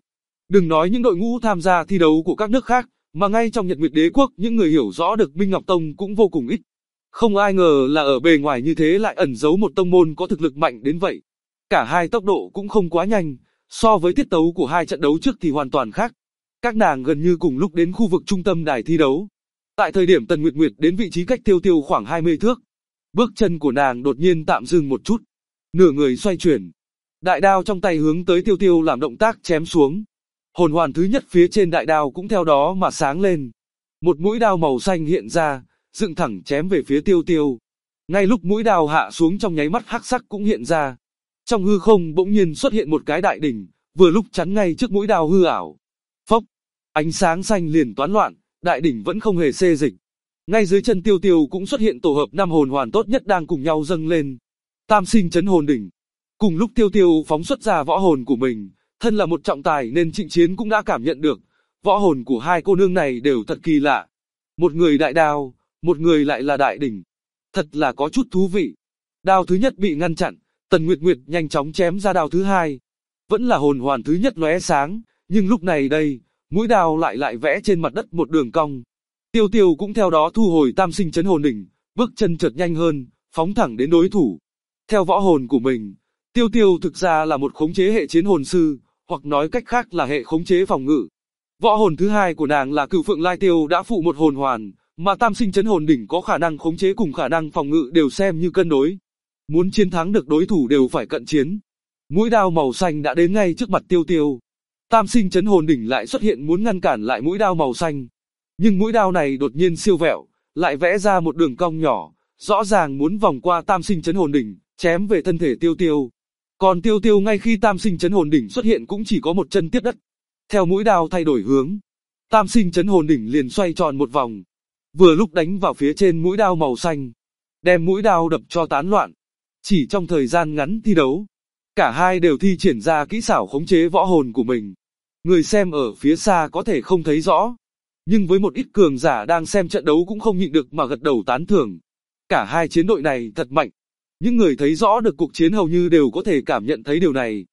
Đừng nói những đội ngũ tham gia thi đấu của các nước khác, mà ngay trong Nhật Nguyệt Đế quốc những người hiểu rõ được Minh Ngọc Tông cũng vô cùng ít. Không ai ngờ là ở bề ngoài như thế lại ẩn giấu một tông môn có thực lực mạnh đến vậy. Cả hai tốc độ cũng không quá nhanh, so với tiết tấu của hai trận đấu trước thì hoàn toàn khác. Các nàng gần như cùng lúc đến khu vực trung tâm đài thi đấu. Tại thời điểm Tần Nguyệt Nguyệt đến vị trí cách Tiêu Tiêu khoảng 20 thước, bước chân của nàng đột nhiên tạm dừng một chút, nửa người xoay chuyển. Đại đao trong tay hướng tới Tiêu Tiêu làm động tác chém xuống. Hồn hoàn thứ nhất phía trên đại đao cũng theo đó mà sáng lên. Một mũi đao màu xanh hiện ra, dựng thẳng chém về phía Tiêu Tiêu. Ngay lúc mũi đao hạ xuống trong nháy mắt hắc sắc cũng hiện ra. Trong hư không bỗng nhiên xuất hiện một cái đại đỉnh, vừa lúc chắn ngay trước mũi đao hư ảo. Phốc, ánh sáng xanh liền toán loạn, đại đỉnh vẫn không hề xê dịch. Ngay dưới chân Tiêu Tiêu cũng xuất hiện tổ hợp 5 hồn hoàn tốt nhất đang cùng nhau dâng lên. Tam sinh chấn hồn đỉnh. Cùng lúc Tiêu Tiêu phóng xuất ra võ hồn của mình, thân là một trọng tài nên Trịnh Chiến cũng đã cảm nhận được, võ hồn của hai cô nương này đều thật kỳ lạ. Một người đại đao, một người lại là đại đỉnh. Thật là có chút thú vị. Đao thứ nhất bị ngăn chặn, Tần Nguyệt Nguyệt nhanh chóng chém ra đao thứ hai. Vẫn là hồn hoàn thứ nhất lóe sáng, nhưng lúc này đây, mũi đao lại vẽ trên mặt đất một đường cong. Tiêu Tiêu cũng theo đó thu hồi tam sinh chấn hồn đỉnh, bước chân chợt nhanh hơn, phóng thẳng đến đối thủ. Theo võ hồn của mình, Tiêu Tiêu thực ra là một khống chế hệ chiến hồn sư, hoặc nói cách khác là hệ khống chế phòng ngự. Võ hồn thứ hai của nàng là Cửu Phượng Lai Tiêu đã phụ một hồn hoàn, mà tam sinh chấn hồn đỉnh có khả năng khống chế cùng khả năng phòng ngự đều xem như cân đối. Muốn chiến thắng được đối thủ đều phải cận chiến. Mũi đao màu xanh đã đến ngay trước mặt Tiêu Tiêu. Tam sinh chấn hồn đỉnh lại xuất hiện muốn ngăn cản lại mũi đao màu xanh. Nhưng mũi đao này đột nhiên siêu vẹo, lại vẽ ra một đường cong nhỏ, rõ ràng muốn vòng qua tam sinh chấn hồn đỉnh, chém về thân thể Tiêu Tiêu. Còn Tiêu Tiêu ngay khi tam sinh chấn hồn đỉnh xuất hiện cũng chỉ có một chân tiếp đất. Theo mũi đao thay đổi hướng, tam sinh chấn hồn đỉnh liền xoay tròn một vòng. Vừa lúc đánh vào phía trên mũi đao màu xanh, đem mũi đao đập cho tán loạn. Chỉ trong thời gian ngắn thi đấu, cả hai đều thi triển ra kỹ xảo khống chế võ hồn của mình. Người xem ở phía xa có thể không thấy rõ, nhưng với một ít cường giả đang xem trận đấu cũng không nhịn được mà gật đầu tán thưởng. Cả hai chiến đội này thật mạnh. Những người thấy rõ được cuộc chiến hầu như đều có thể cảm nhận thấy điều này.